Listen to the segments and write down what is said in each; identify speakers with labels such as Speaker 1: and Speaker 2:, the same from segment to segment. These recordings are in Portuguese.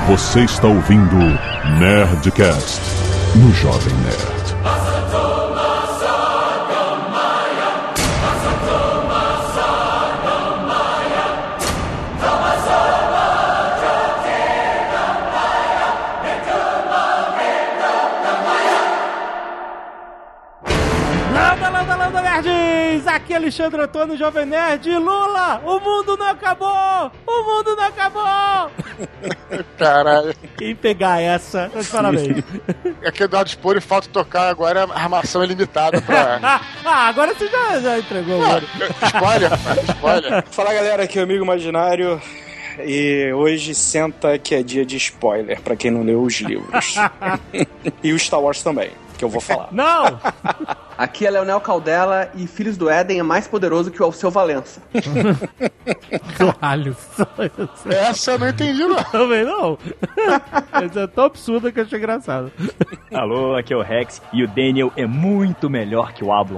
Speaker 1: Você está ouvindo Nerdcast no Jovem Nerd.
Speaker 2: Aqui é Alexandre Antônio, Jovem Nerd. Lula, o mundo não acabou! O mundo não acabou!
Speaker 3: Caralho.
Speaker 2: Quem pegar essa, parabéns.
Speaker 3: É que o Eduardo Spor e falta tocar agora, a armação é limitada pra...
Speaker 2: Agora você já entregou.
Speaker 3: Spoiler.
Speaker 4: Fala galera, aqui é o Amigo Imaginário. E hoje senta que é dia de spoiler, pra quem não leu os livros. E o Star Wars também, que eu vou falar.
Speaker 2: Não!
Speaker 5: Aqui é Leonel Caldela e Filhos do Éden é mais poderoso que o Alceu Valença.
Speaker 2: Caralho,
Speaker 3: essa eu não entendi, não.
Speaker 2: Também não. Essa é tão absurda que eu achei engraçado.
Speaker 6: Alô, aqui é o Rex e o Daniel é muito melhor que o Ablon.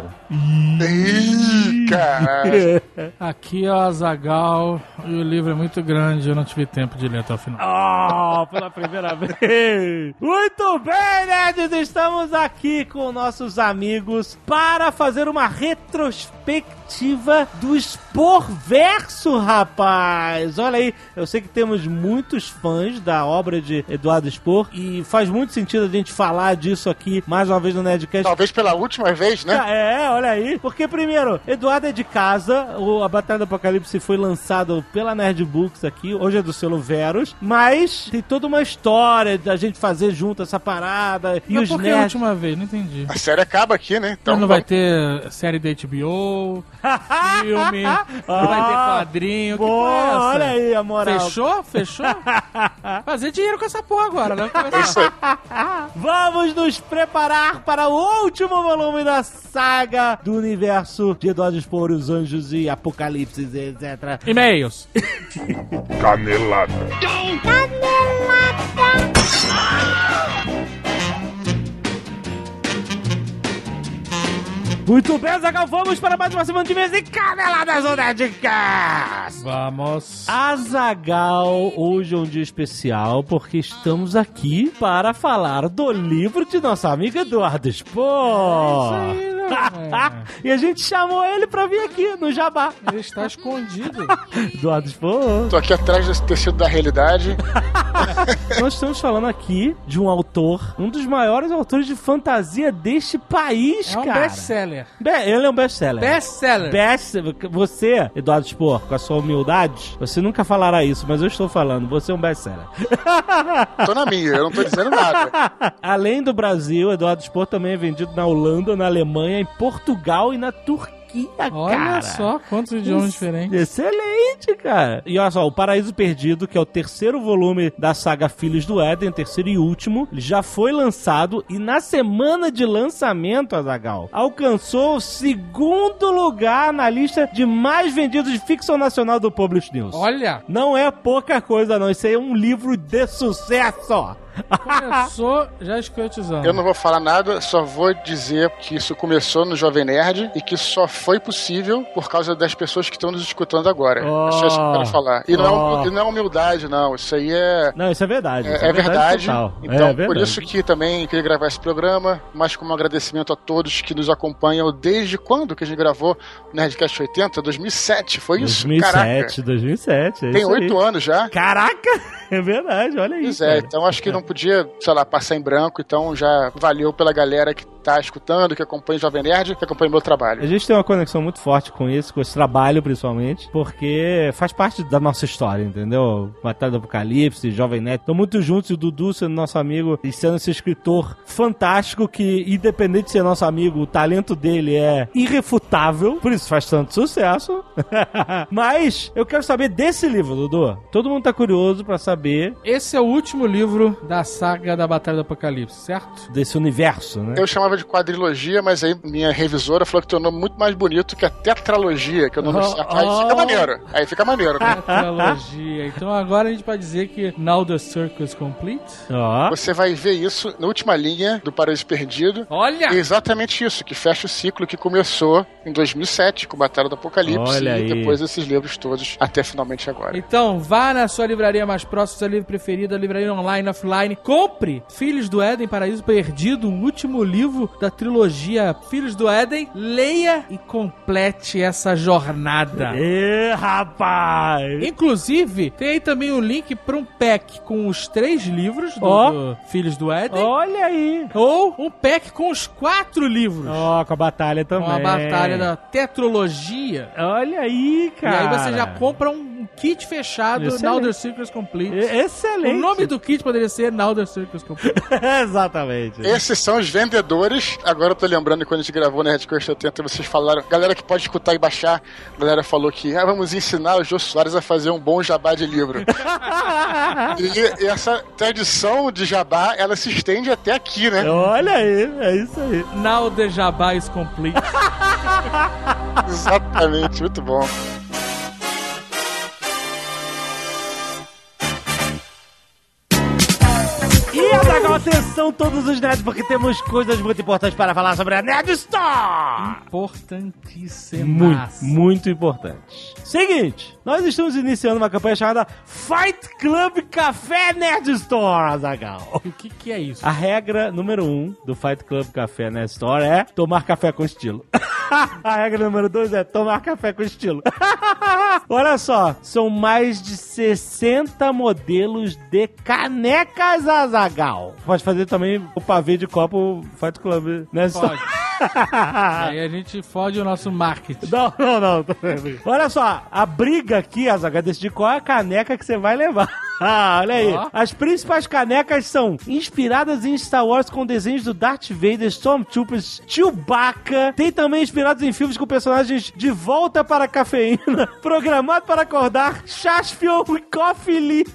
Speaker 3: Ih, caralho.
Speaker 7: Aqui é o Azaghal e o livro é muito grande, eu não tive tempo de ler até o final.
Speaker 2: Pela primeira vez. Muito bem, nerds, estamos aqui com nossos amigos para fazer uma retrospectiva do Sporverso, rapaz. Olha aí, eu sei que temos muitos fãs da obra de Eduardo Spor e faz muito sentido a gente falar disso aqui mais uma vez no Nerdcast.
Speaker 3: Talvez pela última vez, né?
Speaker 2: Olha aí. Porque, primeiro, Eduardo é de casa, a Batalha do Apocalipse foi lançado pela Nerd Books aqui, hoje é do selo Verus, mas tem toda uma história da gente fazer junto essa parada. E os
Speaker 7: por que a última vez? Não entendi.
Speaker 3: A série acaba aqui, né? Então
Speaker 7: não vai ter série da HBO, filme, não vai ter quadrinho.
Speaker 2: Boa,
Speaker 7: que porra é essa?
Speaker 2: Olha aí a moral.
Speaker 7: Fechou? Fazer dinheiro com essa porra agora, né?
Speaker 2: Vamos nos preparar para o último volume da saga do universo de Eduardo Spor, os Anjos e Apocalipse, etc.
Speaker 7: E-mails.
Speaker 1: Canelada.
Speaker 2: Muito bem, Azaghal, vamos para mais uma semana de mês e caneladas do Nerdcast!
Speaker 7: Vamos.
Speaker 2: Azaghal, hoje é um dia especial porque estamos aqui para falar do livro de nossa amiga Eduardo Spor.
Speaker 7: É isso aí, né?
Speaker 2: E a gente chamou ele pra vir aqui no Jabá.
Speaker 7: Ele está escondido.
Speaker 2: Eduardo Spor.
Speaker 3: tô aqui atrás desse tecido da realidade.
Speaker 2: Nós estamos falando aqui de um autor, um dos maiores autores de fantasia deste país,
Speaker 7: É um
Speaker 2: cara.
Speaker 7: best-seller.
Speaker 2: Ele é um best-seller.
Speaker 7: Best-seller.
Speaker 2: Você, Eduardo Spor, com a sua humildade, você nunca falará isso, mas eu estou falando, você é um best-seller.
Speaker 3: Tô na minha, eu não tô dizendo nada.
Speaker 2: Além do Brasil, Eduardo Spor também é vendido na Holanda, na Alemanha, em Portugal e na Turquia.
Speaker 7: Olha
Speaker 2: cara.
Speaker 7: só, quantos idiomas diferentes.
Speaker 2: Excelente, cara. E olha só, O Paraíso Perdido, que é o terceiro volume da saga Filhos do Éden, terceiro e último, ele já foi lançado e na semana de lançamento, Azaghal, alcançou o segundo lugar na lista de mais vendidos de ficção nacional do Publish News.
Speaker 7: Olha,
Speaker 2: Não é pouca coisa, não. Isso aí é um livro de sucesso.
Speaker 7: começou já escrotizando.
Speaker 3: Eu não vou falar nada, só vou dizer que isso começou no Jovem Nerd e que só foi possível por causa das pessoas que estão nos escutando agora. É só isso que eu quero falar. E não é humildade, não. Isso aí é...
Speaker 2: Não, isso é verdade.
Speaker 3: É verdade.
Speaker 2: Total.
Speaker 3: Então,
Speaker 2: É verdade.
Speaker 3: por isso que também queria gravar esse programa, mas como agradecimento a todos que nos acompanham desde quando que a gente gravou o Nerdcast 80? 2007, foi isso?
Speaker 2: 2007. É
Speaker 3: Tem
Speaker 2: isso
Speaker 3: 8
Speaker 2: aí.
Speaker 3: anos já.
Speaker 2: Caraca! É verdade, olha
Speaker 3: Pois
Speaker 2: isso.
Speaker 3: é, então acho que não podia, sei lá, passar em branco, então já valeu pela galera que tá escutando, que acompanha o Jovem Nerd, que acompanha o meu trabalho.
Speaker 2: A gente tem uma conexão muito forte com isso, com esse trabalho principalmente, porque faz parte da nossa história, entendeu? Batalha do Apocalipse, Jovem Nerd, estão muito juntos, e o Dudu sendo nosso amigo e sendo esse escritor fantástico que, independente de ser nosso amigo, o talento dele é irrefutável, por isso faz tanto sucesso. Mas eu quero saber desse livro, Dudu. Todo mundo tá curioso pra saber
Speaker 7: Esse é o último livro da saga da Batalha do Apocalipse, certo?
Speaker 2: desse universo, né?
Speaker 3: Eu chamava chamava de quadrilogia, mas aí minha revisora falou que tem um nome muito mais bonito que a tetralogia, que eu não sei. Aí fica maneiro. Aí fica maneiro, né?
Speaker 7: Tetralogia. Então agora a gente pode dizer que Now the Circle is Complete.
Speaker 3: Você vai ver isso na última linha do Paraíso Perdido.
Speaker 7: Olha!
Speaker 3: É exatamente isso, que fecha o ciclo que começou em 2007 com Batalha do Apocalipse.
Speaker 2: Olha
Speaker 3: e
Speaker 2: aí.
Speaker 3: depois esses livros todos, até finalmente agora.
Speaker 7: Então, vá na sua livraria mais próxima, seu livro preferido, a livraria online, offline. Compre Filhos do Éden, Paraíso Perdido, o último livro da trilogia Filhos do Éden. Leia e complete essa jornada.
Speaker 2: Rapaz!
Speaker 7: Inclusive, tem aí também o link para um pack com os 3 livros do Filhos do Éden.
Speaker 2: Olha aí!
Speaker 7: Ou um pack com os 4 livros.
Speaker 2: Com a batalha também.
Speaker 7: Com a batalha da tetralogia.
Speaker 2: Olha aí, cara.
Speaker 7: E aí você já compra um kit fechado,
Speaker 2: Excelente.
Speaker 7: Now the Circle is Complete.
Speaker 2: Excelente.
Speaker 7: O nome do kit poderia ser Now the Circle is Complete.
Speaker 2: Exatamente.
Speaker 3: Esses são os vendedores. Agora eu tô lembrando que quando a gente gravou na Red Coast 80, vocês falaram, galera que pode escutar e baixar, a galera falou que vamos ensinar o Jô Soares a fazer um bom jabá de livro. e essa tradição de jabá, ela se estende até aqui, né?
Speaker 2: Olha aí, é isso aí.
Speaker 7: Now the Jabá is Complete.
Speaker 3: Exatamente, muito bom.
Speaker 2: E agora, atenção todos os nerds, porque temos coisas muito importantes para falar sobre a Nerd Store!
Speaker 7: Importantíssimas.
Speaker 2: Muito importantes. Seguinte, nós estamos iniciando uma campanha chamada Fight Club Café Nerd Store, Azaghal.
Speaker 7: O que é isso?
Speaker 2: A regra número 1 do Fight Club Café Nerd Store é tomar café com estilo. A regra número 2 é tomar café com estilo. Olha só, são mais de 60 modelos de canecas, Azaghal. Pode fazer também o pavê de copo Fight Club Nerd Store.
Speaker 7: Aí a gente fode o nosso marketing.
Speaker 2: Não. Olha só, a briga aqui, Azaghal, é decidir qual é a caneca que você vai levar. Olha aí. As principais canecas são inspiradas em Star Wars com desenhos do Darth Vader, Stormtroopers, Chewbacca. Tem também inspirados em filmes com personagens de Volta para a Cafeína, Programado para Acordar, Shaspion e Coffee Lee.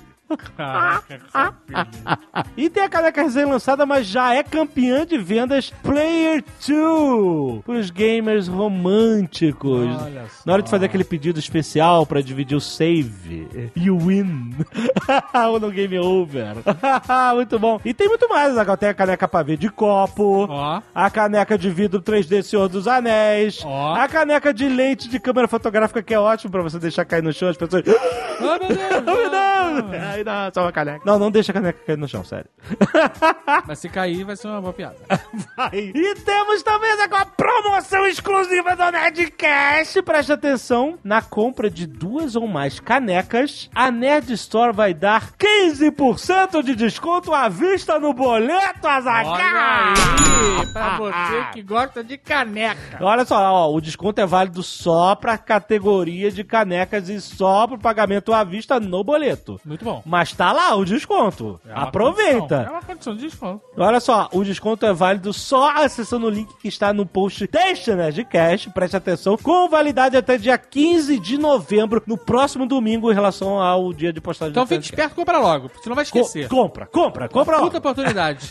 Speaker 2: E tem a caneca recém-lançada, mas já é campeã de vendas Player 2 pros gamers românticos. Na hora de fazer aquele pedido especial pra dividir o save, you win. Ou no game over. Muito bom. E tem muito mais. Tem a caneca pavê de copo, a caneca de vidro 3D Senhor dos Anéis, a caneca de lente de câmera fotográfica, que é ótimo pra você deixar cair no chão, as pessoas...
Speaker 7: Oh, meu Deus!
Speaker 2: Oh, meu Deus! Não, só uma caneca. Não deixa a caneca cair no chão, sério.
Speaker 7: Mas se cair, vai ser uma boa piada.
Speaker 2: Vai. E temos também agora a promoção exclusiva do Nerdcast. Preste atenção. Na compra de 2 ou mais canecas, a Nerd Store vai dar 15% de desconto à vista no boleto, Azaghal.
Speaker 7: Olha aí, pra você que gosta de caneca.
Speaker 2: Olha só, o desconto é válido só pra categoria de canecas e só pro pagamento à vista no boleto.
Speaker 7: Muito bom.
Speaker 2: Mas tá lá o desconto. Aproveita.
Speaker 7: É uma condição de desconto.
Speaker 2: Olha só, o desconto é válido só acessando o link que está no post deste Nerdcast. Preste atenção. Com validade até dia 15 de novembro, no próximo domingo, em relação ao dia de postagem.
Speaker 7: Então fique esperto e compra logo, porque senão vai esquecer.
Speaker 2: Compra logo.
Speaker 7: Puta oportunidade.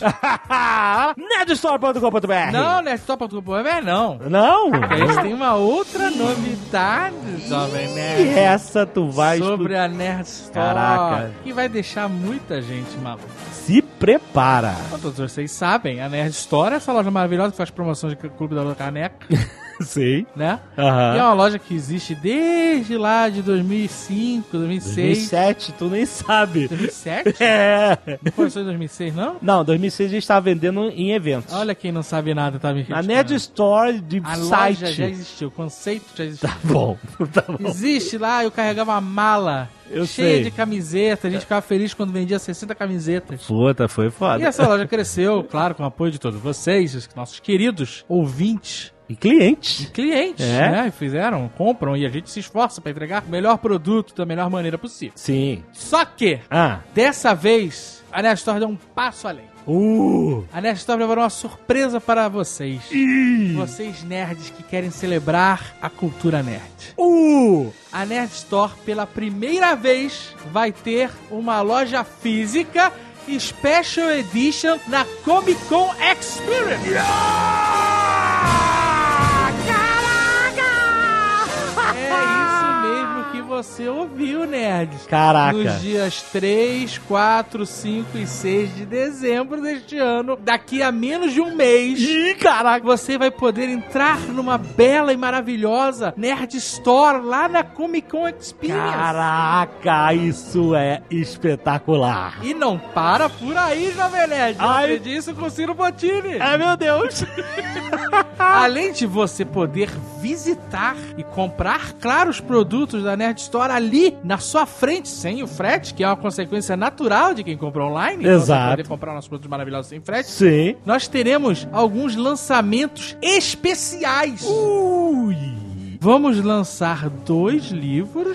Speaker 2: Nerdstore.com.br.
Speaker 7: Não, nerdstore.com.br não.
Speaker 2: Não?
Speaker 7: Porque a gente tem uma outra novidade, Jovem Nerd.
Speaker 2: E essa tu vai
Speaker 7: sobre a Nerd Store.
Speaker 2: Caraca.
Speaker 7: Que vai deixar muita gente maluca.
Speaker 2: Se prepara.
Speaker 7: Como todos vocês sabem, a Nerd Store é essa loja maravilhosa que faz promoção de Clube da Caneca.
Speaker 2: Sim.
Speaker 7: Né?
Speaker 2: Aham.
Speaker 7: E é uma loja que existe desde lá de 2005, 2006.
Speaker 2: 2007, tu nem sabe.
Speaker 7: 2007?
Speaker 2: É.
Speaker 7: Não começou em 2006, não?
Speaker 2: Não, 2006 a gente tava vendendo em eventos.
Speaker 7: Olha quem não sabe nada, tá me
Speaker 2: A Nerd Store de
Speaker 7: a
Speaker 2: site.
Speaker 7: loja já existiu, o conceito já existiu.
Speaker 2: Tá bom.
Speaker 7: Existe lá, eu carregava uma mala cheia
Speaker 2: sei.
Speaker 7: de camiseta, a gente ficava feliz quando vendia 60 camisetas.
Speaker 2: Puta, foi foda.
Speaker 7: E essa loja cresceu, claro, com o apoio de todos vocês, os nossos queridos ouvintes.
Speaker 2: E clientes.
Speaker 7: Clientes, né? Fizeram, compram e a gente se esforça pra entregar o melhor produto da melhor maneira possível.
Speaker 2: Sim.
Speaker 7: Só que, dessa vez, a Nerd Store deu um passo além. A Nerd Store preparou uma surpresa para vocês. Vocês nerds que querem celebrar a cultura nerd. A Nerd Store, pela primeira vez, vai ter uma loja física Special Edition na Comic Con Experience. Você ouviu, nerds.
Speaker 2: Caraca.
Speaker 7: Nos dias 3, 4, 5 e 6 de dezembro deste ano, daqui a menos de um mês, caraca, você vai poder entrar numa bela e maravilhosa Nerd Store lá na Comic Con Experience.
Speaker 2: Caraca, isso é espetacular.
Speaker 7: E não para por aí, Jovem Nerd. Eu aprendi isso com o Ciro Bottini.
Speaker 2: Ai, meu Deus.
Speaker 7: Além de você poder visitar e comprar, claro, os produtos da Nerd Store ali na sua frente, sem o frete, que é uma consequência natural de quem compra online.
Speaker 2: Exato.
Speaker 7: Então você poder comprar nossos produtos maravilhosos sem frete.
Speaker 2: Sim.
Speaker 7: Nós teremos alguns lançamentos especiais. Vamos lançar 2 livros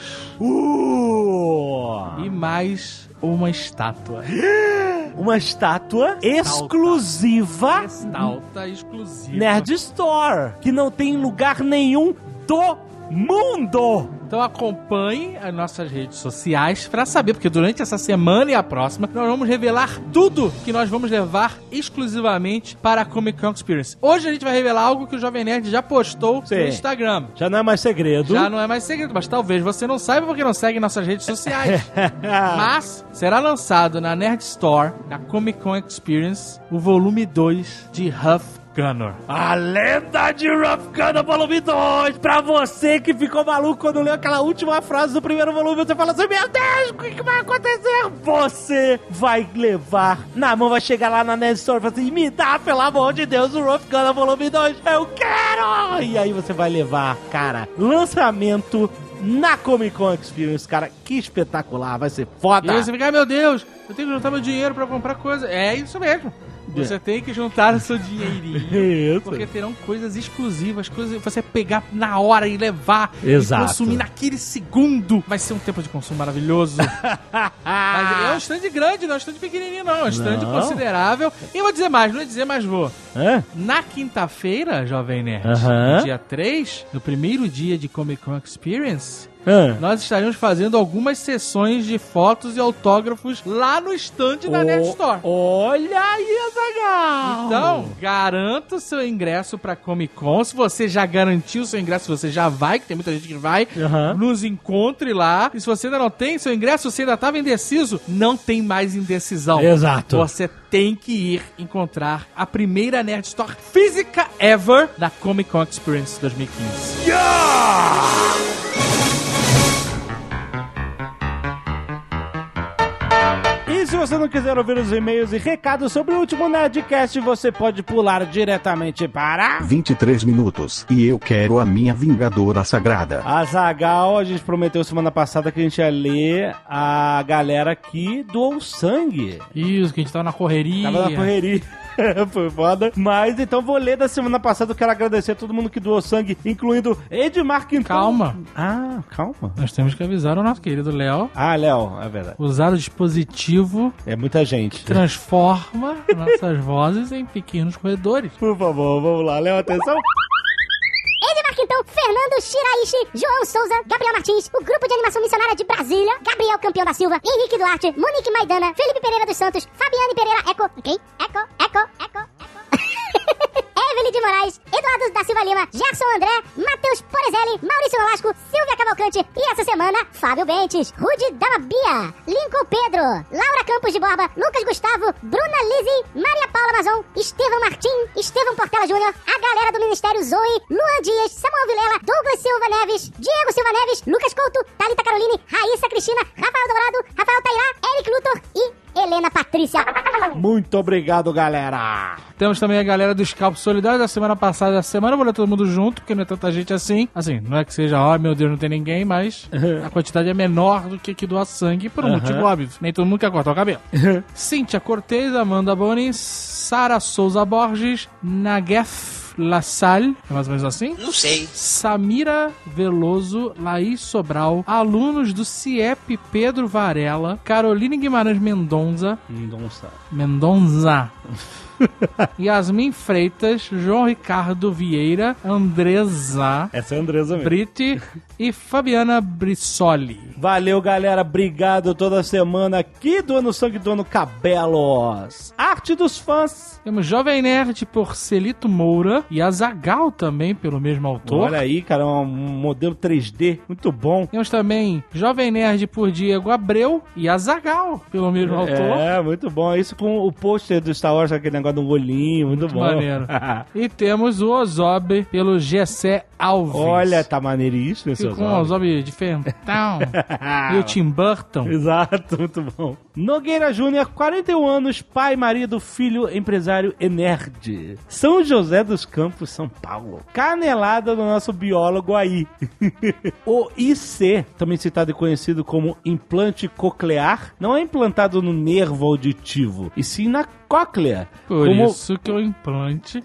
Speaker 7: e mais uma estátua.
Speaker 2: Uma estátua exclusiva.
Speaker 7: Estátua exclusiva.
Speaker 2: Nerd Store, que não tem em lugar nenhum do mundo.
Speaker 7: Então acompanhe as nossas redes sociais pra saber, porque durante essa semana e a próxima nós vamos revelar tudo que nós vamos levar exclusivamente para a Comic Con Experience. Hoje a gente vai revelar algo que o Jovem Nerd já postou no Instagram.
Speaker 2: Já não é mais segredo.
Speaker 7: Já não é mais segredo, mas talvez você não saiba porque não segue nossas redes sociais. Mas será lançado na Nerd Store, na Comic Con Experience, o volume 2 de Huff Gunner.
Speaker 2: A lenda de Ruff Gunner volume 2. Pra você que ficou maluco quando leu aquela última frase do primeiro volume, você fala assim, meu Deus, o que vai acontecer? Você vai levar na mão, vai chegar lá na Nerd Store e falar assim, me dá, pelo amor de Deus, o Ruff Gunner volume 2. Eu quero! E aí você vai levar, cara, lançamento na Comic Con Experience, cara, que espetacular, vai ser foda.
Speaker 7: E aí você fica, meu Deus, eu tenho que juntar meu dinheiro pra comprar coisa. É isso mesmo. Você tem que juntar o seu dinheirinho.
Speaker 2: Isso.
Speaker 7: Porque terão coisas exclusivas, coisas que você pegar na hora e levar.
Speaker 2: Exato.
Speaker 7: E consumir naquele segundo. Vai ser um tempo de consumo maravilhoso. Mas é um stand grande, não é um stand pequenininho, não. É um stand considerável. E eu vou dizer mais, não vou dizer mais, vou. Na quinta-feira, Jovem Nerd, dia 3, no primeiro dia de Comic Con Experience, nós estaremos fazendo algumas sessões de fotos e autógrafos lá no stand da Nerd Store.
Speaker 2: Olha aí, Azaghal!
Speaker 7: Então, garanta o seu ingresso pra Comic Con. Se você já garantiu o seu ingresso, você já vai, que tem muita gente que vai, nos encontre lá. E se você ainda não tem seu ingresso, você ainda estava indeciso, não tem mais indecisão.
Speaker 2: Exato.
Speaker 7: Você tem que ir encontrar a primeira Nerd Store física ever da Comic Con Experience 2015.
Speaker 2: E se você não quiser ouvir os e-mails e recados sobre o último Nerdcast, você pode pular diretamente para
Speaker 8: 23 minutos. E eu quero a minha Vingadora Sagrada.
Speaker 2: Azaghal, a gente prometeu semana passada que a gente ia ler a galera que doou sangue.
Speaker 7: Isso, que a gente tava na correria.
Speaker 2: Tava na correria. Foi foda. Mas então vou ler da semana passada. Eu quero agradecer a todo mundo que doou sangue, incluindo Edmar Quintão.
Speaker 7: Calma.
Speaker 2: Ah, calma.
Speaker 7: Nós temos que avisar o nosso querido Léo.
Speaker 2: Ah, Léo, é verdade.
Speaker 7: Usar o dispositivo
Speaker 2: é muita gente.
Speaker 7: Transforma nossas vozes em pequenos roedores.
Speaker 2: Por favor, vamos lá. Léo, atenção.
Speaker 9: Edmar Quintão, Fernando Shiraishi, João Souza, Gabriel Martins, o Grupo de Animação Missionária de Brasília, Gabriel Campeão da Silva, Henrique Duarte, Monique Maidana, Felipe Pereira dos Santos, Fabiane Pereira, Quem? Eco. Evelyn de Moraes, Eduardo da Silva Lima, Gerson André, Matheus Porezelli, Maurício Nolasco, Silvia Cavalcante e essa semana, Fábio Bentes, Rude Dalabia, Lincoln Pedro, Laura Campos de Borba, Lucas Gustavo, Bruna Lizzy, Maria Paula Mazon, Estevão Martim, Estevão Portela Júnior, a galera do Ministério Zoe, Luan Dias, Samuel Vilela, Douglas Silva Neves, Diego Silva Neves, Lucas Couto, Thalita Caroline, Raíssa Cristina, Rafael Dourado, Rafael Tairá, Eric Luthor e Helena Patrícia.
Speaker 2: Muito obrigado, galera.
Speaker 7: Temos também a galera do Scalpo Solidário da semana passada e da semana. Eu vou ler todo mundo junto, porque não é tanta gente assim. Assim, não é que seja, meu Deus, não tem ninguém, mas a quantidade é menor do que doar sangue por um motivo óbvio. Nem todo mundo quer cortar o cabelo. Cíntia Cortez, Amanda Bonis, Sara Souza Borges, Naguef LaSalle, é mais ou menos assim?
Speaker 10: Não sei.
Speaker 7: Samira Veloso, Laís Sobral, alunos do CIEP Pedro Varela, Carolina Guimarães Mendonça, Yasmin Freitas, João Ricardo Vieira, Andresa,
Speaker 2: Essa é a Andresa mesmo.
Speaker 7: Briti e Fabiana Brissoli.
Speaker 2: Valeu, galera. Obrigado toda semana aqui doando sangue, doando cabelos. Arte dos fãs.
Speaker 7: Temos Jovem Nerd por Celito Moura e Azaghal também, pelo mesmo autor.
Speaker 2: Olha aí, cara, um modelo 3D muito bom.
Speaker 7: Temos também Jovem Nerd por Diego Abreu e Azaghal, pelo mesmo autor.
Speaker 2: É, muito bom. Isso com o pôster do Star Wars, aquele negócio do olhinho, muito bom.
Speaker 7: Maneiro. E temos o Ozob pelo Gessé Alves.
Speaker 2: Olha, tá maneiríssimo esse
Speaker 7: com o Ozob diferentão. E o Tim Burton.
Speaker 2: Exato, muito bom. Nogueira Júnior, 41 anos, pai, marido, filho, empresário e nerd. São José dos Campos, São Paulo. Canelada do nosso biólogo aí. O IC, também citado e conhecido como implante coclear, não é implantado no nervo auditivo, e sim na cóclea.
Speaker 7: Por isso que o implante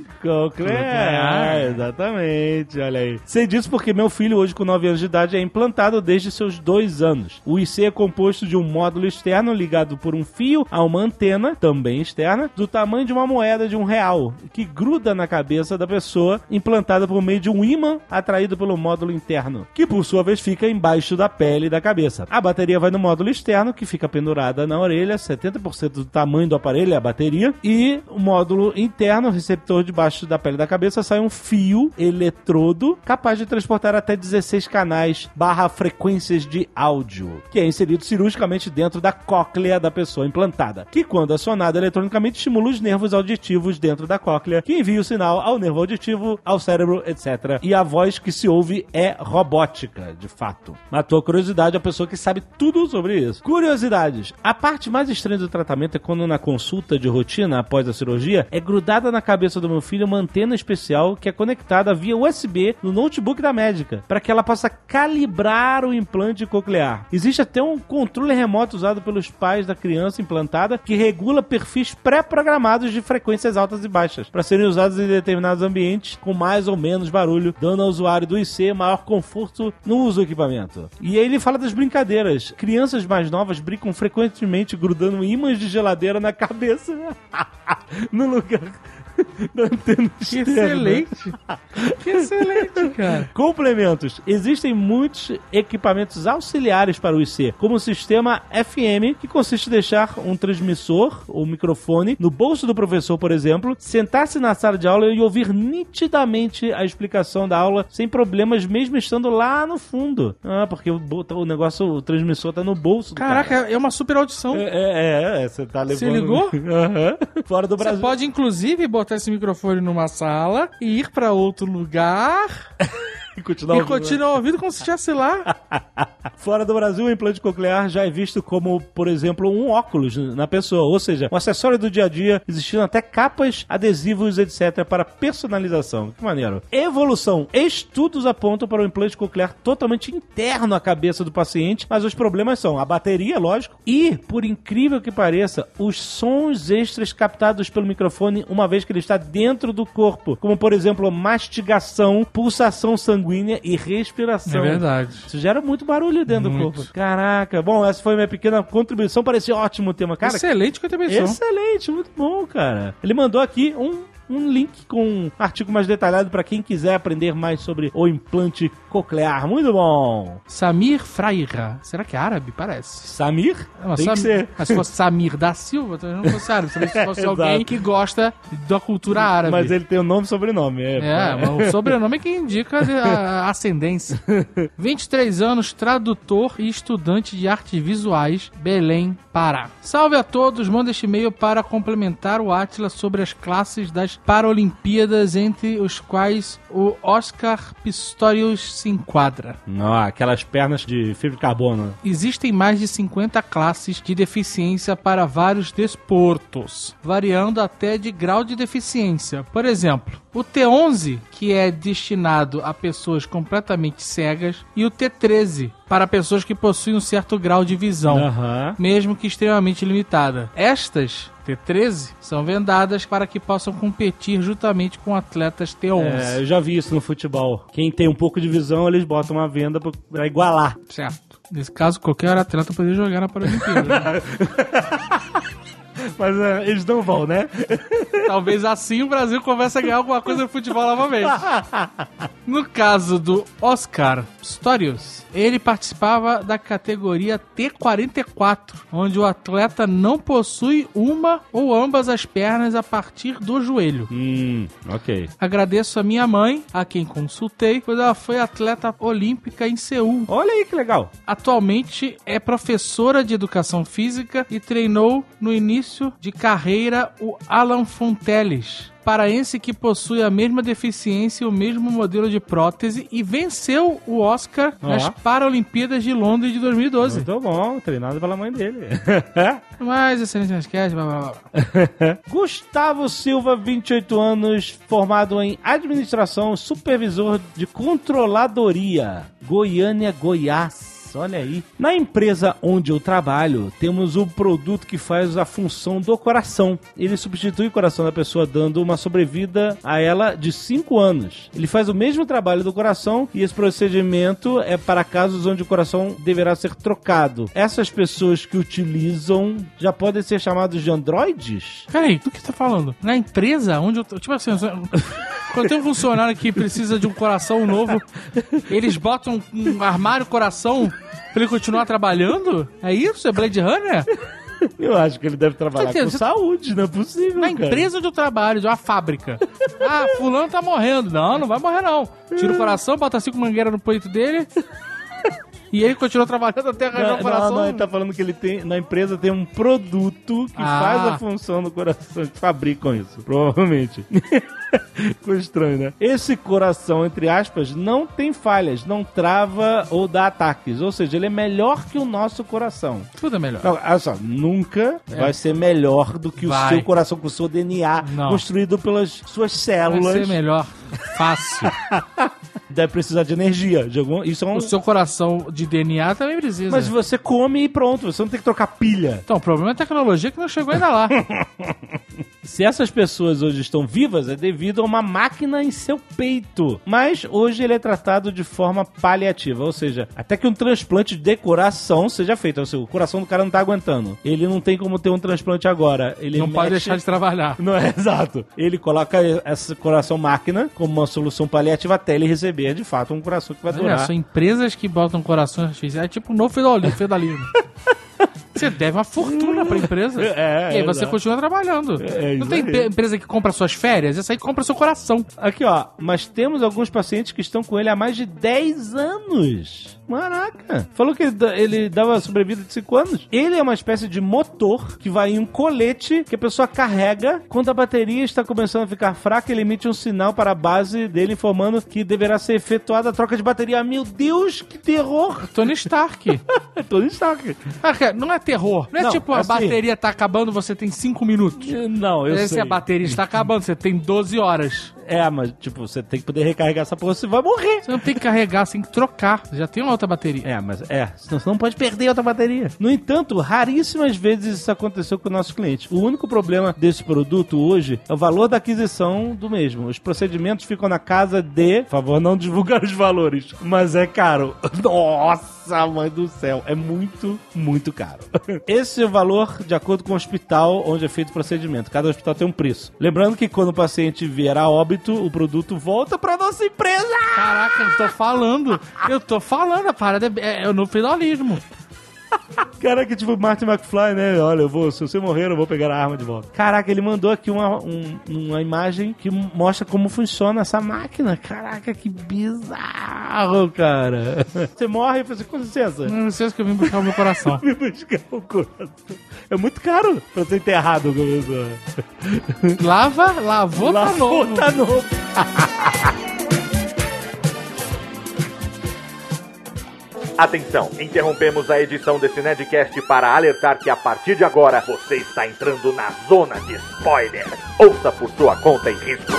Speaker 2: coclear. Exatamente, olha aí. Sei disso porque meu filho, hoje com 9 anos de idade, é implantado desde seus 2 anos. O IC é composto de um módulo externo ligado por um fio a uma antena, também externa, do tamanho de uma moeda de R$1, que gruda na cabeça da pessoa, implantada por meio de um ímã atraído pelo módulo interno, que por sua vez fica embaixo da pele da cabeça. A bateria vai no módulo externo, que fica pendurada na orelha, 70% do tamanho do aparelho é a bateria, e o módulo interno, o receptor debaixo da pele da cabeça, sai um fio eletrodo capaz de transportar até 16 canais / frequências de áudio, que é inserido cirurgicamente dentro da cóclea da pessoa implantada, que quando acionado eletronicamente estimula os nervos auditivos dentro da cóclea, que envia o sinal ao nervo auditivo, ao cérebro, etc. E a voz que se ouve é robótica, de fato. Matou a curiosidade a pessoa que sabe tudo sobre isso. Curiosidades. A parte mais estranha do tratamento é quando na consulta de rotina após a cirurgia é grudada na cabeça do meu filho uma antena especial que é conectada via USB no notebook da médica, para que ela possa calibrar o implante coclear. Existe até um controle remoto usado pelos pais da criança implantada que regula perfis pré-programados de frequências altas e baixas, para serem usados em determinados ambientes com mais ou menos barulho, dando ao usuário do IC maior conforto no uso do equipamento. E aí ele fala das brincadeiras. Crianças mais novas brincam frequentemente grudando ímãs de geladeira na cabeça no lugar da antena externa.
Speaker 7: Excelente. Que excelente, cara.
Speaker 2: Complementos. Existem muitos equipamentos auxiliares para o IC, como o sistema FM, que consiste em deixar um transmissor ou microfone no bolso do professor, por exemplo, sentar-se na sala de aula e ouvir nitidamente a explicação da aula sem problemas, mesmo estando lá no fundo. Ah, porque o negócio, o transmissor tá no bolso do
Speaker 7: Caraca,
Speaker 2: cara.
Speaker 7: É uma super audição.
Speaker 2: Você tá levando...
Speaker 7: Você ligou?
Speaker 2: Fora do Brasil.
Speaker 7: Você pode, inclusive, botar esse microfone numa sala e ir pra outro lugar
Speaker 2: e continuar
Speaker 7: ouvindo como se estivesse lá.
Speaker 2: Fora do Brasil, o implante coclear já é visto como, por exemplo, um óculos na pessoa, ou seja, um acessório do dia a dia, existindo até capas, adesivos, etc. para personalização. Que maneiro. Evolução. Estudos apontam para o implante coclear totalmente interno à cabeça do paciente, mas os problemas são a bateria, lógico, e, por incrível que pareça, os sons extras captados pelo microfone uma vez que ele está dentro do corpo, como, por exemplo, mastigação, pulsação sanguínea e respiração.
Speaker 7: É verdade.
Speaker 2: Isso gera muito barulho dentro do corpo. Caraca. Bom, essa foi minha pequena contribuição para esse ótimo tema. Cara,
Speaker 7: excelente contribuição.
Speaker 2: Excelente, muito bom, cara. Ele mandou aqui um link com um artigo mais detalhado para quem quiser aprender mais sobre o implante coclear. Muito bom.
Speaker 7: Samir Fraira. Será que é árabe? Parece.
Speaker 2: Samir? Tem que ser.
Speaker 7: Mas se fosse Samir da Silva, talvez não fosse árabe. Se fosse alguém que gosta da cultura árabe.
Speaker 2: Mas ele tem o nome e sobrenome.
Speaker 7: Mas o sobrenome que indica a ascendência. 23 anos, tradutor e estudante de artes visuais, Belém, Pará. Salve a todos, manda este e-mail para complementar o Átila sobre as classes das Paralimpíadas, entre os quais o Oscar Pistorius se enquadra.
Speaker 2: Aquelas pernas de fibra de carbono.
Speaker 7: Existem mais de 50 classes de deficiência para vários desportos, variando até de grau de deficiência. Por exemplo, o T11, que é destinado a pessoas completamente cegas, e o T13, para pessoas que possuem um certo grau de visão, mesmo que extremamente limitada. Estas, T13, são vendadas para que possam competir juntamente com atletas T11.
Speaker 2: Eu já vi isso no futebol. Quem tem um pouco de visão, eles botam uma venda para igualar.
Speaker 7: Certo. Nesse caso, qualquer atleta poderia jogar na Paralimpíada. Né?
Speaker 2: Mas eles não vão, né?
Speaker 7: Talvez assim o Brasil comece a ganhar alguma coisa no futebol novamente. No caso do Oscar Pistorius, ele participava da categoria T44, onde o atleta não possui uma ou ambas as pernas a partir do joelho.
Speaker 2: Ok.
Speaker 7: Agradeço a minha mãe, a quem consultei, pois ela foi atleta olímpica em Seul.
Speaker 2: Olha aí que legal.
Speaker 7: Atualmente é professora de educação física e treinou no início de carreira o Alan Fonteles, paraense que possui a mesma deficiência e o mesmo modelo de prótese e venceu o Oscar nas Paralimpíadas de Londres de 2012.
Speaker 2: Muito bom, treinado pela mãe dele.
Speaker 7: Mas excelente basquete, blá blá blá.
Speaker 2: Gustavo Silva, 28 anos, formado em administração, supervisor de controladoria, Goiânia, Goiás. Olha aí. Na empresa onde eu trabalho, temos um produto que faz a função do coração. Ele substitui o coração da pessoa, dando uma sobrevida a ela de 5 anos. Ele faz o mesmo trabalho do coração e esse procedimento é para casos onde o coração deverá ser trocado. Essas pessoas que utilizam já podem ser chamados de androides?
Speaker 7: Peraí, do que você tá falando? Na empresa onde eu tô... Tipo assim, quando tem um funcionário que precisa de um coração novo, eles botam um armário coração pra ele continuar trabalhando? É isso? É Blade Runner?
Speaker 2: Eu acho que ele deve trabalhar com saúde, não é possível,
Speaker 7: Na empresa onde eu trabalho, de uma fábrica. Ah, fulano tá morrendo. Não vai morrer não. Tira o coração, bota 5 mangueiras no peito dele... E ele continua trabalhando até arranjar o coração?
Speaker 2: Não, ele tá falando que ele tem, na empresa tem um produto que faz a função do coração. Eles fabricam isso, provavelmente. Ficou estranho, né? Esse coração, entre aspas, não tem falhas, não trava ou dá ataques. Ou seja, ele é melhor que o nosso coração.
Speaker 7: Tudo é melhor.
Speaker 2: Não, olha só, nunca vai ser melhor do que o seu coração com o seu DNA construído pelas suas células.
Speaker 7: Vai ser melhor. Fácil.
Speaker 2: Deve precisar de energia. Isso é um...
Speaker 7: O seu coração de DNA também precisa.
Speaker 2: Mas você come e pronto, você não tem que trocar pilha.
Speaker 7: Então, o problema é a tecnologia que não chegou ainda lá.
Speaker 2: Se essas pessoas hoje estão vivas, é devido a uma máquina em seu peito. Mas hoje ele é tratado de forma paliativa, ou seja, até que um transplante de coração seja feito. Ou seja, o coração do cara não tá aguentando. Ele não tem como ter um transplante agora. Ele
Speaker 7: não pode deixar de trabalhar.
Speaker 2: Não é exato. Ele coloca esse coração máquina como uma solução paliativa até ele receber, de fato, um coração que vai durar.
Speaker 7: São empresas que botam corações artificiais, é tipo no feudalismo. Você deve uma fortuna pra empresa. E aí você continua trabalhando. Não tem empresa que compra suas férias? Essa aí compra seu coração.
Speaker 2: Aqui, ó. Mas temos alguns pacientes que estão com ele há mais de 10 anos. Caraca. Falou que ele dava sobrevida de 5 anos. Ele é uma espécie de motor que vai em um colete que a pessoa carrega. Quando a bateria está começando a ficar fraca, ele emite um sinal para a base dele informando que deverá ser efetuada a troca de bateria. Meu Deus, que terror.
Speaker 7: Tony Stark.
Speaker 2: Tony Stark.
Speaker 7: Não é terror. Não é tipo a bateria tá acabando, você tem 5 minutos.
Speaker 2: Não, eu sei.
Speaker 7: Se a bateria está acabando, você tem 12 horas.
Speaker 2: Mas tipo, você tem que poder recarregar essa porra, você vai morrer.
Speaker 7: Você não tem que carregar, você tem que trocar. Você já tem uma outra bateria.
Speaker 2: Senão você não pode perder outra bateria. No entanto, raríssimas vezes isso aconteceu com o nosso cliente. O único problema desse produto hoje é o valor da aquisição do mesmo. Os procedimentos ficam na casa de... Por favor, não divulgar os valores. Mas é caro. Nossa, mãe do céu. É muito, muito caro. Esse é o valor de acordo com o hospital onde é feito o procedimento. Cada hospital tem um preço. Lembrando que quando o paciente vier a óbito, o produto volta pra nossa empresa.
Speaker 7: Caraca, eu tô falando, a parada é no feudalismo.
Speaker 2: Caraca, tipo Marty McFly, né? Olha, se você morrer, eu vou pegar a arma de volta. Caraca, ele mandou aqui uma imagem que mostra como funciona essa máquina. Caraca, que bizarro, cara. Você morre e fala assim, com licença.
Speaker 7: Com licença que eu vim buscar o meu coração.
Speaker 2: Vim buscar o coração. É muito caro pra ser enterrado.
Speaker 7: Lavou, tá novo.
Speaker 10: Atenção, interrompemos a edição desse Nerdcast para alertar que a partir de agora você está entrando na zona de spoiler. Ouça por sua conta e risco.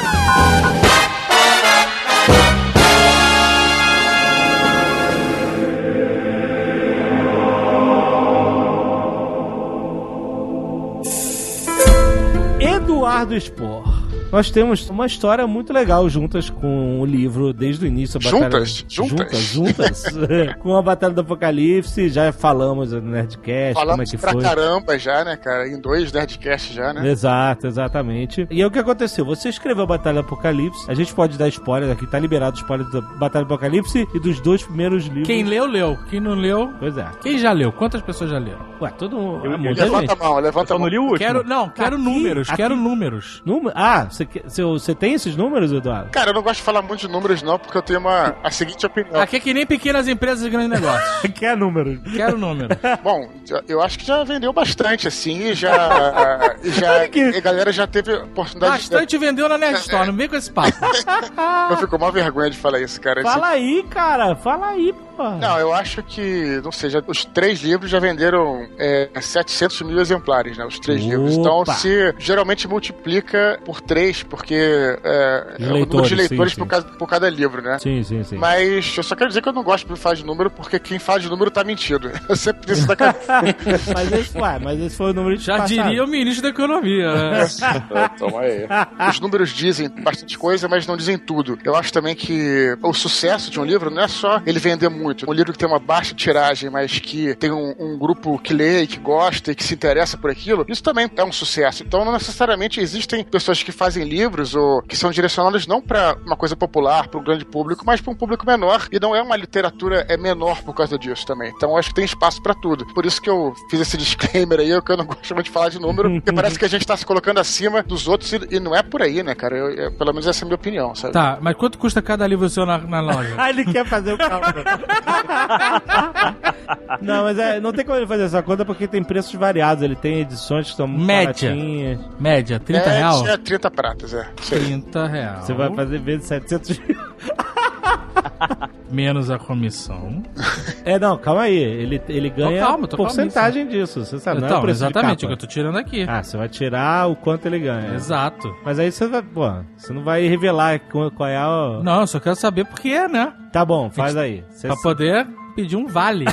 Speaker 2: Eduardo Spor. nós temos uma história muito legal juntas com o livro, desde o início da batalha. Juntas. Com a Batalha do Apocalipse, já falamos no Nerdcast,
Speaker 3: falamos
Speaker 2: como é que foi.
Speaker 3: Pra caramba já, né, cara? Em 2 Nerdcasts já, né?
Speaker 2: Exatamente. E aí o que aconteceu? Você escreveu a Batalha do Apocalipse, a gente pode dar spoiler aqui, tá liberado spoiler da Batalha do Apocalipse e dos 2 primeiros livros.
Speaker 7: Quem leu, leu. Quem não leu...
Speaker 2: Pois é.
Speaker 7: Quem já leu? Quantas pessoas já leram?
Speaker 2: Ué, todo mundo.
Speaker 3: Levanta a mão.
Speaker 6: Eu não li o último.
Speaker 7: Quero números, quero números.
Speaker 2: Ah, você tem esses números, Eduardo?
Speaker 3: Cara, eu não gosto de falar muito de números, não, porque eu tenho a seguinte opinião.
Speaker 7: Aqui é que nem pequenas empresas e grandes negócios.
Speaker 2: Quer números?
Speaker 7: Quero números.
Speaker 3: Bom, eu acho que já vendeu bastante, assim, e a galera já teve oportunidade
Speaker 7: Bastante vendeu na Nerd Store, não vem com esse papo.
Speaker 3: Eu fico com uma vergonha de falar isso, cara.
Speaker 2: Fala aí, cara, pô.
Speaker 3: Não, eu acho que, não sei, os 3 livros já venderam 700 mil exemplares, né? Os 3 livros. Então, se geralmente multiplica por 3, porque o número de leitores por cada livro, né?
Speaker 2: Sim.
Speaker 3: Mas eu só quero dizer que eu não gosto de falar de número, porque quem fala de número tá mentindo. Eu sempre disse da cabeça.
Speaker 2: mas esse foi o número de
Speaker 7: Já passado. Diria o ministro da Economia, né?
Speaker 3: Toma aí. Os números dizem bastante coisa, mas não dizem tudo. Eu acho também que o sucesso de um livro não é só ele vender muito. Um livro que tem uma baixa tiragem, mas que tem um grupo que lê, que gosta e que se interessa por aquilo, isso também é um sucesso. Então, não necessariamente existem pessoas que fazem livros ou que são direcionados não para uma coisa popular, para um grande público, mas para um público menor. E não é uma literatura menor por causa disso também. Então, eu acho que tem espaço para tudo. Por isso que eu fiz esse disclaimer aí, que eu não gosto muito de falar de número, porque parece que a gente tá se colocando acima dos outros e não é por aí, né, cara? Pelo menos essa é a minha opinião, sabe?
Speaker 7: Tá, mas quanto custa cada livro seu na loja?
Speaker 2: Ele quer fazer o cálculo. Não, mas não tem como ele fazer essa conta porque tem preços variados. Ele tem edições que são muito baratinhas.
Speaker 7: Média, 30 real?
Speaker 3: É 30 pratas,
Speaker 7: 30 real.
Speaker 2: Você vai fazer vezes 700 mil.
Speaker 7: Menos a comissão.
Speaker 2: Não, calma aí. Ele ganha porcentagem disso, você sabe,
Speaker 7: então,
Speaker 2: não é o preço
Speaker 7: exatamente,
Speaker 2: de capa.
Speaker 7: o que eu tô tirando aqui.
Speaker 2: Você vai tirar o quanto ele ganha.
Speaker 7: Exato.
Speaker 2: Mas aí você vai, você não vai revelar qual é o...
Speaker 7: Não, eu só quero saber por que né?
Speaker 2: Tá bom, faz aí.
Speaker 7: Pra poder pedir um vale.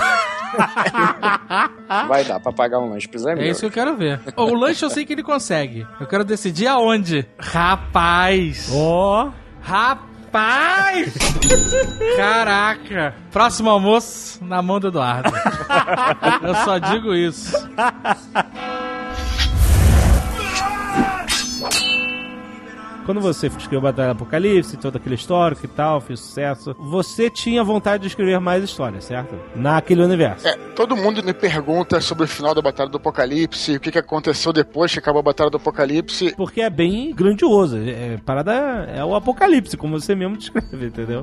Speaker 4: Vai dar pra pagar um lanche pros amigos.
Speaker 7: É isso que eu quero ver. O lanche eu sei que ele consegue. Eu quero decidir aonde. Rapaz! Rapaz! Caraca! Próximo almoço na mão do Eduardo. Eu só digo isso.
Speaker 2: Quando você escreveu Batalha do Apocalipse, todo aquele histórico e tal, fez sucesso, você tinha vontade de escrever mais histórias, certo? Naquele universo.
Speaker 3: Todo mundo me pergunta sobre o final da Batalha do Apocalipse, o que aconteceu depois que acabou a Batalha do Apocalipse.
Speaker 2: Porque é bem grandioso. Parada é o Apocalipse, como você mesmo descreve, entendeu?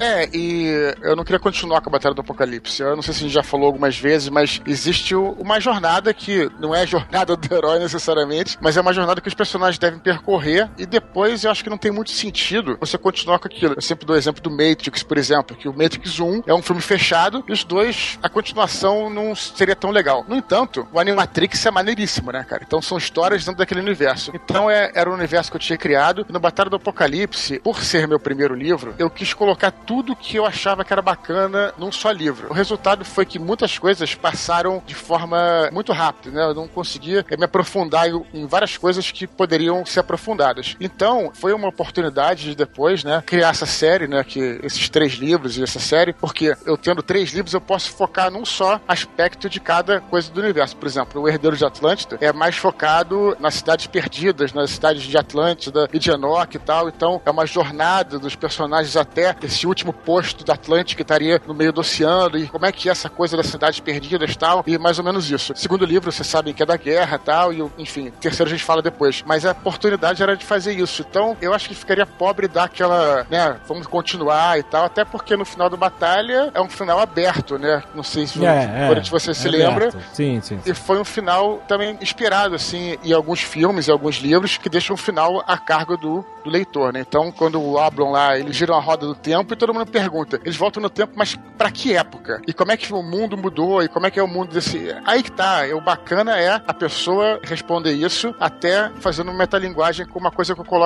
Speaker 3: E eu não queria continuar com a Batalha do Apocalipse. Eu não sei se a gente já falou algumas vezes, mas existe uma jornada que não é a jornada do herói necessariamente, mas é uma jornada que os personagens devem percorrer e depois eu acho que não tem muito sentido você continuar com aquilo. Eu sempre dou o exemplo do Matrix, por exemplo, que o Matrix 1 é um filme fechado e os dois, a continuação não seria tão legal. No entanto, o Animatrix é maneiríssimo, né, cara? Então são histórias dentro daquele universo. Então era um universo que eu tinha criado e no Batalha do Apocalipse, por ser meu primeiro livro, eu quis colocar tudo que eu achava que era bacana num só livro. O resultado foi que muitas coisas passaram de forma muito rápida, né? Eu não conseguia me aprofundar em várias coisas que poderiam ser aprofundadas. Então, foi uma oportunidade de depois, né, criar essa série, né, que esses 3 livros e essa série, porque eu tendo 3 livros eu posso focar num só aspecto de cada coisa do universo. Por exemplo, o Herdeiro de Atlântida é mais focado nas cidades perdidas, nas cidades de Atlântida e de Enoch e tal, então é uma jornada dos personagens até esse último posto da Atlântida que estaria no meio do oceano e como é que é essa coisa das cidades perdidas e tal, e mais ou menos isso. Segundo livro, vocês sabem que é da guerra e tal, e enfim, terceiro a gente fala depois, mas a oportunidade era de fazer isso. Então, eu acho que ficaria pobre dar aquela, né, vamos continuar e tal, até porque no final da batalha é um final aberto, né? Não sei se você se lembra.
Speaker 2: Sim.
Speaker 3: E foi um final também inspirado, assim, em alguns filmes e alguns livros que deixam o final a cargo do leitor, né? Então, quando o Ablon lá, eles giram a roda do tempo e todo mundo pergunta, eles voltam no tempo, mas pra que época? E como é que o mundo mudou? E como é que é o mundo desse... Aí que tá, o bacana é a pessoa responder isso até fazendo uma metalinguagem com uma coisa que eu coloco no livro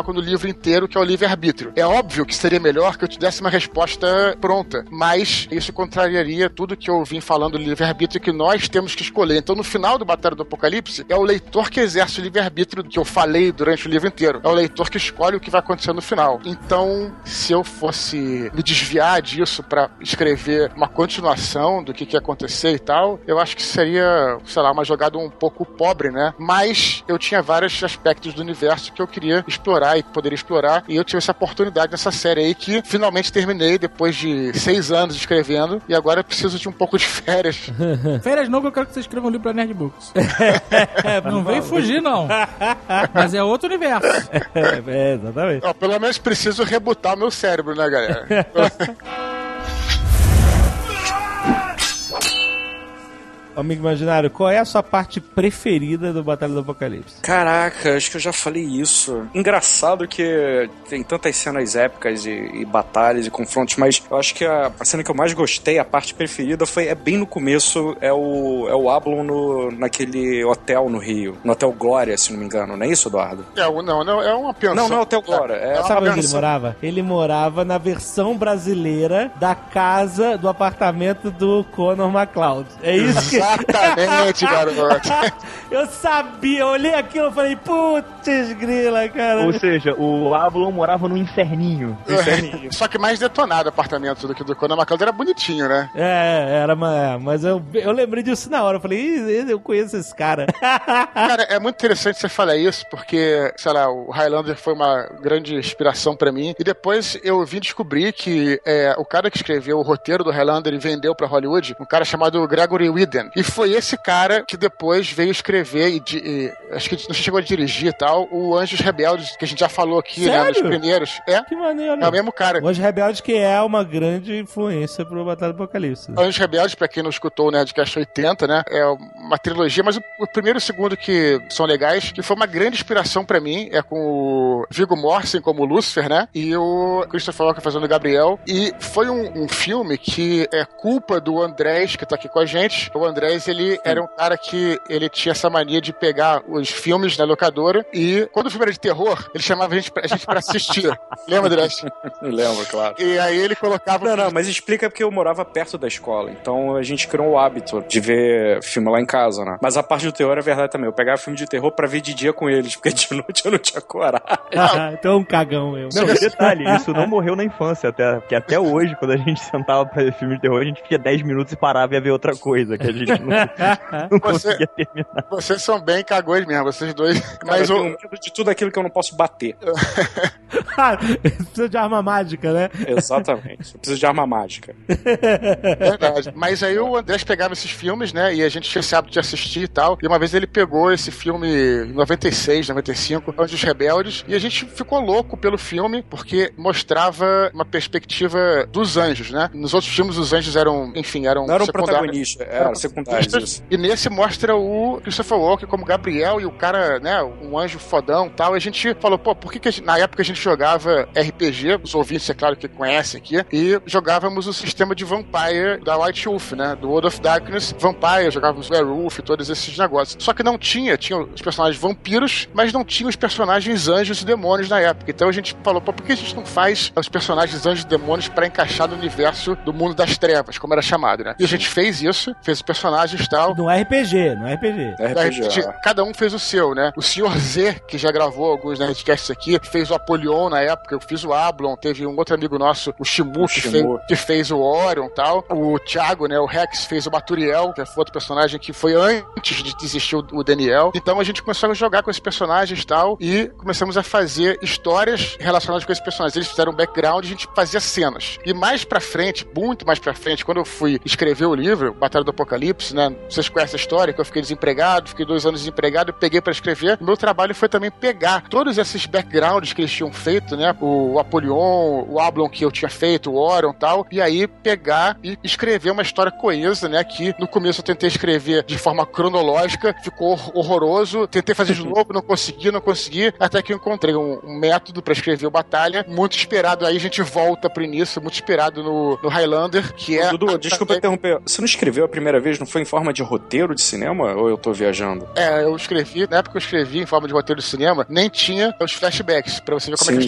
Speaker 3: inteiro, que é o livre-arbítrio. É óbvio que seria melhor que eu te desse uma resposta pronta, mas isso contrariaria tudo que eu vim falando do livre-arbítrio, que nós temos que escolher. Então, no final do Batalha do Apocalipse, é o leitor que exerce o livre-arbítrio que eu falei durante o livro inteiro. É o leitor que escolhe o que vai acontecer no final. Então, se eu fosse me desviar disso pra escrever uma continuação do que ia acontecer e tal, eu acho que seria, sei lá, uma jogada um pouco pobre, né? Mas eu tinha vários aspectos do universo que eu queria explorar e poderia explorar, e eu tive essa oportunidade nessa série aí, que finalmente terminei depois de 6 anos escrevendo, e agora eu preciso de um pouco de férias.
Speaker 7: Férias não, que eu quero que você escreva um livro pra Nerdbooks. Não vem fugir, não. Mas é outro universo.
Speaker 2: Exatamente.
Speaker 3: Ó, pelo menos preciso rebutar o meu cérebro, né, galera?
Speaker 2: Amigo imaginário, qual é a sua parte preferida do Batalha do Apocalipse?
Speaker 4: Caraca, acho que eu já falei isso. Engraçado que tem tantas cenas épicas e batalhas e confrontos, mas eu acho que a cena que eu mais gostei, a parte preferida, é bem no começo, é o Ablon naquele hotel no Rio, no Hotel Glória, se não me engano, não é isso, Eduardo?
Speaker 3: Não, é uma pensão.
Speaker 4: Não é Hotel Glória.
Speaker 2: Sabe onde ele morava? Ele morava na versão brasileira da casa, do apartamento do Connor MacLeod. É isso que...
Speaker 3: Exatamente, garoto.
Speaker 2: Eu sabia, eu olhei aquilo e falei, putz grila, cara.
Speaker 6: Ou seja, o Ablon morava no inferninho.
Speaker 3: Só que mais detonado o apartamento do que do Conan McCloud, era bonitinho, né?
Speaker 2: Mas eu lembrei disso na hora, eu falei, eu conheço esse cara.
Speaker 3: Cara, é muito interessante você falar isso, porque, sei lá, o Highlander foi uma grande inspiração pra mim, e depois eu vim descobrir que o cara que escreveu o roteiro do Highlander e vendeu pra Hollywood, um cara chamado Gregory Whedon. E foi esse cara que depois veio escrever e acho que não chegou a dirigir e tal, o Anjos Rebeldes, que a gente já falou aqui, né, nos primeiros.
Speaker 2: Que maneiro.
Speaker 3: É o mesmo cara.
Speaker 2: O Anjos Rebeldes, que é uma grande influência pro Batalha do Apocalipse.
Speaker 3: Anjos Rebeldes, pra quem não escutou o Nerdcast 80, né, é uma trilogia, mas o primeiro e o segundo que são legais, que foi uma grande inspiração pra mim, é com o Viggo Mortensen como Lúcifer, né, e o Christopher Walken fazendo o Gabriel, e foi um filme que é culpa do Andrés, que tá aqui com a gente. O Andrés, ele era um cara que ele tinha essa mania de pegar os filmes na locadora e quando o filme era de terror, ele chamava a gente pra assistir. Lembra, Andrés?
Speaker 4: Lembro, claro.
Speaker 3: E aí ele colocava...
Speaker 4: Não, mas explica porque eu morava perto da escola, então a gente criou o hábito de ver filme lá em casa, né? Mas a parte do terror é verdade também. Eu pegava filme de terror pra ver de dia com eles, porque de noite eu não tinha coragem.
Speaker 2: Então é um cagão eu.
Speaker 6: Não, detalhe, isso não morreu na infância, porque até hoje, quando a gente sentava pra ver filme de terror, a gente fica 10 minutos e parava e ia ver outra coisa, que a gente não conseguia terminar.
Speaker 3: Vocês são bem cagões mesmo, vocês dois. Mas
Speaker 4: eu tenho medo de tudo aquilo que eu não posso bater.
Speaker 2: Precisa de arma mágica, né?
Speaker 4: Exatamente. Eu preciso de arma mágica.
Speaker 3: Verdade. Mas aí o Andrés pegava esses filmes, né? E a gente tinha esse hábito de assistir e tal. E uma vez ele pegou esse filme em 96, 95, Anjos Rebeldes, e a gente ficou louco pelo filme, porque mostrava uma perspectiva dos anjos, né? Nos outros filmes os anjos eram, enfim, eram
Speaker 4: não eram protagonistas, eram secundários.
Speaker 3: E nesse mostra o Christopher Walken como Gabriel e o cara, né, um anjo fodão e tal. E a gente falou, por que na época a gente jogava RPG, os ouvintes, é claro, que conhecem aqui, e jogávamos o sistema de Vampire da White Wolf, né, do World of Darkness, Vampire, jogávamos Werewolf, todos esses negócios. Só que não tinha os personagens vampiros, mas não tinha os personagens anjos e demônios na época. Então a gente falou, por que a gente não faz os personagens anjos e demônios pra encaixar no universo do mundo das trevas, como era chamado, né? E a gente fez isso, fez os personagens e tal.
Speaker 2: No RPG.
Speaker 3: Cada um fez o seu, né? O Sr. Z, que já gravou alguns Nerdcasts aqui, fez o Apollyon na época, eu fiz o Ablon, teve um outro amigo nosso, o Shimu, que fez o Orion e tal. O Thiago, né, o Rex, fez o Baturiel, que foi outro personagem que foi antes de existir o Daniel. Então a gente começou a jogar com esses personagens e tal, e começamos a fazer histórias relacionadas com esses personagens. Eles fizeram um background e a gente fazia cenas. E mais pra frente, muito mais pra frente, quando eu fui escrever o livro, Batalha do Apocalipse, né, vocês conhecem a história, que eu fiquei desempregado, fiquei 2 anos desempregado, eu peguei pra escrever. O meu trabalho foi também pegar todos esses backgrounds que eles tinham feito, né, o Apollyon, o Ablon que eu tinha feito, o Orion e tal, e aí pegar e escrever uma história coesa, né, que no começo eu tentei escrever de forma cronológica, ficou horroroso, tentei fazer de novo, não consegui, até que eu encontrei um método pra escrever o Batalha, muito esperado, aí a gente volta pro início, muito esperado no Highlander, que é...
Speaker 4: Dudu, desculpa interromper, você não escreveu a primeira vez, não foi em forma de roteiro de cinema, ou eu tô viajando?
Speaker 3: Eu escrevi, na época que eu escrevi em forma de roteiro de cinema, nem tinha os flashbacks, pra você ver como é que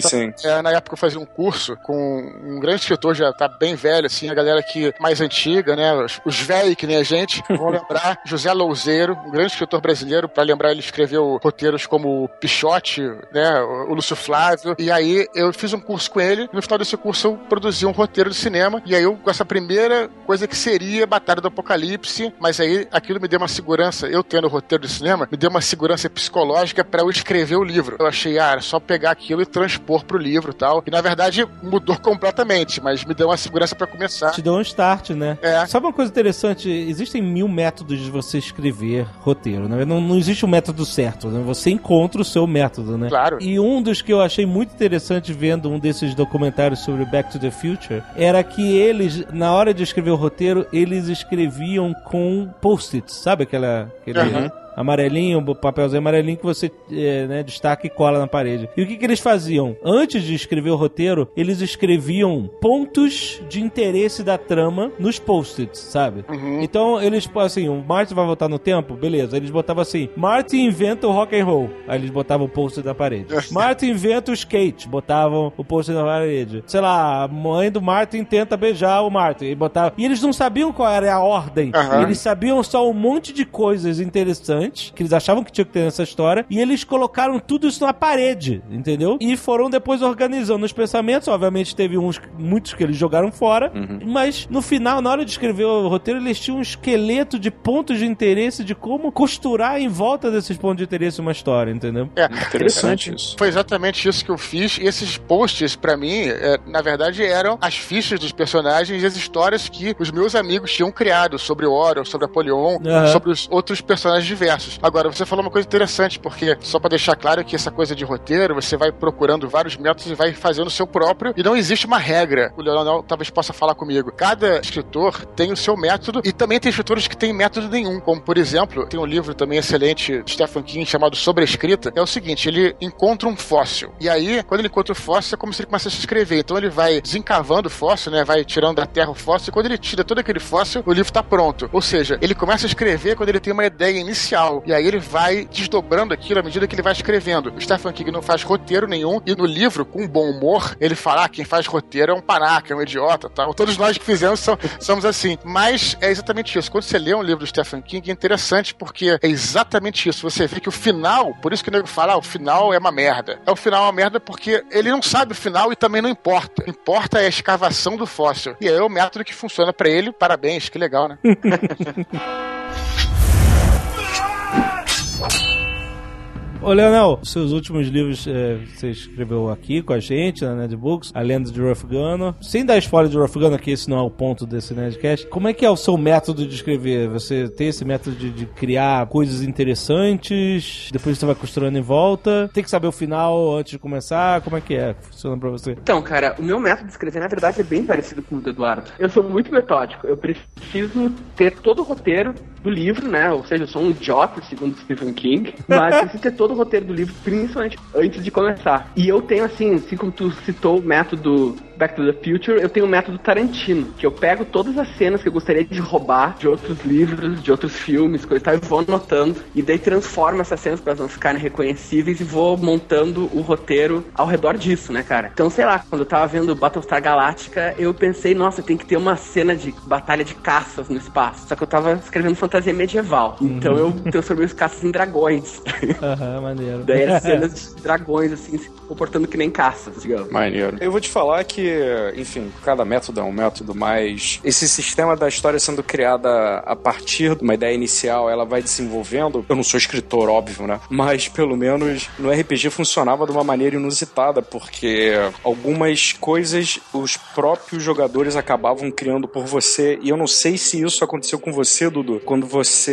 Speaker 4: sim.
Speaker 3: Na época eu fazia um curso com um grande escritor, já tá bem velho, assim, a galera aqui mais antiga, né? Os velhos que nem a gente, vão lembrar José Louzeiro, um grande escritor brasileiro, pra lembrar, ele escreveu roteiros como Pichote, né? O Lúcio Flávio, e aí eu fiz um curso com ele, e no final desse curso eu produzi um roteiro de cinema, e aí eu, com essa primeira coisa que seria Batalha do Apocalipse, mas aí aquilo me deu uma segurança, eu tendo o roteiro de cinema, me deu uma segurança psicológica pra eu escrever o livro. Eu achei, era só pegar aquilo e transpor pro livro e tal, e na verdade mudou completamente, mas me deu uma segurança pra começar.
Speaker 2: Te deu um start, né?
Speaker 3: É.
Speaker 2: Sabe uma coisa interessante? Existem 1000 métodos de você escrever roteiro, né? Não existe um método certo, né? Você encontra o seu método, né?
Speaker 3: Claro.
Speaker 2: E um dos que eu achei muito interessante vendo um desses documentários sobre Back to the Future era que eles, na hora de escrever o roteiro, eles escreviam com post-its, sabe aquele amarelinho, papelzinho amarelinho que você destaca e cola na parede. E o que eles faziam? Antes de escrever o roteiro, eles escreviam pontos de interesse da trama nos post-its, sabe? Então, eles, assim, o Marty vai voltar no tempo? Beleza. Eles botavam assim, Marty inventa o rock and roll. Aí eles botavam o post-it na parede. Marty inventa o skate. Botavam o post-it na parede. Sei lá, a mãe do Martin tenta beijar o Marty. E eles não sabiam qual era a ordem. Eles sabiam só um monte de coisas interessantes que eles achavam que tinha que ter nessa história, e eles colocaram tudo isso na parede, entendeu? E foram depois organizando os pensamentos. Obviamente teve muitos que eles jogaram fora, mas no final, na hora de escrever o roteiro, eles tinham um esqueleto de pontos de interesse, de como costurar em volta desses pontos de interesse uma história, entendeu?
Speaker 4: Interessante isso.
Speaker 3: Foi exatamente isso que eu fiz, e esses posts, pra mim, na verdade, eram as fichas dos personagens e as histórias que os meus amigos tinham criado sobre o Orwell, sobre Apoleon, sobre os outros personagens diversos. Agora, você falou uma coisa interessante, porque só pra deixar claro que essa coisa de roteiro, você vai procurando vários métodos e vai fazendo o seu próprio, e não existe uma regra. O Leonel talvez possa falar comigo. Cada escritor tem o seu método, e também tem escritores que têm método nenhum, como, por exemplo, tem um livro também excelente de Stephen King chamado Sobre a Escrita. É o seguinte, ele encontra um fóssil, e aí, quando ele encontra o fóssil, é como se ele começasse a escrever. Então ele vai desencavando o fóssil, né, vai tirando da terra o fóssil, e quando ele tira todo aquele fóssil, o livro tá pronto. Ou seja, ele começa a escrever quando ele tem uma ideia inicial, e aí ele vai desdobrando aquilo à medida que ele vai escrevendo. O Stephen King não faz roteiro nenhum, e no livro, com bom humor, ele fala, quem faz roteiro é um panaca, é um idiota, tal. Todos nós que fizemos somos assim. Mas é exatamente isso. Quando você lê um livro do Stephen King, é interessante porque é exatamente isso. Você vê que o final, por isso que o nego fala, o final é uma merda. O final é uma merda porque ele não sabe o final e também não importa. Importa é a escavação do fóssil. E aí é o método que funciona pra ele. Parabéns, que legal, né?
Speaker 2: Ô, Leonel, seus últimos livros você escreveu aqui com a gente, na Nerdbooks, A Lenda de Ruff Gunner. Sem dar spoiler de Ruff Gunner, que esse não é o ponto desse Nerdcast, como é que é o seu método de escrever? Você tem esse método de criar coisas interessantes, depois você vai costurando em volta, tem que saber o final antes de começar, como é que funciona pra você?
Speaker 5: Então, cara, o meu método de escrever, na verdade, é bem parecido com o do Eduardo. Eu sou muito metódico, eu preciso ter todo o roteiro do livro, né, ou seja, eu sou um idiota, segundo Stephen King, mas preciso ter todo o roteiro do livro, principalmente antes de começar. E eu tenho, assim como tu citou o método Back to the Future, eu tenho o método Tarantino, que eu pego todas as cenas que eu gostaria de roubar de outros livros, de outros filmes, coisa e tal, e vou anotando, e daí transformo essas cenas para elas não ficarem reconhecíveis e vou montando o roteiro ao redor disso, né, cara? Então, sei lá, quando eu tava vendo Battlestar Galactica, eu pensei, nossa, tem que ter uma cena de batalha de caças no espaço. Só que eu tava escrevendo fantasia medieval. Então eu transformei os caças em dragões.
Speaker 2: Maneiro.
Speaker 5: Daí as cenas de dragões, assim, se comportando que nem caças, digamos.
Speaker 4: Maneiro. Eu vou te falar que, enfim, cada método é um método, mas esse sistema da história sendo criada a partir de uma ideia inicial, ela vai desenvolvendo. Eu não sou escritor, óbvio, né? Mas pelo menos no RPG funcionava de uma maneira inusitada, porque algumas coisas os próprios jogadores acabavam criando por você, e eu não sei se isso aconteceu com você, Dudu, quando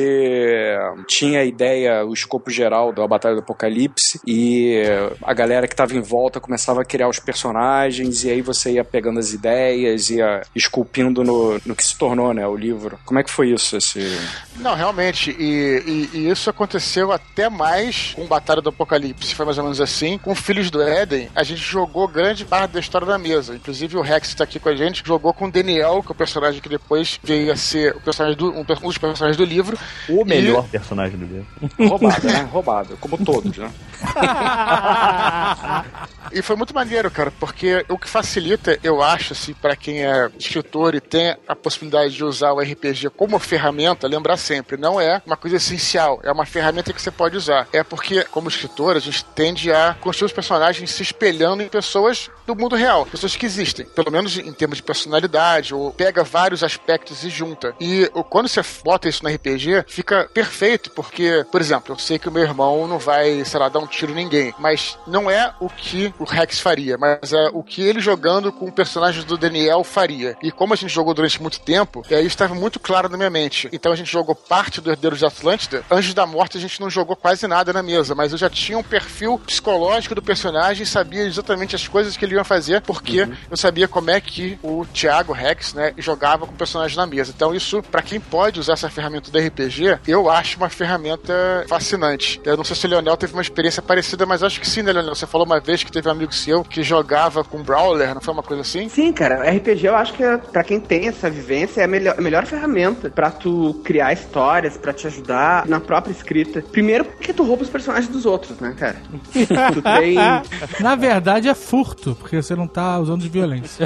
Speaker 4: você tinha a ideia, o escopo geral da Batalha do Apocalipse, e a galera que tava em volta começava a criar os personagens, e aí você ia pegando as ideias, ia esculpindo no que se tornou, né, o livro. Como é que foi isso?
Speaker 3: Não, realmente, e isso aconteceu até mais com Batalha do Apocalipse, foi mais ou menos assim. Com Filhos do Éden, a gente jogou grande parte da história da mesa, inclusive o Rex tá aqui com a gente, jogou com o Daniel, que é o personagem que depois veio a ser o personagem um dos personagens do livro.
Speaker 6: O melhor personagem do livro.
Speaker 4: Roubado, né? Roubado, como todos, né?
Speaker 3: E foi muito maneiro, cara, porque o que facilita, eu acho, assim, pra quem é escritor e tem a possibilidade de usar o RPG como ferramenta, lembrar sempre, não é uma coisa essencial, é uma ferramenta que você pode usar. É porque, como escritor, a gente tende a construir os personagens se espelhando em pessoas do mundo real, pessoas que existem, pelo menos em termos de personalidade, ou pega vários aspectos e junta. E quando você bota isso no RPG, fica perfeito, porque, por exemplo, eu sei que o meu irmão não vai, sei lá, dar um tiro em ninguém, mas não é o que o Rex faria, mas é o que ele jogando com o personagem do Daniel faria. E como a gente jogou durante muito tempo, isso estava muito claro na minha mente. Então a gente jogou parte do Herdeiros de Atlântida. Anjos da Morte a gente não jogou quase nada na mesa, mas eu já tinha um perfil psicológico do personagem e sabia exatamente as coisas que ele ia fazer, porque eu sabia como é que o Thiago Rex, né, jogava com o personagem na mesa. Então isso, pra quem pode usar essa ferramenta do RPG, eu acho uma ferramenta fascinante. Eu não sei se o Leonel teve uma experiência parecida, mas acho que sim, né, Leonel? Você falou uma vez que teve um amigo seu que jogava com Brawler, não foi uma coisa assim?
Speaker 5: Sim, cara. RPG eu acho que pra quem tem essa vivência é a melhor ferramenta pra tu criar histórias, pra te ajudar na própria escrita. Primeiro porque tu rouba os personagens dos outros, né, cara? Tu tem...
Speaker 7: Na verdade é furto, porque você não tá usando de violência.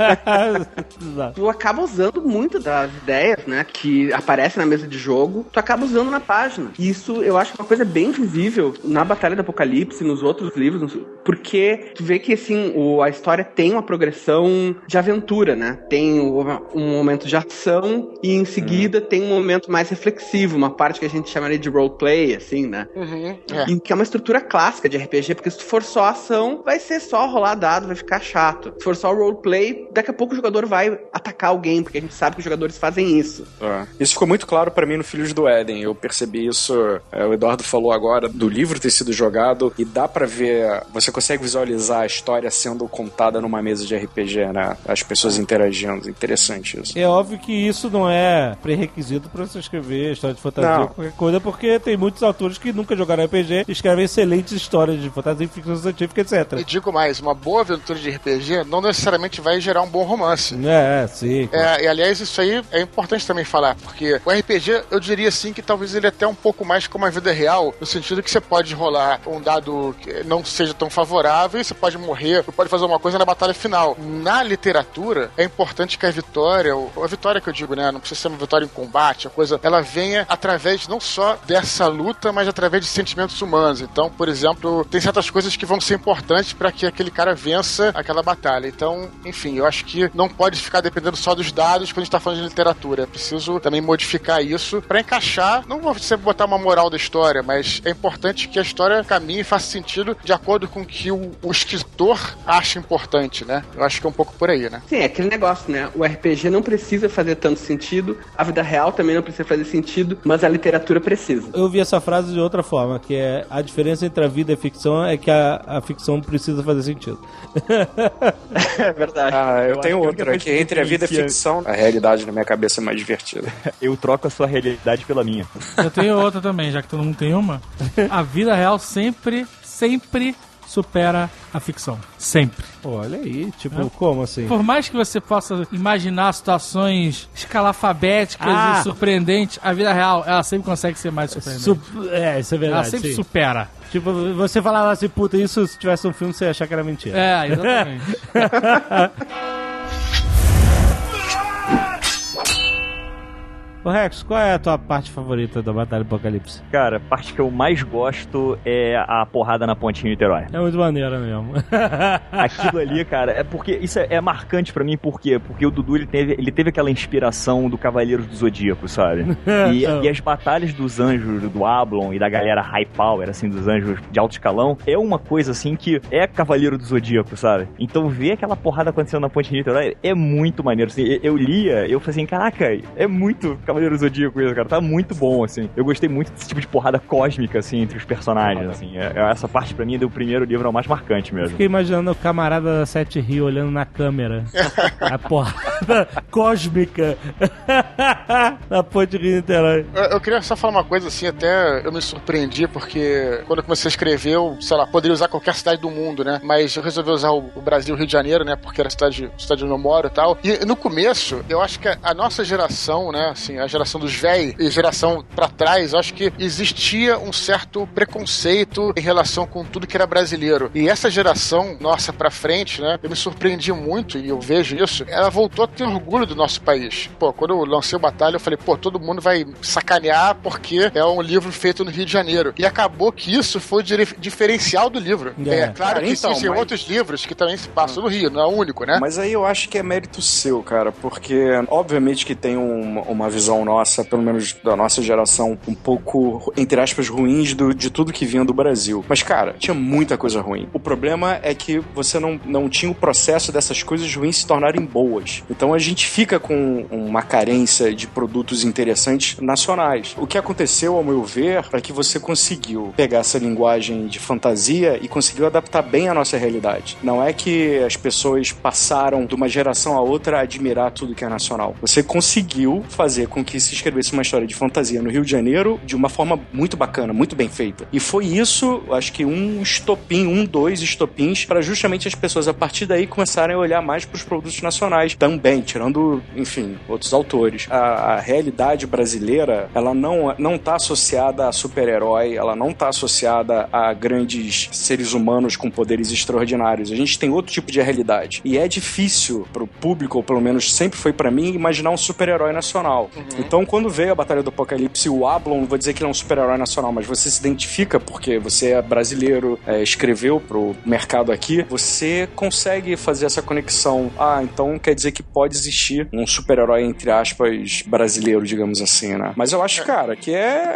Speaker 5: Tu acaba usando muito das ideias, né, que aparecem na mesa de jogo, tu acaba usando na página. E isso eu acho uma coisa bem visível na Batalha do Apocalipse, nos outros livros, porque tu vê que, assim, a história tem uma progressão de aventura, né? Tem um momento de ação e em seguida tem um momento mais reflexivo, uma parte que a gente chamaria de roleplay, assim, né? E que é uma estrutura clássica de RPG, porque se tu for só ação, vai ser só rolar dado, vai ficar chato. Se for só roleplay, daqui a pouco o jogador vai atacar alguém, porque a gente sabe que os jogadores fazem isso.
Speaker 4: Isso ficou muito claro pra mim no Filhos do Éden. Eu percebi isso, o Eduardo falou agora do livro ter sido jogado, e dá pra ver, você consegue visualizar a história sendo contada numa mesa de RPG, né? As pessoas interagindo. Interessante isso.
Speaker 2: É óbvio que isso não é pré-requisito pra você escrever história de fantasia ou qualquer coisa, porque tem muitos autores que nunca jogaram RPG e escrevem excelentes histórias de fantasia, ficção científica, etc.
Speaker 3: E digo mais, uma boa aventura de RPG não necessariamente vai gerar um bom romance.
Speaker 2: Sim.
Speaker 3: E aliás, isso aí é importante também falar, porque o RPG, eu diria assim que talvez ele é até um pouco mais como a vida real, no sentido que você pode rolar um dado que não seja tão favorável e você pode morrer, ou pode fazer uma coisa na batalha final. Na literatura, é importante que a vitória, a vitória que eu digo, né, não precisa ser uma vitória em combate, a coisa, ela venha através não só dessa luta, mas através de sentimentos humanos. Então, por exemplo, tem certas coisas que vão ser importantes para que aquele cara vença aquela batalha. Então, enfim, eu acho que não pode ficar dependendo só dos dados quando a gente tá falando de literatura. É preciso também modificar isso para encaixar, não vou sempre botar uma moral da história, mas é importante que a história caminhe e faça sentido de acordo com o que o escritor acha importante, né? Eu acho que é um pouco por aí, né?
Speaker 5: Sim, é aquele negócio, né? O RPG não precisa fazer tanto sentido, a vida real também não precisa fazer sentido, mas a literatura precisa.
Speaker 2: Eu vi essa frase de outra forma, que é a diferença entre a vida e a ficção é que a ficção precisa fazer sentido.
Speaker 5: É verdade.
Speaker 4: Eu tenho outra, que entre a vida e a ficção, a realidade na minha cabeça é mais divertida.
Speaker 6: Eu troco a sua realidade pela minha.
Speaker 7: Eu tenho outra também, já que todo mundo tem uma. A vida real sempre supera a ficção. Sempre.
Speaker 2: Olha aí, tipo, como assim?
Speaker 7: Por mais que você possa imaginar situações escalafabéticas e surpreendentes, a vida real, ela sempre consegue ser mais surpreendente.
Speaker 2: Isso é verdade.
Speaker 7: Ela sempre supera.
Speaker 2: Tipo, você falava assim, puta, isso se tivesse um filme, você ia achar que era mentira.
Speaker 7: É, exatamente.
Speaker 2: Ô Rex, qual é a tua parte favorita da Batalha do Apocalipse?
Speaker 6: Cara, a parte que eu mais gosto é a porrada na pontinha de Niterói.
Speaker 2: É muito maneira mesmo.
Speaker 6: Aquilo ali, cara, é porque isso é marcante pra mim, por quê? Porque o Dudu, ele teve aquela inspiração do Cavaleiros do Zodíaco, sabe? E as batalhas dos anjos do Ablon e da galera high power, assim, dos anjos de alto escalão, é uma coisa, assim, que é Cavaleiro do Zodíaco, sabe? Então ver aquela porrada acontecendo na ponte de Niterói é muito maneiro, assim. Eu lia, eu falei assim, caraca, é muito Cavaleiro Zodíaco isso, cara. Tá muito bom, assim. Eu gostei muito desse tipo de porrada cósmica, assim, entre os personagens, assim. Essa parte, pra mim, do primeiro livro é o mais marcante mesmo.
Speaker 2: Fiquei imaginando o camarada da Sete Rio olhando na câmera. A porrada cósmica na ponte de Niterói.
Speaker 3: Eu queria só falar uma coisa, assim, até eu me surpreendi, porque quando eu comecei a escrever, eu, sei lá, poderia usar qualquer cidade do mundo, né? Mas eu resolvi usar o Brasil, o Rio de Janeiro, né? Porque era a cidade onde eu moro e tal. E no começo, eu acho que a nossa geração, né? Assim, a geração dos véi e geração pra trás, eu acho que existia um certo preconceito em relação com tudo que era brasileiro. E essa geração nossa pra frente, né, eu me surpreendi muito, e eu vejo isso, ela voltou a ter orgulho do nosso país. Pô, quando eu lancei o Batalha, eu falei, pô, todo mundo vai sacanear porque é um livro feito no Rio de Janeiro. E acabou que isso foi o diferencial do livro. É claro que existem outros livros que também se passam no Rio, não é o único, né?
Speaker 4: Mas aí eu acho que é mérito seu, cara, porque obviamente que tem uma visão nossa, pelo menos da nossa geração, um pouco, entre aspas, ruins de tudo que vinha do Brasil. Mas, cara, tinha muita coisa ruim. O problema é que você não tinha o processo dessas coisas ruins se tornarem boas. Então a gente fica com uma carência de produtos interessantes nacionais. O que aconteceu, ao meu ver, é que você conseguiu pegar essa linguagem de fantasia e conseguiu adaptar bem a nossa realidade. Não é que as pessoas passaram de uma geração a outra a admirar tudo que é nacional. Você conseguiu fazer com que se escrevesse uma história de fantasia no Rio de Janeiro de uma forma muito bacana, muito bem feita. E foi isso, acho que dois estopins para justamente as pessoas a partir daí começarem a olhar mais para os produtos nacionais também, tirando, enfim, outros autores. A realidade brasileira, ela não tá associada a super-herói, ela não tá associada a grandes seres humanos com poderes extraordinários. A gente tem outro tipo de realidade. E é difícil pro público, ou pelo menos sempre foi pra mim, imaginar um super-herói nacional. Então, quando veio a Batalha do Apocalipse, o Ablon, não vou dizer que ele é um super-herói nacional, mas você se identifica porque você é brasileiro, escreveu pro mercado aqui, você consegue fazer essa conexão. Então quer dizer que pode existir um super-herói, entre aspas, brasileiro, digamos assim, né? Mas eu acho, cara, que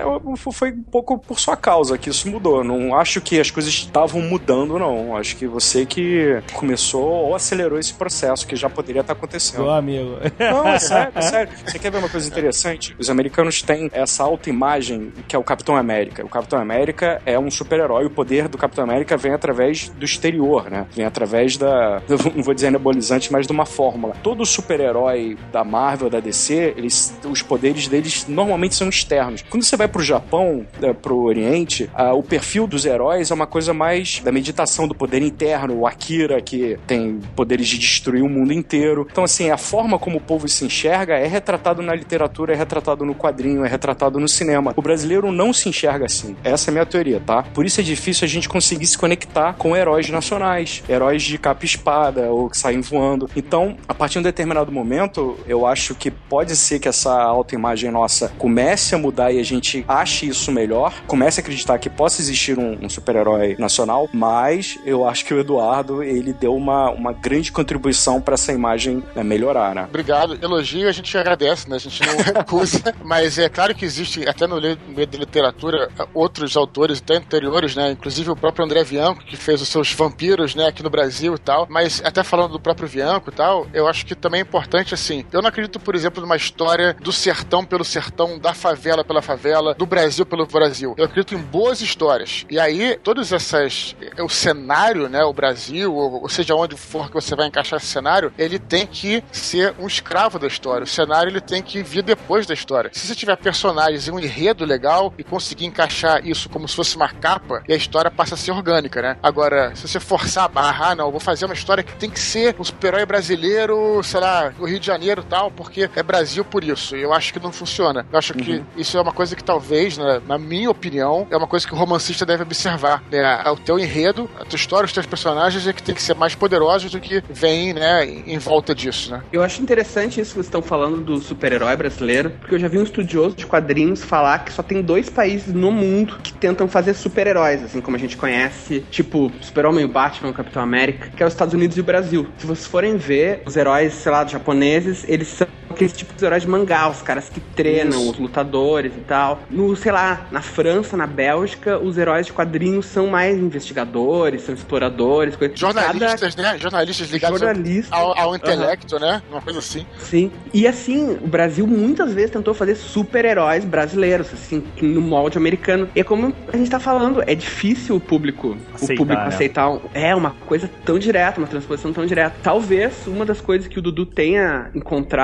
Speaker 4: foi um pouco por sua causa que isso mudou. Não acho que as coisas estavam mudando, não. Acho que você que começou ou acelerou esse processo que já poderia estar acontecendo.
Speaker 2: Meu amigo.
Speaker 4: Não, é sério, é sério. Você quer ver uma coisa interessante? Os americanos têm essa autoimagem que é o Capitão América. O Capitão América é um super-herói. O poder do Capitão América vem através do exterior, né? Vem através não vou dizer anabolizante, mas de uma fórmula. Todo super-herói da Marvel, da DC, os poderes deles normalmente são externos. Quando você vai pro Japão, pro Oriente, o perfil dos heróis é uma coisa mais da meditação do poder interno, o Akira, que tem poderes de destruir o mundo inteiro. Então, assim, a forma como o povo se enxerga é retratado na literatura, é retratado no quadrinho, é retratado no cinema. O brasileiro não se enxerga assim. Essa é a minha teoria, tá? Por isso é difícil a gente conseguir se conectar com heróis nacionais, heróis de capa e espada, ou que saem voando. Então, a partir de um determinado momento, eu acho que pode ser que essa autoimagem nossa comece a mudar e a gente ache isso melhor, comece a acreditar que possa existir um super-herói nacional, mas eu acho que o Eduardo, ele deu uma grande contribuição para essa imagem melhorar, né?
Speaker 3: Obrigado. Elogio a gente agradece, né? A gente não recusa, mas é claro que existe, até no meio da literatura, outros autores até anteriores, né? Inclusive o próprio André Bianco, que fez os seus vampiros, né? Aqui no Brasil e tal, mas até falando do próprio Bianco e tal, eu acho que também é importante, assim, eu não acredito, por exemplo, numa história do sertão pelo sertão, da favela pela favela, do Brasil pelo Brasil. Eu acredito em boas histórias. E aí, todas essas... O cenário, né? O Brasil, ou seja, onde for que você vai encaixar esse cenário, ele tem que ser um escravo da história. O cenário, ele tem que vir depois da história. Se você tiver personagens e um enredo legal e conseguir encaixar isso como se fosse uma capa, e a história passa a ser orgânica, né? Agora, se você forçar a barra, não, eu vou fazer uma história que tem que ser um super-herói brasileiro, sei lá, no Rio de Janeiro e tal, porque é Brasil por isso. E eu acho que não funciona. Eu acho que isso é uma coisa que talvez, na minha opinião, é uma coisa que o romancista deve observar. Né? O teu enredo, a tua história, os teus personagens é que tem que ser mais poderosos do que vem, né, em volta disso, né?
Speaker 5: Eu acho interessante isso que vocês estão falando do super-herói brasileiro, porque eu já vi um estudioso de quadrinhos falar que só tem 2 países no mundo que tentam fazer super-heróis, assim como a gente conhece, tipo Super-Homem, o Batman, o Capitão América, que é os Estados Unidos e o Brasil. Se vocês forem ver, os heróis, sei lá, japoneses, eles são aqueles tipos de heróis de mangá, os caras que treinam, os lutadores e tal. Sei lá, na França, na Bélgica, os heróis de quadrinhos são mais investigadores, são exploradores, coisa.
Speaker 3: Jornalistas, né? Jornalistas ligados ao intelecto, né? Uma coisa assim.
Speaker 5: Sim. E assim, o Brasil muitas vezes tentou fazer super-heróis brasileiros, assim, no molde americano. E como a gente tá falando, é difícil o público aceitar uma coisa tão direta, uma transposição tão direta. Talvez uma das coisas que o Dudu tenha encontrado na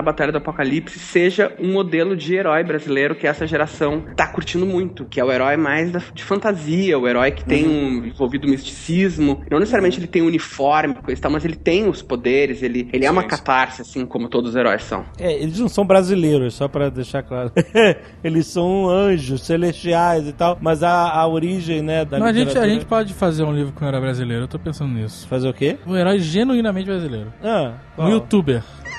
Speaker 5: Batalha do Apocalipse seja um modelo de herói brasileiro que essa geração tá curtindo muito, que é o herói mais de fantasia, o herói que tem envolvido misticismo. Não necessariamente ele tem um uniforme, coisa e tal, mas ele tem os poderes, ele é uma catarse, assim como todos os heróis são.
Speaker 2: Eles não são brasileiros, só pra deixar claro. Eles são anjos, celestiais e tal, mas a origem, né, da
Speaker 7: literatura... A gente pode fazer um livro com um herói brasileiro, eu tô pensando nisso.
Speaker 2: Fazer o quê?
Speaker 7: Um herói genuinamente brasileiro. Um youtuber.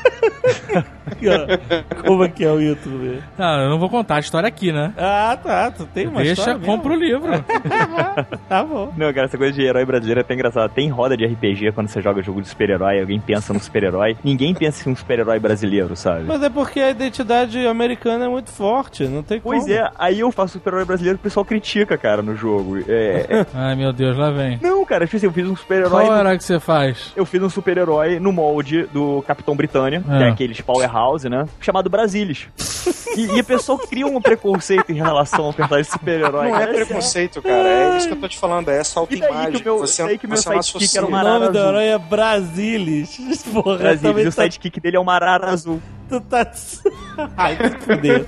Speaker 2: Como é que é o youtuber?
Speaker 7: Eu não vou contar a história aqui, né?
Speaker 2: Tá, tu tem uma história mesmo?
Speaker 7: Compra o livro.
Speaker 2: Tá bom.
Speaker 6: Não, cara, essa coisa de herói brasileiro é até engraçada. Tem roda de RPG quando você joga jogo de super-herói, alguém pensa no super-herói. Ninguém pensa em um super-herói brasileiro, sabe?
Speaker 2: Mas é porque a identidade americana é muito forte, não tem como.
Speaker 6: Pois é, aí eu faço super-herói brasileiro e o pessoal critica, cara, no jogo.
Speaker 7: Ai, meu Deus, lá vem.
Speaker 6: Não, cara, tipo assim, eu fiz um super-herói...
Speaker 7: Qual herói que você faz?
Speaker 6: Eu fiz um super-herói no molde do Capitão Britânia, que é aqueles powerhouse, né? Chamado Brasilis. E a pessoa cria um preconceito em relação ao personagem super-herói.
Speaker 4: Não é preconceito, cara. É isso que eu tô te falando. É essa autoimagem.
Speaker 6: Você que meu sidekick era um
Speaker 2: arara azul. O nome do herói é Brasilis. Porra,
Speaker 6: Brasilis, o sidekick dele é uma arara azul.
Speaker 2: Tu tá... Ai, que fudeu.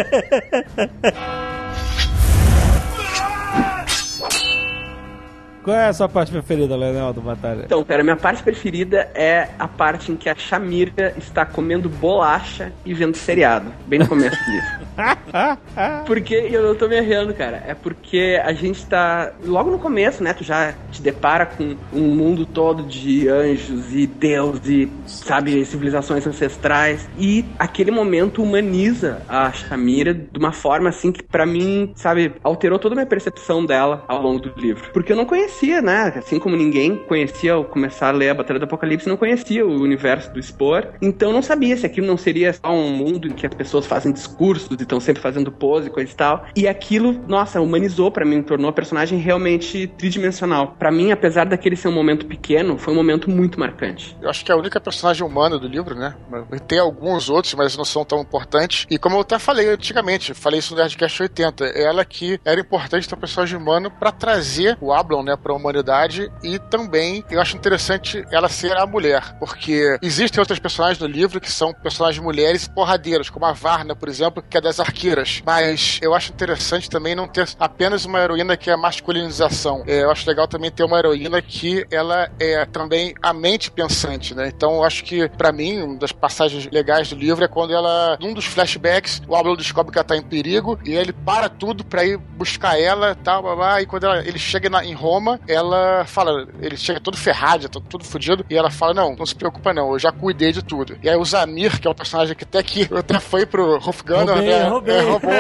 Speaker 2: Qual é a sua parte preferida, Leonel, do Batalha?
Speaker 5: Então, cara, minha parte preferida é a parte em que a Shamira está comendo bolacha e vendo seriado. Bem no começo do livro. Porque, eu não tô me arreando, cara, é porque a gente tá... Logo no começo, né, tu já te depara com um mundo todo de anjos e Deus e, sabe, civilizações ancestrais. E aquele momento humaniza a Shamira de uma forma, assim, que pra mim, sabe, alterou toda a minha percepção dela ao longo do livro. Porque eu não conhecia, né, assim como ninguém conhecia ao começar a ler a Batalha do Apocalipse, não conhecia o universo do Spore. Então não sabia se aquilo não seria só um mundo em que as pessoas fazem discursos e estão sempre fazendo pose e coisa e tal. E aquilo, nossa, humanizou pra mim, tornou a personagem realmente tridimensional. Pra mim, apesar daquele ser um momento pequeno, foi um momento muito marcante.
Speaker 3: Eu acho que é a única personagem humana do livro, né? Tem alguns outros, mas não são tão importantes. E como eu até falei antigamente, falei isso no Nerdcast 80, é ela que era importante ter um personagem humano pra trazer o Ablon, né, pra humanidade. E também, eu acho interessante ela ser a mulher, porque existem outras personagens no livro que são personagens mulheres porradeiras, como a Varna, por exemplo, que é das arqueiras. Mas eu acho interessante também não ter apenas uma heroína que é a masculinização. Eu acho legal também ter uma heroína que ela é também a mente pensante, né? Então eu acho que, pra mim, uma das passagens legais do livro é quando ela, num dos flashbacks, o Ablon descobre que ela tá em perigo e ele para tudo pra ir buscar ela, tal, e quando ele chega em Roma, ela fala, ele chega todo ferrado, já tá tudo fodido, e ela fala, não se preocupa não, eu já cuidei de tudo. E aí o Zamir, que é um personagem que até foi pro Hofgunner, né? Roubou.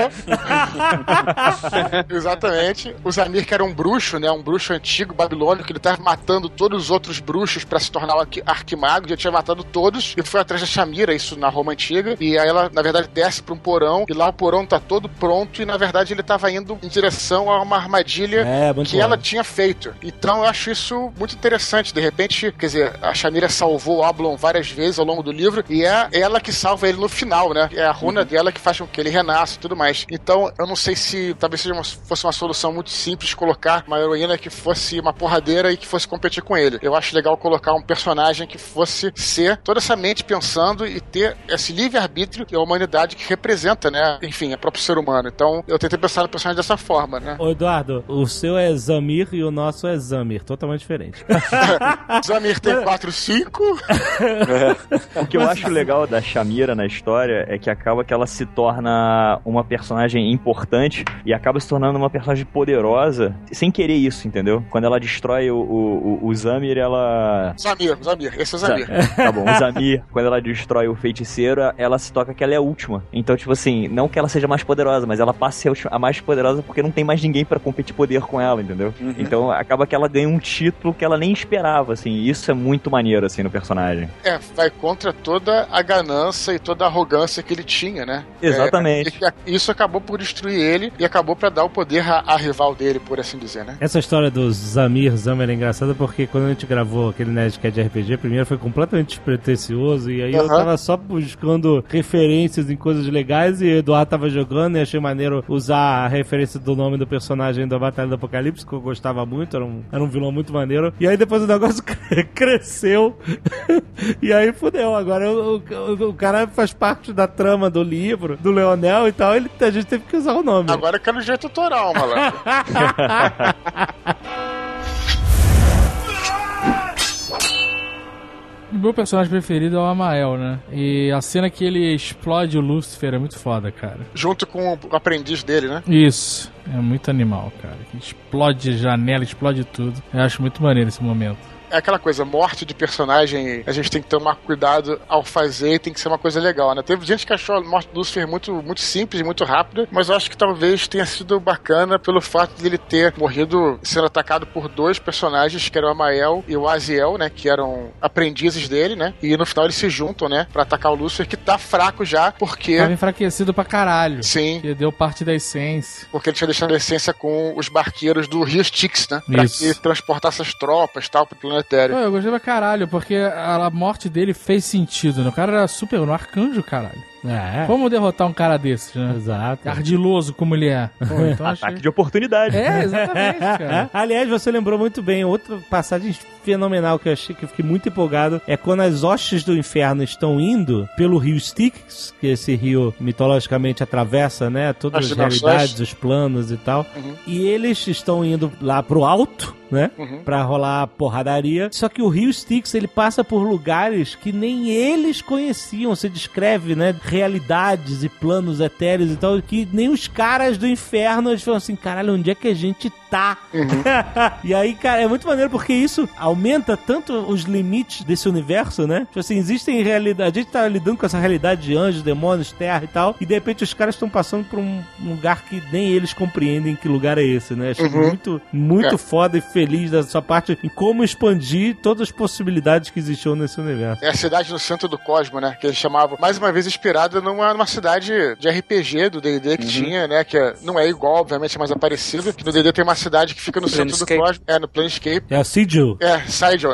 Speaker 3: Exatamente. O Zamir, que era um bruxo, né? Um bruxo antigo, babilônico, que ele tava matando todos os outros bruxos pra se tornar o arquimago, já tinha matado todos, e foi atrás da Shamira, isso na Roma Antiga, e aí ela, na verdade, desce pra um porão, e lá o porão tá todo pronto, e na verdade ele tava indo em direção a uma armadilha que ela tinha feito. Então eu acho isso muito interessante. De repente, quer dizer, a Shamira salvou o Ablon várias vezes ao longo do livro, e é ela que salva ele no final, né? É a runa dela que faz com que ele renasça e tudo mais. Então, eu não sei se talvez fosse uma solução muito simples colocar uma heroína que fosse uma porradeira e que fosse competir com ele. Eu acho legal colocar um personagem que fosse ser toda essa mente pensando e ter esse livre-arbítrio e a humanidade que representa, né? Enfim, é próprio ser humano. Então, eu tentei pensar no personagem dessa forma, né?
Speaker 2: Ô, Eduardo, o seu é Zamir e o nosso é Zamir. Totalmente diferente.
Speaker 3: Zamir tem 4, 5.
Speaker 6: O que eu acho legal da Shamira na história é que acaba que ela se torna uma personagem importante e acaba se tornando uma personagem poderosa sem querer isso, entendeu? Quando ela destrói o Zamir, ela...
Speaker 3: Zamir, esse é o Zamir.
Speaker 6: Tá bom, o Zamir, quando ela destrói o feiticeiro, ela se toca que ela é a última. Então, tipo assim, não que ela seja mais poderosa, mas ela passa a ser a mais poderosa porque não tem mais ninguém pra competir poder com ela, entendeu? Uhum. Então, acaba que ela ganha um título que ela nem esperava, assim. Isso é muito maneiro, assim, no personagem.
Speaker 3: Vai contra toda a ganância e toda a arrogância que ele tinha, né?
Speaker 6: Exatamente.
Speaker 3: Isso acabou por destruir ele e acabou pra dar o poder à rival dele, por assim dizer, né?
Speaker 2: Essa história do Zamir é engraçada porque quando a gente gravou aquele Nerdcast de RPG, primeiro foi completamente despretensioso e aí eu tava só buscando referências em coisas legais e o Eduardo tava jogando e achei maneiro usar a referência do nome do personagem da Batalha do Apocalipse, que eu gostava muito. muito, era um vilão muito maneiro. E aí depois o negócio cresceu. E aí fudeu. Agora o cara faz parte da trama do livro, do Leonel e tal, a gente teve que usar o nome.
Speaker 3: Agora eu quero jeito autoral, malandro.
Speaker 7: O meu personagem preferido é o Amael, né? E a cena que ele explode o Lúcifer é muito foda, cara.
Speaker 3: Junto com o aprendiz dele, né?
Speaker 7: Isso. É muito animal, cara. Explode janela, explode tudo. Eu acho muito maneiro esse momento.
Speaker 3: É aquela coisa, morte de personagem, a gente tem que tomar cuidado ao fazer e tem que ser uma coisa legal, né? Teve gente que achou a morte do Lúcifer muito, muito simples e muito rápida, mas eu acho que talvez tenha sido bacana pelo fato de ele ter morrido sendo atacado por dois personagens, que eram o Amael e o Aziel, né? Que eram aprendizes dele, né? E no final eles se juntam, né? Pra atacar o Lúcifer, que tá fraco já, porque...
Speaker 7: Tava enfraquecido pra caralho.
Speaker 3: Sim.
Speaker 7: Que deu parte da essência.
Speaker 3: Porque ele tinha deixado a essência com os barqueiros do Rio Styx, né? Pra que transportasse as tropas e tal, pro planeta.
Speaker 7: Eu gostei pra caralho, porque a morte dele fez sentido, né? O cara era super, um arcanjo, caralho. Como derrotar um cara desses, né?
Speaker 2: Exato.
Speaker 7: Ardiloso como ele é. Pô, então
Speaker 6: Ataque de oportunidade.
Speaker 7: Exatamente, cara.
Speaker 2: Aliás, você lembrou muito bem, outra passagem fenomenal que eu achei, que eu fiquei muito empolgado, é quando as hostes do inferno estão indo pelo rio Styx, que esse rio mitologicamente atravessa, né, todas as realidades, os planos e tal, e eles estão indo lá pro alto, né, pra rolar porradaria, só que o rio Styx, ele passa por lugares que nem eles conheciam, você descreve, né, realidades e planos etéreos e tal, que nem os caras do inferno, eles falam assim, caralho, onde é que a gente tá? E aí, cara, é muito maneiro porque isso aumenta tanto os limites desse universo, né? Tipo assim, existem realidades, a gente tá lidando com essa realidade de anjos, demônios, terra e tal, e de repente os caras estão passando por um lugar que nem eles compreendem que lugar é esse, né? Acho muito foda e feliz da sua parte em como expandir todas as possibilidades que existiam nesse universo.
Speaker 3: É a cidade no centro do cosmo, né? Que eles chamavam, mais uma vez, inspirada numa cidade de RPG do D&D que tinha, né? Que não é igual, obviamente, é mais parecido. Que no D&D tem uma cidade que fica no centro do cosmos. É, no Planescape.
Speaker 2: É a Sigil.
Speaker 3: Sigil,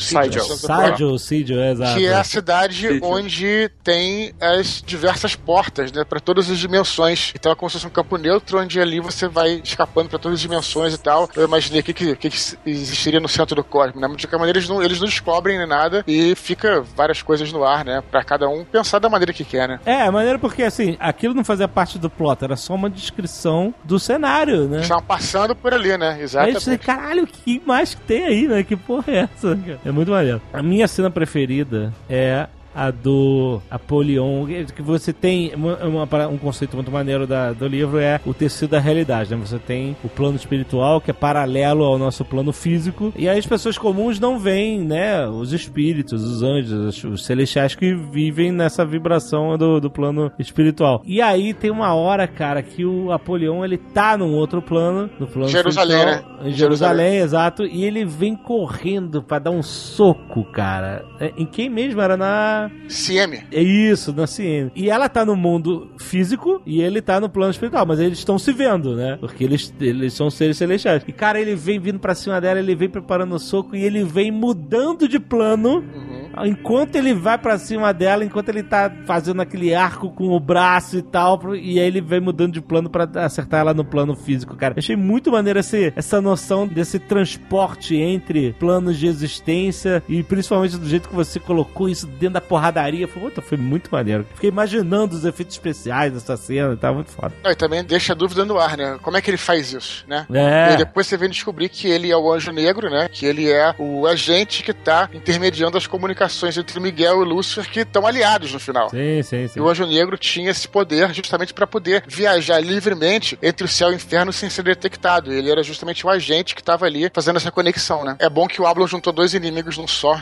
Speaker 2: exato.
Speaker 3: Que é a cidade onde tem as diversas portas, né? Pra todas as dimensões. Então é como se fosse um campo neutro, onde ali você vai escapando pra todas as dimensões e tal. Eu imaginei o que existiria no centro do cosmos, né? Mas de qualquer maneira eles não descobrem nem nada e fica várias coisas no ar, né? Pra cada um pensar da maneira que quer, né?
Speaker 2: É maneiro porque, assim, aquilo não fazia parte do plot, era só uma descrição do cenário, né?
Speaker 3: Estavam passando por ali, né? Exatamente.
Speaker 2: Aí você, caralho, o que mais que tem aí, né? Que porra é essa? É muito maneiro. A minha cena preferida é a do Apolion, que você tem um conceito muito maneiro do livro, é o tecido da realidade, né? Você tem o plano espiritual, que é paralelo ao nosso plano físico, e aí as pessoas comuns não veem, né, os espíritos, os anjos, os celestiais que vivem nessa vibração do plano espiritual. E aí tem uma hora, cara, que o Apolion, ele tá num outro plano, no plano
Speaker 3: Jerusalém,
Speaker 2: espiritual,
Speaker 3: né?
Speaker 2: em Jerusalém, exato, e ele vem correndo pra dar um soco, cara. Em quem mesmo? Era na
Speaker 3: CM.
Speaker 2: É isso, na CM. E ela tá no mundo físico e ele tá no plano espiritual, mas eles estão se vendo, né? Porque eles são seres celestiais. E, cara, ele vem vindo pra cima dela, ele vem preparando o soco e ele vem mudando de plano enquanto ele vai pra cima dela, enquanto ele tá fazendo aquele arco com o braço e tal, e aí ele vem mudando de plano pra acertar ela no plano físico, cara. Eu achei muito maneiro essa noção desse transporte entre planos de existência e principalmente do jeito que você colocou isso dentro da porradaria. Foi muito maneiro. Fiquei imaginando os efeitos especiais dessa cena, tá muito foda.
Speaker 3: E também deixa a dúvida no ar, né? Como é que ele faz isso, né?
Speaker 2: É.
Speaker 3: E depois você vem descobrir que ele é o Anjo Negro, né? Que ele é o agente que tá intermediando as comunicações entre Miguel e Lúcifer, que estão aliados no final.
Speaker 2: Sim.
Speaker 3: E o Anjo Negro tinha esse poder justamente para poder viajar livremente entre o céu e o inferno sem ser detectado. Ele era justamente o agente que tava ali fazendo essa conexão, né? É bom que o Ablon juntou dois inimigos num só.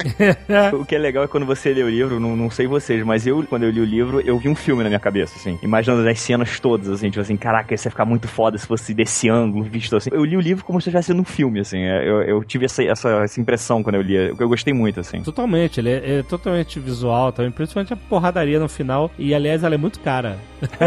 Speaker 6: O que é legal é quando você lê o livro, não sei vocês, mas quando eu li o livro, eu vi um filme na minha cabeça, assim, imaginando as cenas todas, assim, tipo assim, caraca, isso ia ficar muito foda se fosse desse ângulo, visto assim. Eu li o livro como se estivesse sendo um filme, assim, eu tive essa impressão quando eu li, eu gostei muito, assim.
Speaker 2: Totalmente. Totalmente, ele é totalmente visual também, principalmente a porradaria no final. E aliás, ela é muito cara.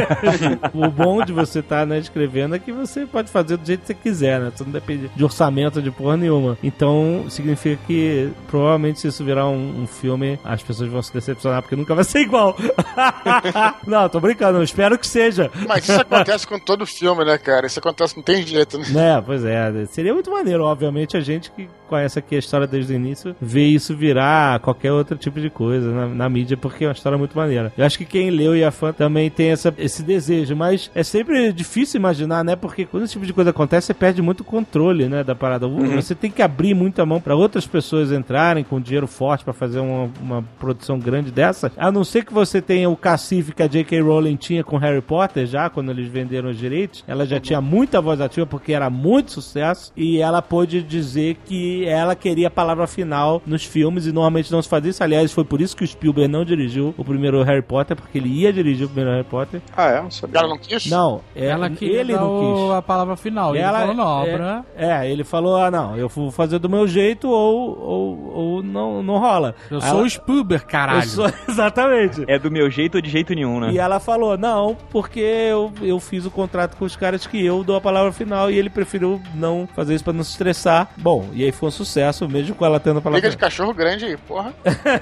Speaker 2: O bom de você estar escrevendo é que você pode fazer do jeito que você quiser, né? Você não depende de orçamento de porra nenhuma. Então significa que provavelmente se isso virar um filme, as pessoas vão se decepcionar porque nunca vai ser igual. Não, tô brincando, eu espero que seja.
Speaker 3: Mas isso acontece com todo filme, né, cara? Isso acontece, não tem jeito, né?
Speaker 2: Pois é. Seria muito maneiro, obviamente, a gente que conhece aqui a história desde o início, ver isso virar qualquer outro tipo de coisa na mídia, porque é uma história muito maneira. Eu acho que quem leu e é fã também tem esse desejo, mas é sempre difícil imaginar, né? Porque quando esse tipo de coisa acontece, você perde muito controle, né, da parada. Você tem que abrir muita mão pra outras pessoas entrarem com dinheiro forte pra fazer uma produção grande dessa, a não ser que você tenha o cacife que a J.K. Rowling tinha com Harry Potter já, quando eles venderam os direitos. Ela já tinha muita voz ativa porque era muito sucesso e ela pôde dizer que ela queria a palavra final nos filmes e normalmente não se fazia isso. Aliás, foi por isso que o Spielberg não dirigiu o primeiro Harry Potter, porque ele ia dirigir o primeiro Harry Potter.
Speaker 3: Não sabia. Ela não quis?
Speaker 2: Não,
Speaker 7: ela queria
Speaker 2: ele não quis
Speaker 7: a palavra final. Ele falou na obra.
Speaker 2: Ele falou, não, eu vou fazer do meu jeito ou não rola.
Speaker 7: Eu sou o Spielberg, caralho.
Speaker 2: Exatamente.
Speaker 6: É do meu jeito ou de jeito nenhum, né?
Speaker 2: E ela falou, não, porque eu fiz o contrato com os caras que eu dou a palavra final e ele preferiu não fazer isso pra não se estressar. Bom, e aí foi um sucesso, mesmo com ela tendo a palavra
Speaker 3: final. Liga de cachorro grande aí, porra.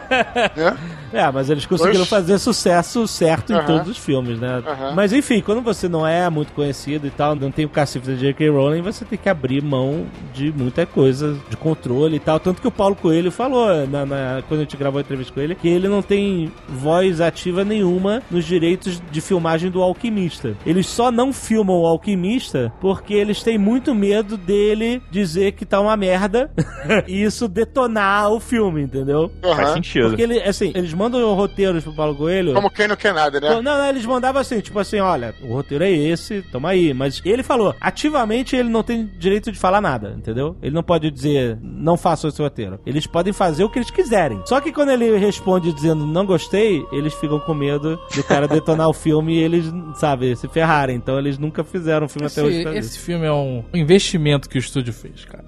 Speaker 2: Mas eles conseguiram fazer sucesso certo em todos os filmes, né? Mas enfim, quando você não é muito conhecido e tal, não tem o cacife da J.K. Rowling, você tem que abrir mão de muita coisa, de controle e tal. Tanto que o Paulo Coelho falou, quando a gente gravou a entrevista com ele, que ele não tem voz ativa nenhuma nos direitos de filmagem do Alquimista. Eles só não filmam o Alquimista porque eles têm muito medo dele dizer que tá uma merda e isso detonar o filme, entendeu?
Speaker 6: Faz sentido.
Speaker 2: Porque eles mandam roteiros pro Paulo Coelho.
Speaker 3: Como quem não quer nada, né?
Speaker 2: Não, eles mandavam assim, tipo assim, olha, o roteiro é esse, toma aí. Mas ele falou, ativamente ele não tem direito de falar nada, entendeu? Ele não pode dizer, não faça esse roteiro. Eles podem fazer o que eles quiserem. Só que quando ele responde dizendo, não gostei, eles ficam com medo do cara detonar o filme e eles, sabe, se ferrarem. Então eles nunca fizeram um filme até hoje.
Speaker 7: Esse filme é um investimento que o estúdio fez, cara.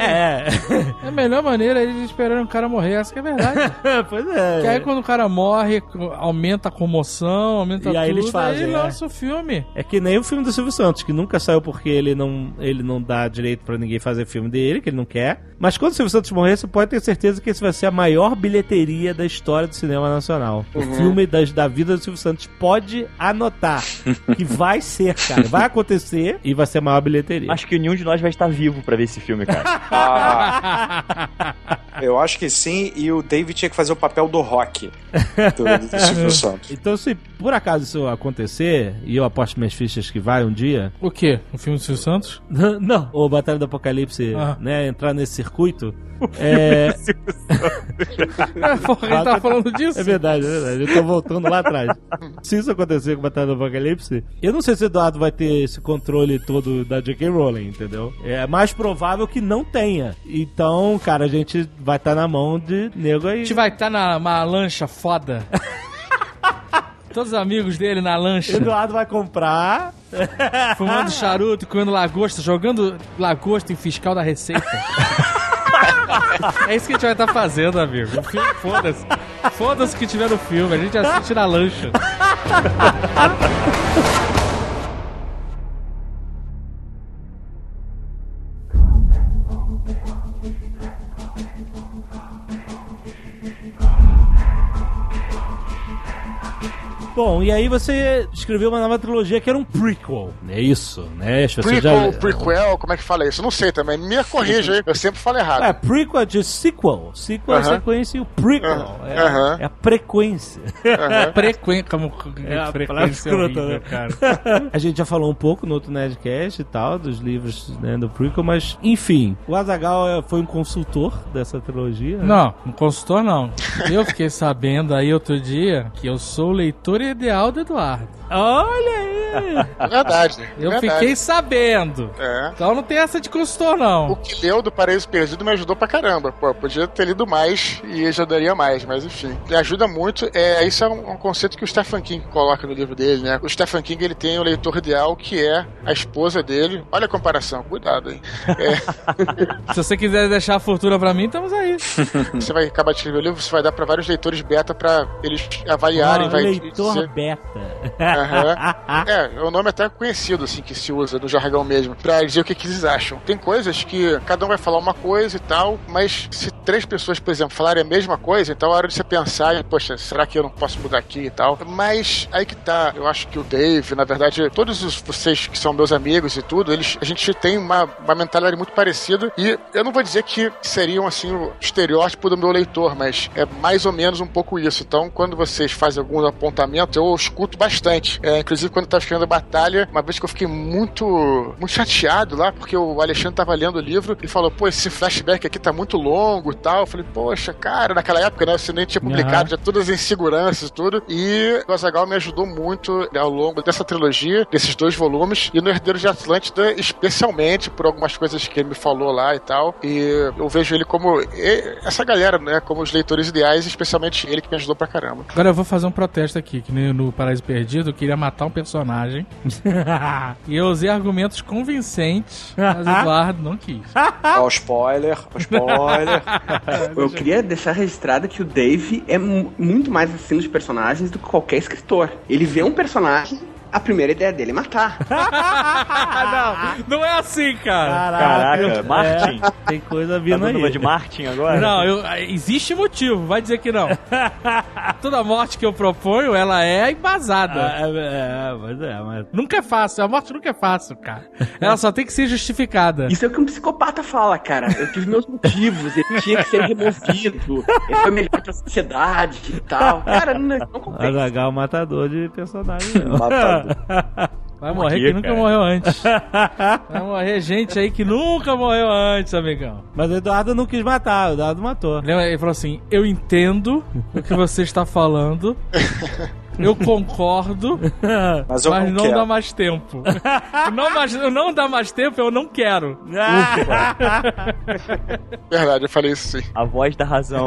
Speaker 7: A melhor maneira é eles esperarem o cara morrer, essa que é a verdade.
Speaker 2: Pois é.
Speaker 7: Porque aí quando o cara morre, aumenta a comoção, aumenta tudo,
Speaker 2: aí eles fazem,
Speaker 7: aí lança o filme.
Speaker 2: É que nem o filme do Silvio Santos, que nunca saiu porque ele não dá direito pra ninguém fazer filme dele, que ele não quer. Mas quando o Silvio Santos morrer, você pode ter certeza que esse vai ser a maior bilheteria da história do cinema nacional. O filme da vida do Silvio Santos. Pode anotar que vai ser, cara. Vai acontecer e vai ser a maior bilheteria.
Speaker 6: Acho que nenhum de nós vai estar vivo pra ver esse filme, cara.
Speaker 4: Eu acho que sim, e o David tinha que fazer o papel do Rock do Silvio Santos.
Speaker 2: Então, se por acaso isso acontecer, e eu aposto minhas fichas que vai um dia...
Speaker 7: O quê? O filme do Silvio Santos?
Speaker 2: Não, o Batalha do Apocalipse, né, entrar nesse circuito...
Speaker 7: Porra, ele tava falando disso?
Speaker 2: É verdade. Eu tô voltando lá atrás. Se isso acontecer com a Batalha do Apocalipse, eu não sei se o Eduardo vai ter esse controle todo da J.K. Rowling, entendeu? É mais provável que não tenha. Então, cara, a gente vai estar na mão de nego aí.
Speaker 7: A gente vai estar numa lancha foda. Todos os amigos dele na lancha.
Speaker 2: Eduardo vai comprar.
Speaker 7: Fumando charuto, comendo lagosta, jogando lagosta em fiscal da Receita. É isso que a gente vai estar fazendo, amigo. O filme, foda-se. Foda-se o que tiver no filme. A gente assiste na lancha.
Speaker 2: Bom, e aí você escreveu uma nova trilogia que era um prequel. É isso, né?
Speaker 3: Prequel, como é que fala isso? Eu não sei também. Me corrija aí. Eu sempre falo errado.
Speaker 2: Prequel é de sequel. Sequel é a sequência e o prequel é a frequência.
Speaker 7: Frequência, como
Speaker 2: frequência horrível, cara. A gente já falou um pouco no outro Nerdcast e tal, dos livros, né, do prequel, mas, enfim, o Azaghal foi um consultor dessa trilogia.
Speaker 7: Não, um consultor não. Eu fiquei sabendo aí outro dia que eu sou leitor ideal do Eduardo.
Speaker 2: Olha aí!
Speaker 3: É verdade.
Speaker 7: Eu fiquei sabendo. Então não tem essa de consultor, não.
Speaker 3: O que leu do Paraíso Perdido me ajudou pra caramba. Pô, podia ter lido mais e ajudaria mais, mas enfim. Me ajuda muito. Isso é um conceito que o Stephen King coloca no livro dele, né? O Stephen King, ele tem o leitor ideal, que é a esposa dele. Olha a comparação, cuidado, hein?
Speaker 7: Se você quiser deixar a fortuna pra mim, estamos aí.
Speaker 3: Você vai acabar de escrever o livro, você vai dar pra vários leitores beta pra eles avaliarem.
Speaker 2: Leitor
Speaker 3: dizer...
Speaker 2: beta.
Speaker 3: É um nome até conhecido, assim, que se usa no jargão mesmo, pra dizer o que eles acham. Tem coisas que cada um vai falar uma coisa e tal, mas se 3 pessoas, por exemplo, falarem a mesma coisa, então é hora de você pensar, poxa, será que eu não posso mudar aqui e tal? Mas aí que tá, eu acho que o Dave, na verdade, todos vocês que são meus amigos e tudo, a gente tem uma mentalidade muito parecida, e eu não vou dizer que seriam, assim, o estereótipo do meu leitor, mas é mais ou menos um pouco isso. Então, quando vocês fazem algum apontamento, eu escuto bastante. Inclusive, quando eu tava escrevendo a batalha, uma vez que eu fiquei muito chateado lá, porque o Alexandre tava lendo o livro e falou, pô, esse flashback aqui tá muito longo e tal. Eu falei, poxa, cara, naquela época, né, você nem tinha publicado, já todas as inseguranças e tudo. E o Azaghal me ajudou muito ao longo dessa trilogia, desses 2 volumes, e no Herdeiros de Atlântida, especialmente por algumas coisas que ele me falou lá e tal. E eu vejo ele como essa galera, né, como os leitores ideais, especialmente ele que me ajudou pra caramba.
Speaker 7: Agora eu vou fazer um protesto aqui, que nem no Paraíso Perdido, eu queria matar um personagem e eu usei argumentos convincentes, mas Eduardo não quis.
Speaker 4: Ó, spoiler.
Speaker 5: Eu queria deixar registrado que o Dave é muito mais assim dos personagens do que qualquer escritor. Ele vê um personagem, a primeira ideia dele é matar.
Speaker 7: Não é assim, cara.
Speaker 6: Caraca, Martin.
Speaker 2: Tem coisa vindo aí.
Speaker 6: Tá de Martin agora?
Speaker 7: Não, existe motivo, vai dizer que não. Toda morte que eu proponho, ela é embasada.
Speaker 2: Mas...
Speaker 7: Nunca é fácil, a morte nunca é fácil, cara. Ela só tem que ser justificada.
Speaker 5: Isso é o que um psicopata fala, cara. Eu tive meus motivos, ele tinha que ser removido, ele foi melhor pra sociedade e tal. Cara, não compensa.
Speaker 2: Azaghal é um matador de personagem mesmo.
Speaker 7: Vai morrer quem nunca morreu antes. Vai morrer gente aí que nunca morreu antes, amigão.
Speaker 2: Mas o Eduardo não quis matar, o Eduardo matou.
Speaker 7: Ele falou assim, eu entendo o que você está falando, eu concordo, mas não dá mais tempo. Não dá mais tempo, eu não quero.
Speaker 3: Verdade, eu falei isso sim.
Speaker 6: A voz da razão.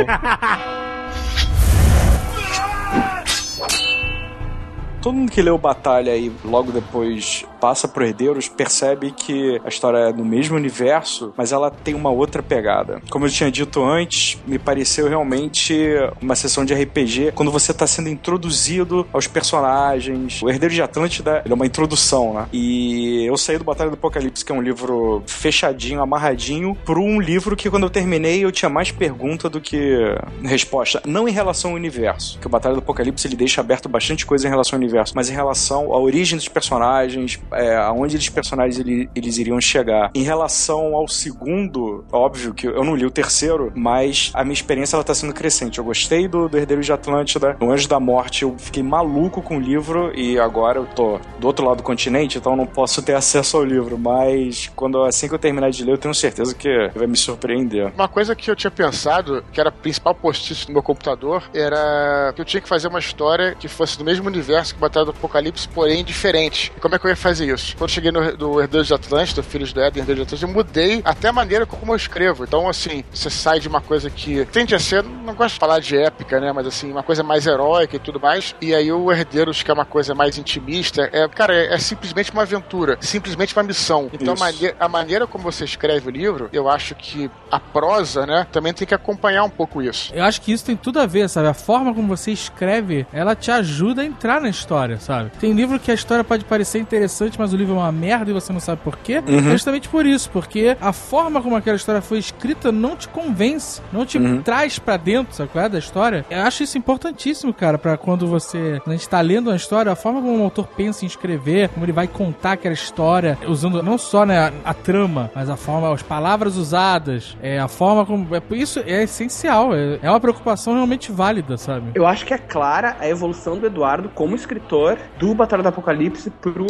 Speaker 4: Todo mundo que leu Batalha e logo depois passa pro Herdeiros percebe que a história é no mesmo universo, mas ela tem uma outra pegada. Como eu tinha dito antes, me pareceu realmente uma sessão de RPG quando você tá sendo introduzido aos personagens. O Herdeiro de Atlântida, ele é uma introdução, né? E eu saí do Batalha do Apocalipse, que é um livro fechadinho, amarradinho, por um livro que quando eu terminei eu tinha mais pergunta do que resposta. Não em relação ao universo, que o Batalha do Apocalipse ele deixa aberto bastante coisa em relação ao universo, mas em relação à origem dos personagens, aonde os personagens eles iriam chegar. Em relação ao segundo, óbvio que eu não li o terceiro, mas a minha experiência ela tá sendo crescente. Eu gostei do Herdeiro de Atlântida, no Anjo da Morte eu fiquei maluco com o livro e agora eu tô do outro lado do continente, então eu não posso ter acesso ao livro, mas assim que eu terminar de ler eu tenho certeza que vai me surpreender.
Speaker 3: Uma coisa que eu tinha pensado, que era a principal post-it no meu computador, era que eu tinha que fazer uma história que fosse do mesmo universo que Batalha do Apocalipse, porém diferente. E como é que eu ia fazer isso? Quando eu cheguei do Herdeiros de Atlântida, Filhos do Éden, Herdeiros de Atlântida, eu mudei até a maneira como eu escrevo. Então, assim, você sai de uma coisa que tende a ser, não gosto de falar de épica, né, mas assim, uma coisa mais heróica e tudo mais, e aí o Herdeiros, que é uma coisa mais intimista, é simplesmente uma aventura, simplesmente uma missão. Então, a maneira como você escreve o livro, eu acho que a prosa, né, também tem que acompanhar um pouco isso.
Speaker 7: Eu acho que isso tem tudo a ver, sabe? A forma como você escreve, ela te ajuda a entrar na história, sabe? Tem livro que a história pode parecer interessante, mas o livro é uma merda e você não sabe por quê. É justamente por isso, porque a forma como aquela história foi escrita não te convence, não te traz pra dentro, sabe qual é, da história. Eu acho isso importantíssimo, cara, pra quando a gente tá lendo uma história, a forma como o autor pensa em escrever, como ele vai contar aquela história, usando não só, né, a trama, mas a forma, as palavras usadas, a forma como... Isso é essencial, é uma preocupação realmente válida, sabe?
Speaker 5: Eu acho que é clara a evolução do Eduardo como escritor do Batalha do Apocalipse pro Herdeiros de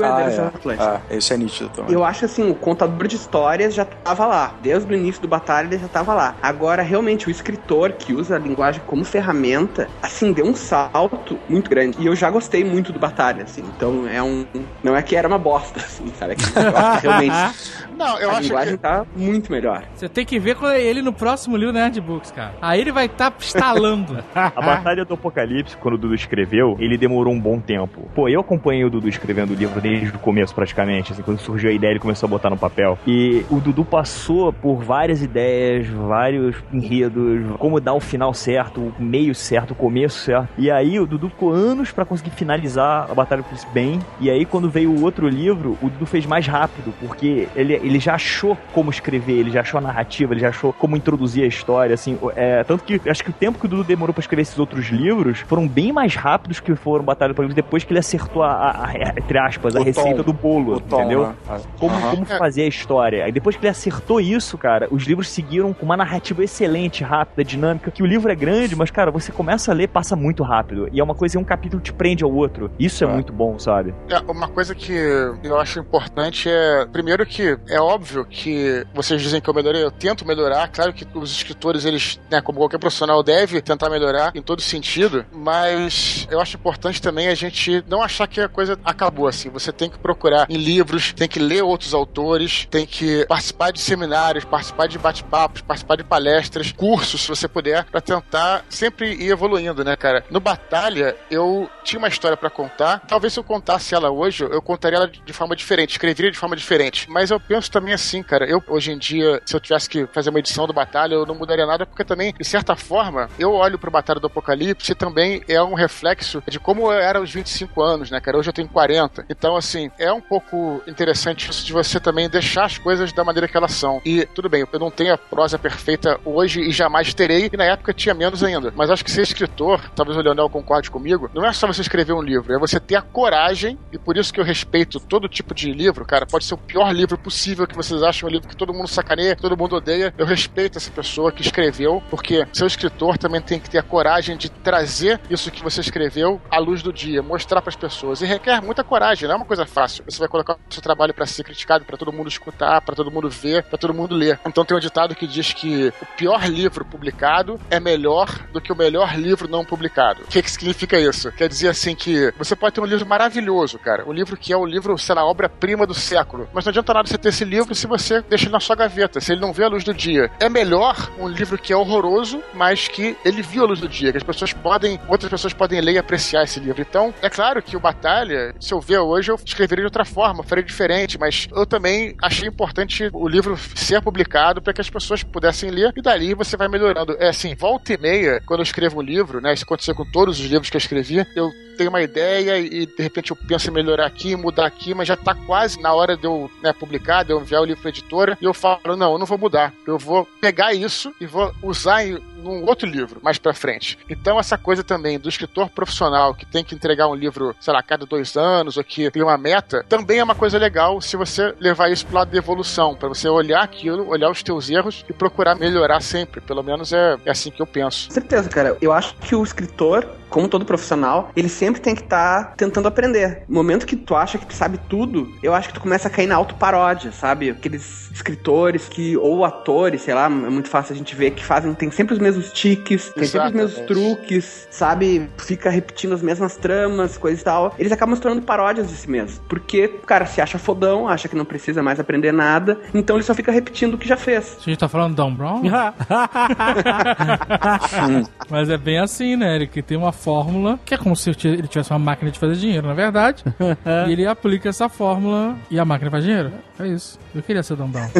Speaker 5: da Atlântida.
Speaker 4: Isso é nítido também.
Speaker 5: Eu acho assim, o contador de histórias já tava lá. Desde o início do Batalha ele já tava lá. Agora, realmente, o escritor que usa a linguagem como ferramenta, assim, deu um salto muito grande. E eu já gostei muito do Batalha, assim. Então, não é que era uma bosta, assim, sabe? É que eu acho que realmente...
Speaker 3: Não, eu
Speaker 5: a
Speaker 3: acho
Speaker 5: linguagem
Speaker 3: que...
Speaker 5: tá muito melhor.
Speaker 7: Você tem que ver com ele no próximo livro Nerd Books, cara. Aí ele vai estar estalando.
Speaker 6: A Batalha do Apocalipse, quando o Dudu escreveu, ele demorou um bom tempo. Pô, eu acompanhei o Dudu escrevendo o livro desde o começo, praticamente, assim, quando surgiu a ideia, ele começou a botar no papel. E o Dudu passou por várias ideias, vários enredos, como dar o final certo, o meio certo, o começo certo. E aí o Dudu ficou anos pra conseguir finalizar a Batalha do Apocalipse bem. E aí, quando veio o outro livro, o Dudu fez mais rápido, porque ele já achou como escrever, ele já achou a narrativa, ele já achou como introduzir a história, assim. Tanto que acho que o tempo que o Dudu demorou pra escrever esses outros livros foram bem mais rápidos que foram Batalha do Apocalipse depois que ele acertou entre aspas, a receita do bolo, entendeu?
Speaker 4: Né?
Speaker 6: Como fazer a história. Aí depois que ele acertou isso, cara, os livros seguiram com uma narrativa excelente, rápida, dinâmica, que o livro é grande, mas, cara, você começa a ler, passa muito rápido. E é uma coisa, um capítulo te prende ao outro. Isso é muito bom, sabe?
Speaker 3: Uma coisa que eu acho importante é, primeiro que é óbvio que vocês dizem que eu melhorei, eu tento melhorar. Claro que os escritores, eles, né, como qualquer profissional, deve tentar melhorar em todo sentido, mas eu acho importante também a gente não achar que a coisa acabou assim. Você tem que procurar em livros, tem que ler outros autores, tem que participar de seminários, participar de bate-papos, participar de palestras, cursos, se você puder, pra tentar sempre ir evoluindo, né, cara? No Batalha, eu tinha uma história pra contar. Talvez se eu contasse ela hoje, eu contaria ela de forma diferente, escreveria de forma diferente. Mas eu penso também assim, cara, eu hoje em dia, se eu tivesse que fazer uma edição do Batalha, eu não mudaria nada, porque também, de certa forma, eu olho pro Batalha do Apocalipse e também é um reflexo de como eu era aos 25 anos, né, cara? Hoje eu tenho 40. Então, assim, é um pouco interessante isso de você também deixar as coisas da maneira que elas são. E, tudo bem, eu não tenho a prosa perfeita hoje e jamais terei, e na época tinha menos ainda. Mas acho que ser escritor, talvez o Leonel concorde comigo, não é só você escrever um livro, é você ter a coragem, e por isso que eu respeito todo tipo de livro, cara, pode ser o pior livro possível que vocês acham, um livro que todo mundo sacaneia, que todo mundo odeia, eu respeito essa pessoa que escreveu, porque seu escritor também tem que ter a coragem de trazer isso que você escreveu à luz do dia, mostrar pras pessoas, e requer muita coragem, não é uma coisa fácil. Você vai colocar o seu trabalho pra ser criticado, pra todo mundo escutar, pra todo mundo ver, pra todo mundo ler. Então tem um ditado que diz que o pior livro publicado é melhor do que o melhor livro não publicado. O que significa isso? Quer dizer assim que você pode ter um livro maravilhoso, cara, um livro que é o livro, sei lá, obra-prima do século, mas não adianta nada você ter esse livro se você deixa ele na sua gaveta, se ele não vê a luz do dia. É melhor um livro que é horroroso, mas que ele viu a luz do dia, que outras pessoas podem ler e apreciar esse livro. Então, é claro que o Batalha, se eu ver hoje, eu escreveria de outra forma, faria diferente, mas eu também achei importante o livro ser publicado para que as pessoas pudessem ler, e dali você vai melhorando. É assim, volta e meia, quando eu escrevo um livro, né, isso aconteceu com todos os livros que eu escrevi, eu tenho uma ideia e de repente eu penso em melhorar aqui, mudar aqui, mas já tá quase na hora de eu, né, publicar, de eu enviar o livro pra editora, e eu falo, não, eu não vou mudar, eu vou pegar isso e vou usar num outro livro mais pra frente. Então essa coisa também do escritor profissional que tem que entregar um livro, sei lá, a cada 2 anos, ou que tem uma meta, também é uma coisa legal se você levar isso pro lado de evolução, pra você olhar aquilo, olhar os teus erros e procurar melhorar sempre. Pelo menos é assim que eu penso.
Speaker 5: Com certeza, cara. Eu acho que o escritor, como todo profissional, ele sempre tem que estar tentando aprender. No momento que tu acha que tu sabe tudo, eu acho que tu começa a cair na autoparódia, sabe? Aqueles escritores ou atores, sei lá, é muito fácil a gente ver que tem sempre os mesmos tiques, tem sempre os mesmos truques, sabe? Fica repetindo as mesmas tramas, coisas e tal. Eles acabam se tornando paródias de si mesmo. Porque o cara se acha fodão, acha que não precisa mais aprender nada, então ele só fica repetindo o que já fez.
Speaker 7: A gente tá falando do Dan Brown? Mas é bem assim, né? Ele que tem uma fórmula que é como se ele tivesse uma máquina de fazer dinheiro, na verdade. E ele aplica essa fórmula e a máquina faz dinheiro. É isso. Eu queria ser o Dan Brown.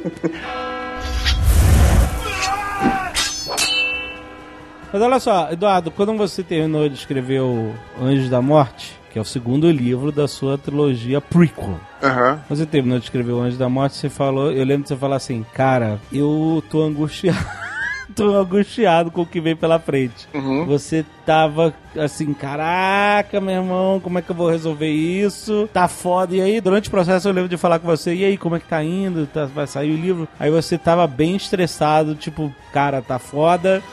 Speaker 2: Mas olha só, Eduardo, quando você terminou de escrever o Anjos da Morte, que é o segundo livro da sua trilogia prequel.
Speaker 3: Uhum.
Speaker 2: Você terminou de escrever o Anjos da Morte, você falou, eu lembro de você falar assim, cara, eu tô angustiado. Tô angustiado com o que vem pela frente.
Speaker 3: Uhum.
Speaker 2: Você tava assim, caraca, meu irmão, como é que eu vou resolver isso? Tá foda. E aí, durante o processo, eu lembro de falar com você, e aí, como é que tá indo? Vai sair o livro? Aí você tava bem estressado, tipo, cara, tá foda.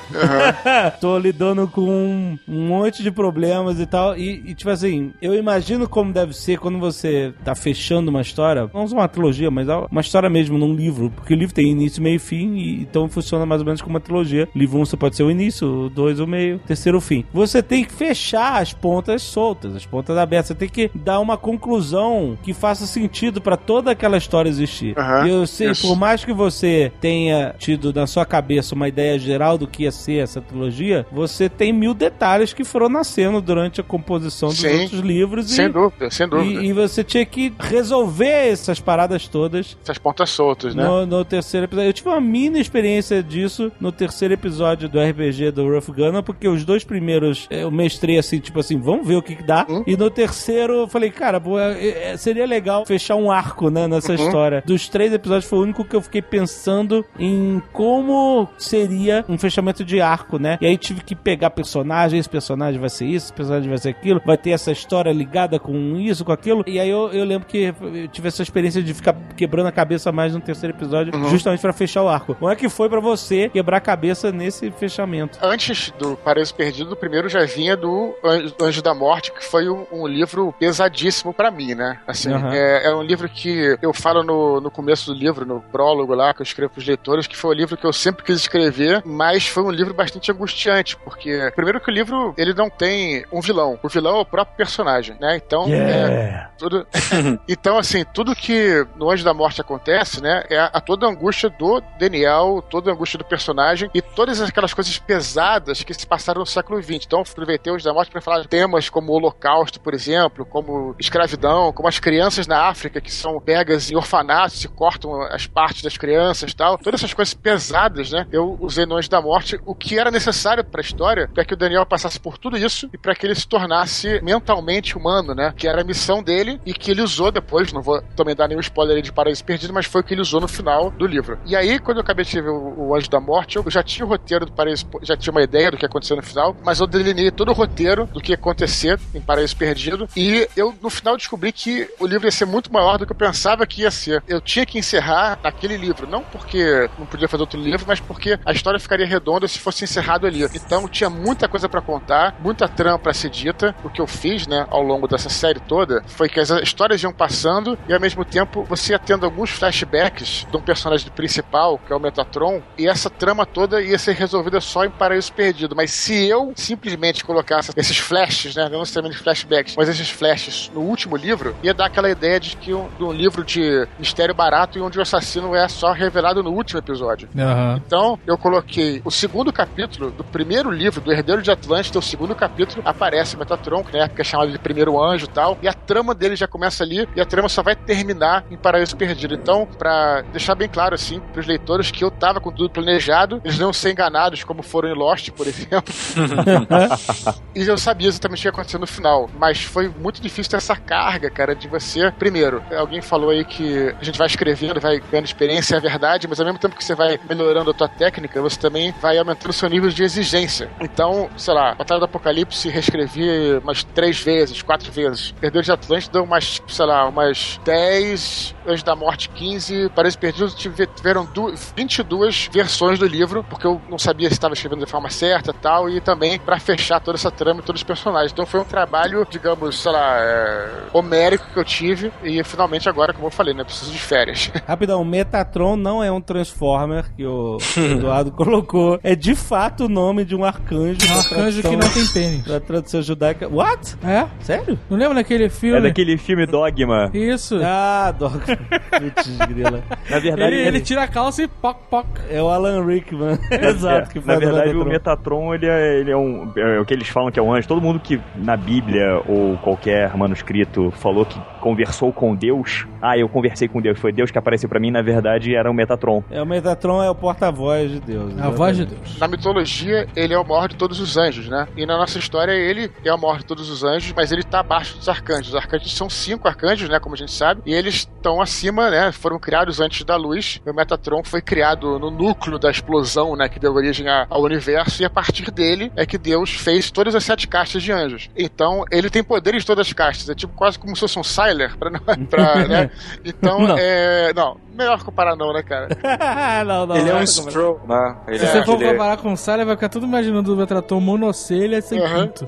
Speaker 2: Tô lidando com um monte de problemas e tal. E tipo assim, eu imagino como deve ser quando você tá fechando uma história, não uma trilogia, mas uma história mesmo num livro, porque o livro tem início, meio e fim, e então funciona mais ou menos como uma trilogia. Livro 1 você pode ser o início, o 2 o meio, o terceiro o fim. Você tem que fechar as pontas soltas, as pontas abertas. Você tem que dar uma conclusão que faça sentido pra toda aquela história existir. E eu sei, por mais que você tenha tido na sua cabeça uma ideia geral do que ia ser essa trilogia, você tem 1000 detalhes que foram nascendo durante a composição dos outros livros.
Speaker 3: Sem dúvida, sem dúvida.
Speaker 2: E você tinha que resolver essas paradas todas.
Speaker 3: Essas pontas soltas, né?
Speaker 2: No terceiro episódio. Eu tive uma mini experiência disso no terceiro episódio do RPG do Rough Gunner, porque os 2 primeiros eu mestrei assim, tipo assim, vamos ver o que dá. E no terceiro eu falei, cara, pô, seria legal fechar um arco, né, nessa história. Dos 3 episódios foi o único que eu fiquei pensando em como seria um fechamento de arco, né? E aí tive que pegar personagem, esse personagem vai ser isso, esse personagem vai ser aquilo, vai ter essa história ligada com isso, com aquilo. E aí eu lembro que eu tive essa experiência de ficar quebrando a cabeça mais no terceiro episódio, justamente pra fechar o arco. Como é que foi pra você quebrar a cabeça nesse fechamento?
Speaker 3: Antes do Paraíso Perdido, o primeiro já vinha do Anjo da Morte, que foi um livro pesadíssimo pra mim, né? Assim, é um livro que eu falo no começo do livro, no prólogo lá, que eu escrevo pros leitores, que foi um livro que eu sempre quis escrever, mas foi um livro bastante angustiante, porque primeiro que o livro, ele não tem um vilão. O vilão é o próprio personagem, né? Então, tudo... então, assim, tudo que no Anjo da Morte acontece, né, é toda a angústia do Daniel, toda a angústia do personagem e todas aquelas coisas pesadas que se passaram no século XX. Então, eu aproveitei o Anjo da Morte para falar de temas como o Holocausto, por exemplo, como escravidão, como as crianças na África que são pegas em orfanatos e cortam as partes das crianças e tal. Todas essas coisas pesadas, né, eu usei no Anjo da Morte, o que era necessário para a história, para que o Daniel passasse por tudo isso e para que ele se tornasse mentalmente humano, né, que era a missão dele e que ele usou depois, não vou também dar nenhum spoiler aí de Paraíso Perdido, mas foi o que ele usou no final do livro. E aí, quando eu acabei de ver o Anjo da Morte, eu já tinha o roteiro do Paraíso, já tinha uma ideia do que ia acontecer no final, mas eu delineei todo o roteiro do que ia acontecer em Paraíso Perdido, e eu, no final, descobri que o livro ia ser muito maior do que eu pensava que ia ser. Eu tinha que encerrar naquele livro, não porque não podia fazer outro livro, mas porque a história ficaria redonda se fosse encerrado ali. Então, tinha muita coisa pra contar, muita trama pra ser dita. O que eu fiz, né, ao longo dessa série toda, foi que as histórias iam passando e, ao mesmo tempo, você ia tendo alguns flashbacks de um personagem principal, que é o Metatron, e essa trama toda ia ser resolvida só em Paraíso Perdido. Mas se eu simplesmente colocasse esses flashes, né, não necessariamente flashbacks, mas esses flashes no último livro, ia dar aquela ideia de que de um livro de mistério barato e onde o assassino é só revelado no último episódio. Então, eu coloquei o segundo capítulo do primeiro livro, do Herdeiro de Atlântida, o segundo capítulo, aparece o Metatron, que na época é chamado de Primeiro Anjo e tal, e a trama dele já começa ali, e a trama só vai terminar em Paraíso Perdido. Então, pra deixar bem claro, assim, pros leitores que eu tava com tudo planejado, eles não iam ser enganados como foram em Lost, por exemplo. E eu sabia exatamente o que ia acontecer no final, mas foi muito difícil ter essa carga, cara, de você... Primeiro, alguém falou aí que a gente vai escrevendo, vai ganhando experiência, é verdade, mas ao mesmo tempo que você vai melhorando a tua técnica, você também vai aumentando o seu nível de exigência. Então, sei lá, Batalha do Apocalipse reescrevi umas 3 vezes, 4 vezes. Herdeiro de Atlântida umas, sei lá, umas 10, Anjo da Morte 15, Paraíso Perdido tiveram 22 versões do livro, porque eu não sabia se estava escrevendo de forma certa e tal, e também pra fechar toda essa trama e todos os personagens. Então foi um trabalho, digamos, sei lá, homérico que eu tive, e finalmente agora, como eu falei, né, preciso de férias.
Speaker 2: Rapidão, Metatron não é um Transformer que o Eduardo colocou, é de fato o nome de um arcanjo.
Speaker 7: Um arcanjo que não tem pênis.
Speaker 2: Da tradução judaica. What?
Speaker 7: É?
Speaker 2: Sério?
Speaker 7: Não lembra daquele filme?
Speaker 6: É daquele filme Dogma.
Speaker 7: Isso.
Speaker 2: Ah, Dogma. Putz, grila.
Speaker 6: Na verdade...
Speaker 7: Ele tira a calça e poc, poc.
Speaker 2: É o Alan Rickman. Exato. Que
Speaker 6: na verdade, o Metatron, ele é o que eles falam que é um anjo. Todo mundo que na Bíblia ou qualquer manuscrito falou que conversou com Deus, eu conversei com Deus, foi Deus que apareceu pra mim, na verdade era o Metatron.
Speaker 2: O Metatron é o porta-voz de Deus.
Speaker 7: A voz de Deus.
Speaker 3: Na mitologia, ele é o maior de todos os anjos, né? E na nossa história, ele é o maior de todos os anjos, mas ele tá abaixo dos arcanjos. Os arcanjos são 5 arcanjos, né? Como a gente sabe, e eles estão acima, né? Foram criados antes da luz. O Metatron foi criado no núcleo da explosão, né? Que deu origem ao universo, e a partir dele é que Deus fez todas as 7 castas de anjos. Então, ele tem poderes de todas as castas. É tipo quase como se fosse um Sylar, né? Então, não, melhor comparar não, né, cara?
Speaker 7: não.
Speaker 4: Ele é um Stroll, né?
Speaker 7: Se você for comparar com o Sylar, vai ficar tudo imaginando o Metatron monocelha sem pinto.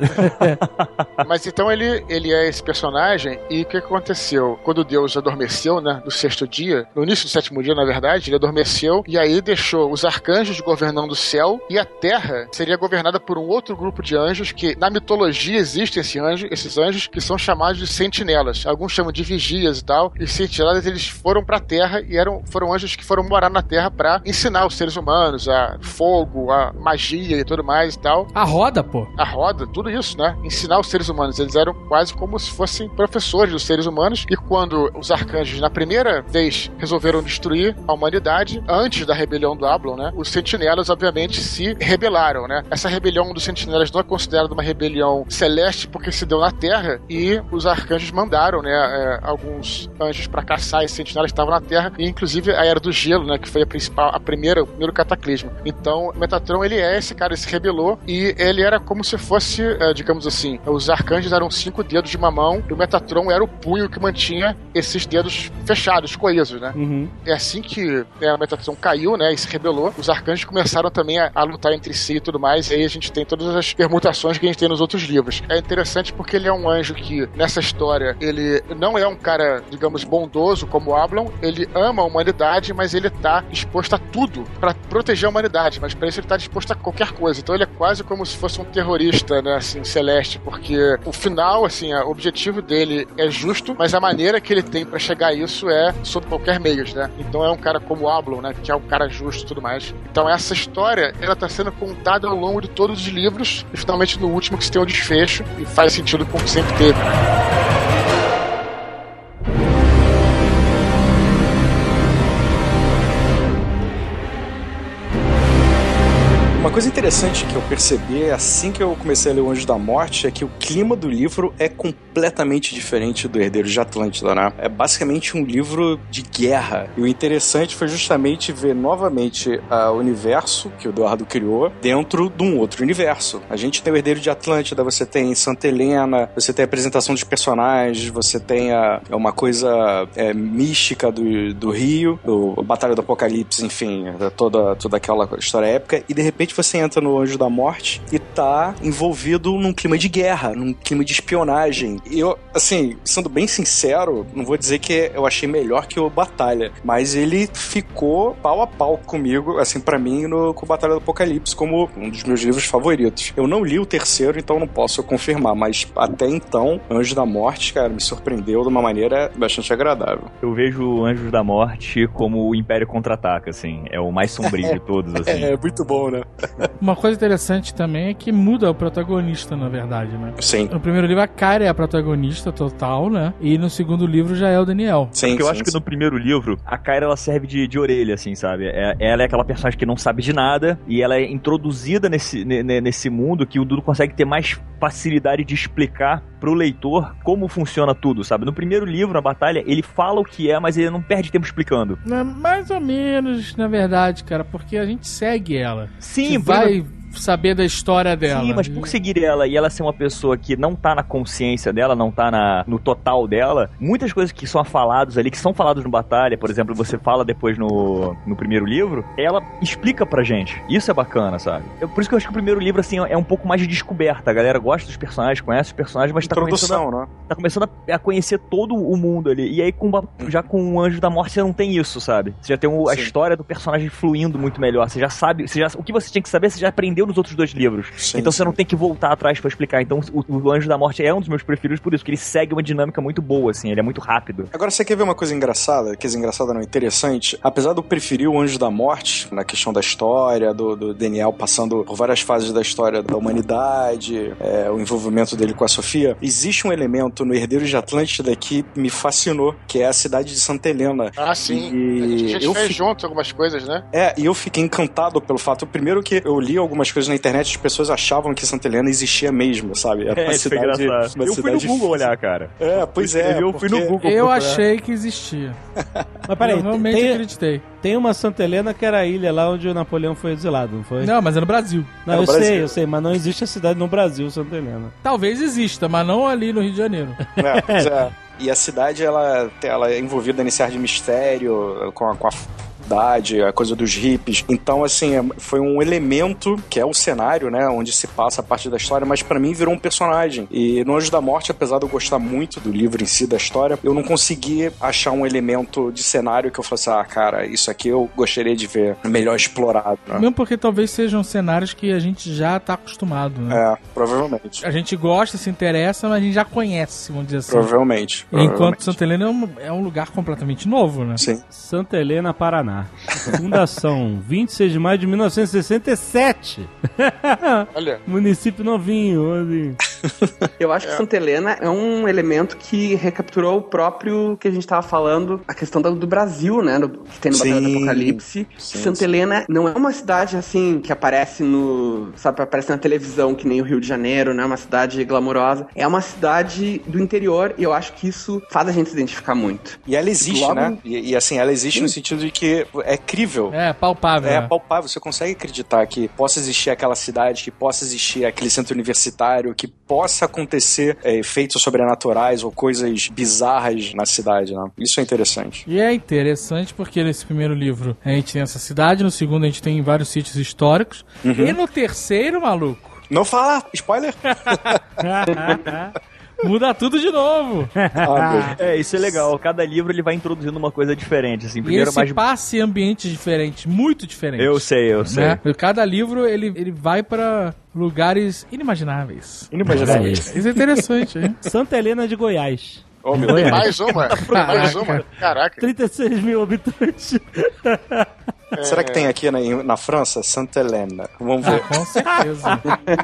Speaker 3: Mas então ele é esse personagem, e o que aconteceu? Quando Deus adormeceu, né, no 6º dia, no início do 7º dia, na verdade, ele adormeceu, e aí deixou os arcanjos governando o céu, e a terra seria governada por um outro grupo de anjos, que na mitologia existem esses anjos, que são chamados de sentinelas. Alguns chamam de vigias e tal, e sentinelas, eles foram pra terra, e foram anjos que foram morar na terra pra ensinar os seres humanos a fogo, a magia e tudo mais e tal.
Speaker 7: A roda, pô.
Speaker 3: A roda, tudo isso, né? Ensinar os seres humanos. Eles eram quase como se fossem professores dos seres humanos, e quando os arcanjos, na primeira vez, resolveram destruir a humanidade, antes da rebelião do Ablon, né? Os sentinelas, obviamente, se rebelaram, né? Essa rebelião dos sentinelas não é considerada uma rebelião celeste, porque se deu na Terra, e os arcanjos mandaram, né, alguns anjos pra caçar esses sentinelas que estavam na Terra, e inclusive a Era do Gelo, né, que foi o primeiro cataclismo. Então, o Metatron, ele é esse cara, ele se rebelou, e ele era como se fosse, digamos assim, os arcanjos eram 5 dedos de uma mão, e o Metatron era o punho que mantinha esses dedos fechados, coesos, né? É assim que o Metatron caiu, né, e se rebelou, os arcanjos começaram também a lutar entre si e tudo mais, e aí a gente tem todas as permutações que a gente tem nos outros livros. É interessante porque ele é um anjo que, nessa história, ele não é um cara, digamos, bondoso como o Ablon, ele ama a humanidade, mas ele tá disposto a tudo pra proteger a humanidade, mas pra isso ele tá disposto a qualquer coisa. Então ele é quase como se fosse um terrorista, né, assim, celeste, porque o final, assim, o objetivo dele é justo, mas a maneira que ele tem pra chegar a isso é sob qualquer meio, né? Então é um cara como o Ablon, né, que é um cara justo e tudo mais. Então essa história, ela tá sendo contada ao longo de todos os livros, e finalmente no último que se tem um desfecho, e faz sentido com o que sempre teve.
Speaker 4: Uma coisa interessante que eu percebi assim que eu comecei a ler O Anjo da Morte é que o clima do livro é completamente diferente do Herdeiros de Atlântida, né? É basicamente um livro de guerra. E o interessante foi justamente ver novamente o universo que o Eduardo criou dentro de um outro universo. A gente tem o Herdeiro de Atlântida, você tem Santa Helena, você tem a apresentação dos personagens, você tem uma coisa mística do Rio, a Batalha do Apocalipse, enfim, toda aquela história épica, e de repente você entra no Anjo da Morte e tá envolvido num clima de guerra, num clima de espionagem. E eu, assim, sendo bem sincero, não vou dizer que eu achei melhor que o Batalha, mas ele ficou pau a pau comigo, assim, pra mim, com Batalha do Apocalipse, como um dos meus livros favoritos. Eu não li o terceiro, então não posso confirmar, mas até então, Anjo da Morte, cara, me surpreendeu de uma maneira bastante agradável.
Speaker 6: Eu vejo Anjos da Morte como o Império Contra-Ataca, assim, é o mais sombrio de todos, assim.
Speaker 4: É muito bom, né?
Speaker 7: Uma coisa interessante também é que muda o protagonista, na verdade, né?
Speaker 4: Sim.
Speaker 7: No primeiro livro, a Kyra é a protagonista total, né? E no segundo livro já é o Daniel.
Speaker 6: Sim, porque eu acho que no primeiro livro, a Kyra, ela serve de orelha, assim, sabe? Ela é aquela personagem que não sabe de nada e ela é introduzida nesse mundo que o Dudu consegue ter mais facilidade de explicar pro leitor como funciona tudo, sabe? No primeiro livro, na batalha, ele fala o que é, mas ele não perde tempo explicando.
Speaker 7: Mais ou menos, na verdade, cara, porque a gente segue ela.
Speaker 6: Sim,
Speaker 7: vai saber da história dela.
Speaker 6: Sim, mas por seguir ela e ela ser uma pessoa que não tá na consciência dela, não tá no total dela, muitas coisas que são faladas ali, que são faladas no Batalha, por exemplo, você fala depois no primeiro livro, ela explica pra gente. Isso é bacana, sabe? Por isso que eu acho que o primeiro livro, assim, é um pouco mais de descoberta. A galera gosta dos personagens, conhece os personagens, mas tá começando a conhecer todo o mundo ali. E aí, já com o Anjo da Morte, você não tem isso, sabe? Você já tem a história do personagem fluindo muito melhor. Você já sabe, o que você tinha que saber, você já aprendeu nos outros 2 livros. Sim, então você não tem que voltar atrás pra explicar. Então o Anjo da Morte é um dos meus preferidos por isso, porque ele segue uma dinâmica muito boa, assim, ele é muito rápido.
Speaker 4: Agora, você quer ver uma coisa engraçada? Que é engraçada, não, interessante? Apesar de eu preferir o Anjo da Morte, na questão da história, do Daniel passando por várias fases da história da humanidade, o envolvimento dele com a Sofia, existe um elemento no Herdeiros de Atlântida que me fascinou, que é a cidade de Santa Helena.
Speaker 3: Ah, sim. A gente fez junto algumas coisas, né?
Speaker 4: E eu fiquei encantado pelo fato, primeiro que eu li algumas umas coisas na internet, as pessoas achavam que Santa Helena existia mesmo, sabe? Era uma cidade...
Speaker 6: Eu fui no Google olhar, cara.
Speaker 4: Pois é.
Speaker 6: Eu fui no Google.
Speaker 7: Eu achei que existia.
Speaker 2: Mas peraí,
Speaker 7: eu realmente acreditei.
Speaker 2: Tem uma Santa Helena que era a ilha lá onde o Napoleão foi exilado, não foi?
Speaker 7: Não, mas é no Brasil.
Speaker 2: Não, eu sei, mas não existe a cidade no Brasil, Santa Helena.
Speaker 7: Talvez exista, mas não ali no Rio de Janeiro.
Speaker 4: Pois é. E a cidade, ela é envolvida nesse ar de mistério, com a a coisa dos hippies. Então, assim, foi um elemento que é o cenário, né, onde se passa a parte da história, mas pra mim virou um personagem. E no Anjo da Morte, apesar de eu gostar muito do livro em si, da história, eu não consegui achar um elemento de cenário que eu fosse, cara, isso aqui eu gostaria de ver melhor explorado, né?
Speaker 7: Mesmo porque talvez sejam cenários que a gente já tá acostumado, né?
Speaker 4: Provavelmente.
Speaker 7: A gente gosta, se interessa, mas a gente já conhece, vamos dizer assim.
Speaker 4: Provavelmente.
Speaker 7: Enquanto Santa Helena é um lugar completamente novo, né?
Speaker 4: Sim.
Speaker 2: Santa Helena, Paraná. Fundação, 26 de maio de 1967.
Speaker 3: Olha.
Speaker 2: Município novinho.
Speaker 5: Eu acho que Santa Helena é um elemento que recapturou o próprio que a gente tava falando, a questão do Brasil, né? Que tem no Batalha do Apocalipse. Santa Helena não é uma cidade assim que aparece aparece na televisão, que nem o Rio de Janeiro, né? Uma cidade glamurosa. É uma cidade do interior e eu acho que isso faz a gente se identificar muito.
Speaker 4: E ela existe, né? E assim, ela existe no sentido de que é crível.
Speaker 7: É palpável.
Speaker 4: É palpável. Você consegue acreditar que possa existir aquela cidade, que possa existir aquele centro universitário, que possa acontecer efeitos sobrenaturais ou coisas bizarras na cidade, né? Isso é interessante.
Speaker 7: E é interessante porque nesse primeiro livro a gente tem essa cidade, no segundo a gente tem vários sítios históricos, e no terceiro, maluco...
Speaker 4: Não fala! Spoiler!
Speaker 7: Muda tudo de novo.
Speaker 6: Isso é legal. Cada livro ele vai introduzindo uma coisa diferente. Assim,
Speaker 7: primeiro passa em ambientes diferentes, muito diferentes.
Speaker 6: Eu sei.
Speaker 7: Né? Cada livro ele vai pra lugares inimagináveis. Isso é interessante, hein?
Speaker 2: Santa Helena de Goiás.
Speaker 3: Oh, meu Deus. Mais uma? Caraca.
Speaker 2: 36 mil habitantes.
Speaker 4: Será que tem aqui na França? Santa Helena. Vamos ver.
Speaker 7: Com certeza.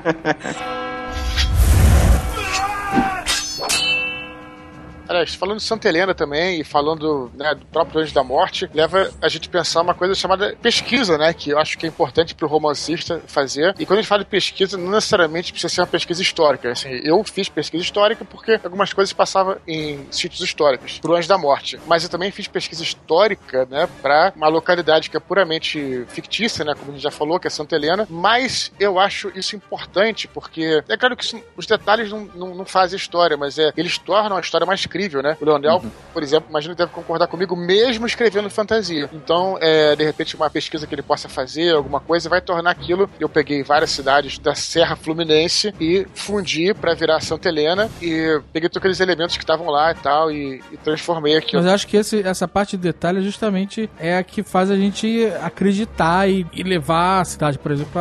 Speaker 3: Aliás, falando de Santa Helena também, e falando, né, do próprio Anjo da Morte, leva a gente a pensar uma coisa chamada pesquisa, né, que eu acho que é importante pro romancista fazer. E quando a gente fala de pesquisa, não necessariamente precisa ser uma pesquisa histórica. Assim, eu fiz pesquisa histórica porque algumas coisas passavam em sítios históricos, pro Anjo da Morte. Mas eu também fiz pesquisa histórica, né, pra uma localidade que é puramente fictícia, né, como a gente já falou, que é Santa Helena. Mas eu acho isso importante porque, é claro que os detalhes não fazem história, mas eles tornam a história mais crível, né? O Leonel, por exemplo, imagino que deve concordar comigo, mesmo escrevendo fantasia. Então, de repente, uma pesquisa que ele possa fazer, alguma coisa, vai tornar aquilo. Eu peguei várias cidades da Serra Fluminense e fundi pra virar Santa Helena e peguei todos aqueles elementos que estavam lá e tal e transformei aquilo.
Speaker 7: Mas eu acho que essa parte de detalhe justamente é a que faz a gente acreditar e levar a cidade, por exemplo,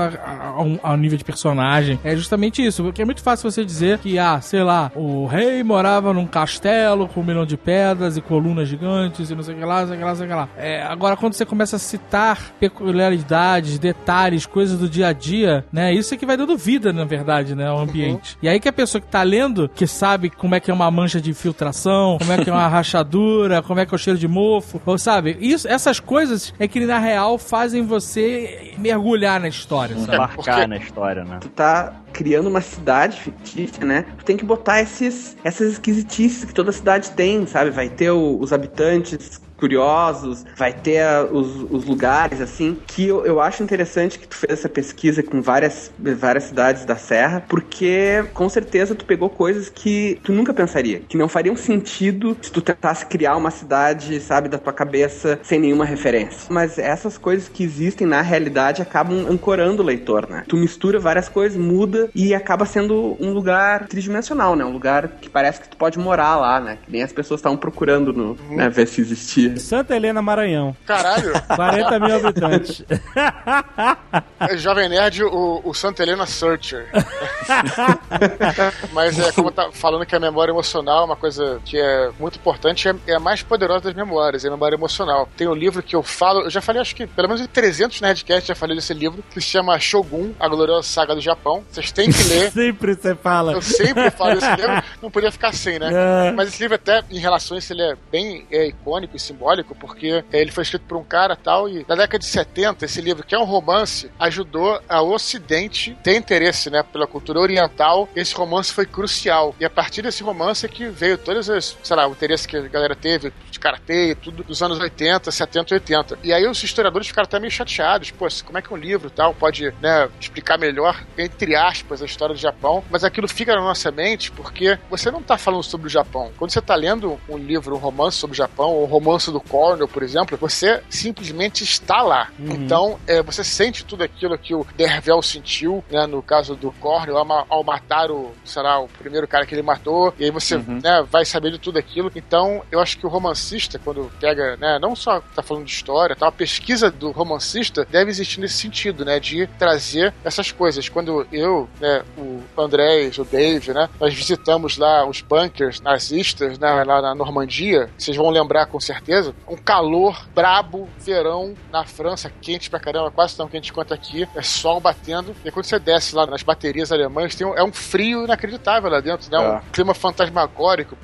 Speaker 7: ao nível de personagem. É justamente isso, porque é muito fácil você dizer que, sei lá, o rei morava num castelo com 1 milhão de pedras e colunas gigantes e não sei o que lá, agora, quando você começa a citar peculiaridades, detalhes, coisas do dia a dia, né? Isso é que vai dando vida, na verdade, né? Ao ambiente. E aí que a pessoa que tá lendo, que sabe como é que é uma mancha de infiltração, como é que é uma rachadura, como é que é o cheiro de mofo, ou sabe? Essas coisas é que, na real, fazem você mergulhar na história, sabe?
Speaker 6: Embarcar na história, né?
Speaker 5: Tu tá criando uma cidade fictícia, né? Tu tem que botar essas esquisitices que toda cidade tem, sabe? Vai ter os habitantes curiosos, vai ter os lugares, assim, que eu acho interessante que tu fez essa pesquisa com várias cidades da Serra, porque com certeza tu pegou coisas que tu nunca pensaria, que não fariam sentido se tu tentasse criar uma cidade, sabe, da tua cabeça, sem nenhuma referência. Mas essas coisas que existem na realidade acabam ancorando o leitor, né? Tu mistura várias coisas, muda e acaba sendo um lugar tridimensional, né? Um lugar que parece que tu pode morar lá, né? Que nem as pessoas estavam procurando né, ver se existia.
Speaker 2: Santa Helena, Maranhão.
Speaker 3: Caralho!
Speaker 2: 40 mil habitantes.
Speaker 3: Jovem Nerd, o Santa Helena Searcher. Mas como tá falando que a memória emocional é uma coisa que é muito importante, é a mais poderosa das memórias, é a memória emocional. Tem um livro que eu falo, eu já falei, acho que pelo menos em 300 Nerdcasts já falei desse livro, que se chama Shogun, a gloriosa saga do Japão. Vocês têm que ler.
Speaker 2: Sempre você fala.
Speaker 3: Eu sempre falo desse livro, não podia ficar sem, né? Mas esse livro até, em relação a isso, ele é bem icônico e simbólico, porque ele foi escrito por um cara tal, e na década de 70, esse livro, que é um romance, ajudou ao Ocidente ter interesse, né, pela cultura oriental. Esse romance foi crucial. E a partir desse romance é que veio todas as, sei lá, o interesse que a galera teve de karatê e tudo, dos anos 80, 70 e 80. E aí os historiadores ficaram até meio chateados. Pô, como é que um livro tal pode, né, explicar melhor, entre aspas, a história do Japão? Mas aquilo fica na nossa mente porque você não tá falando sobre o Japão. Quando você tá lendo um livro, um romance sobre o Japão, ou um romance do Cornell, por exemplo, você simplesmente está lá. Então, você sente tudo aquilo que o Dervel sentiu, né, no caso do Cornell, ao matar o primeiro cara que ele matou, e aí você, né, vai saber de tudo aquilo. Então, eu acho que o romancista, quando pega, né, não só tá falando de história, tá, a pesquisa do romancista deve existir nesse sentido, né, de trazer essas coisas. Quando eu, né, o Andrés, o Dave, né, nós visitamos lá os bunkers nazistas, né, lá na Normandia, vocês vão lembrar com certeza, um calor brabo, verão na França, quente pra caramba, quase tão quente quanto aqui, é sol batendo, e quando você desce lá nas baterias alemãs, é um frio inacreditável lá dentro, né, um clima fantasmagórico,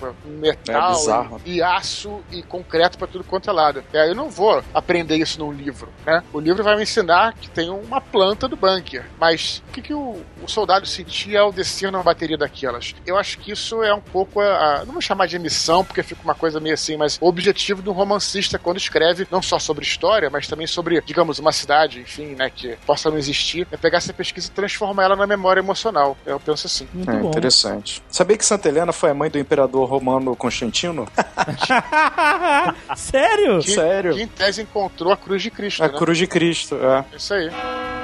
Speaker 3: metal, e aço e concreto pra tudo quanto é lado. E aí eu não vou aprender isso num livro, né? O livro vai me ensinar que tem uma planta do bunker, mas o que o soldado sentia ao descer numa bateria daquelas? Eu acho que isso é um pouco não vou chamar de missão, porque fica uma coisa meio assim, mas o objetivo do romancista quando escreve, não só sobre história, mas também sobre, digamos, uma cidade, enfim, né, que possa não existir, é pegar essa pesquisa e transformar ela na memória emocional. Eu penso assim.
Speaker 4: Muito bom. Interessante. Sabia que Santa Helena foi a mãe do imperador romano Constantino?
Speaker 2: Sério?
Speaker 4: Sério.
Speaker 3: Que em tese encontrou a cruz de Cristo,
Speaker 4: A cruz de Cristo, é.
Speaker 3: Isso aí.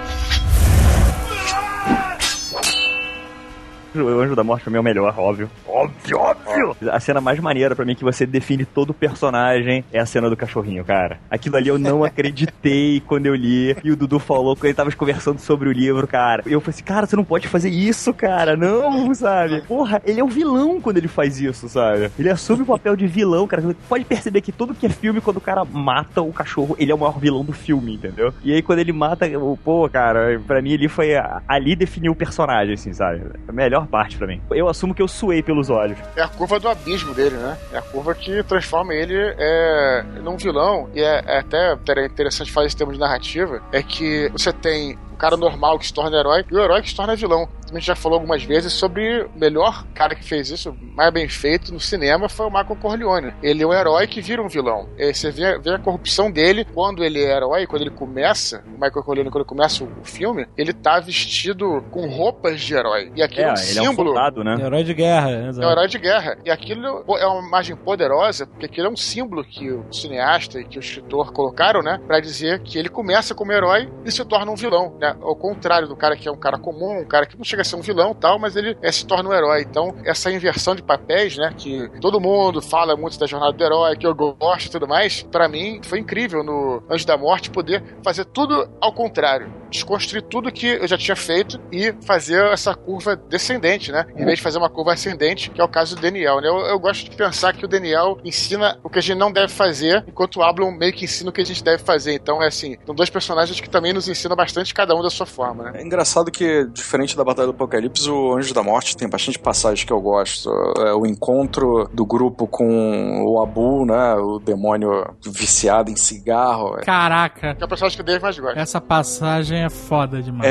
Speaker 6: O Anjo da Morte pra mim é o melhor, óbvio. Óbvio! A cena mais maneira pra mim que você define todo o personagem é a cena do cachorrinho, cara. Aquilo ali eu não acreditei quando eu li. E o Dudu falou quando ele tava conversando sobre o livro, cara. Eu falei assim, cara, você não pode fazer isso, cara. Não, sabe? Porra, ele é o vilão quando ele faz isso, sabe? Ele assume o papel de vilão, cara. Você pode perceber que tudo que é filme, quando o cara mata o cachorro, ele é o maior vilão do filme, entendeu? E aí quando ele mata, pô, cara, pra mim ele foi... Ali definiu o personagem, assim, sabe? A melhor parte pra mim. Eu assumo que eu suei pelos olhos.
Speaker 3: É a curva do abismo dele, né? É a curva que transforma ele num vilão. E é até interessante fazer esse termo de narrativa, é que você tem o cara normal que se torna herói e o herói que se torna vilão. A gente já falou algumas vezes sobre o melhor cara que fez isso, mais bem feito no cinema, foi o Michael Corleone. Ele é um herói que vira um vilão. Você vê a corrupção dele quando ele é herói, quando ele começa, o Michael Corleone, quando ele começa o filme, ele tá vestido com roupas de herói. E aquilo é um símbolo.
Speaker 6: É um soldado, né?
Speaker 2: Herói de guerra.
Speaker 3: É um herói de guerra. E aquilo é uma imagem poderosa, porque aquilo é um símbolo que o cineasta e que o escritor colocaram, né? Pra dizer que ele começa como herói e se torna um vilão, né? Ao contrário do cara que é um cara comum, um cara que não chega a ser um vilão e tal, mas ele se torna um herói. Então, essa inversão de papéis, né? Que todo mundo fala muito da jornada do herói, que eu gosto e tudo mais, pra mim foi incrível no Anjo da Morte poder fazer tudo ao contrário. Desconstruir tudo que eu já tinha feito e fazer essa curva descendente, né? Em vez de fazer uma curva ascendente, que é o caso do Daniel, né? Eu gosto de pensar que o Daniel ensina o que a gente não deve fazer, enquanto o Ablon meio que ensina o que a gente deve fazer. Então, são dois personagens que também nos ensinam bastante, cada um da sua forma, né?
Speaker 4: É engraçado que, diferente da Batalha do Apocalipse, o Anjo da Morte tem bastante passagens que eu gosto. O encontro do grupo com o Abu, né? O demônio viciado em cigarro.
Speaker 7: Caraca.
Speaker 3: Que é a personagem que o Dave mais gosta.
Speaker 7: Essa passagem é foda demais.
Speaker 4: É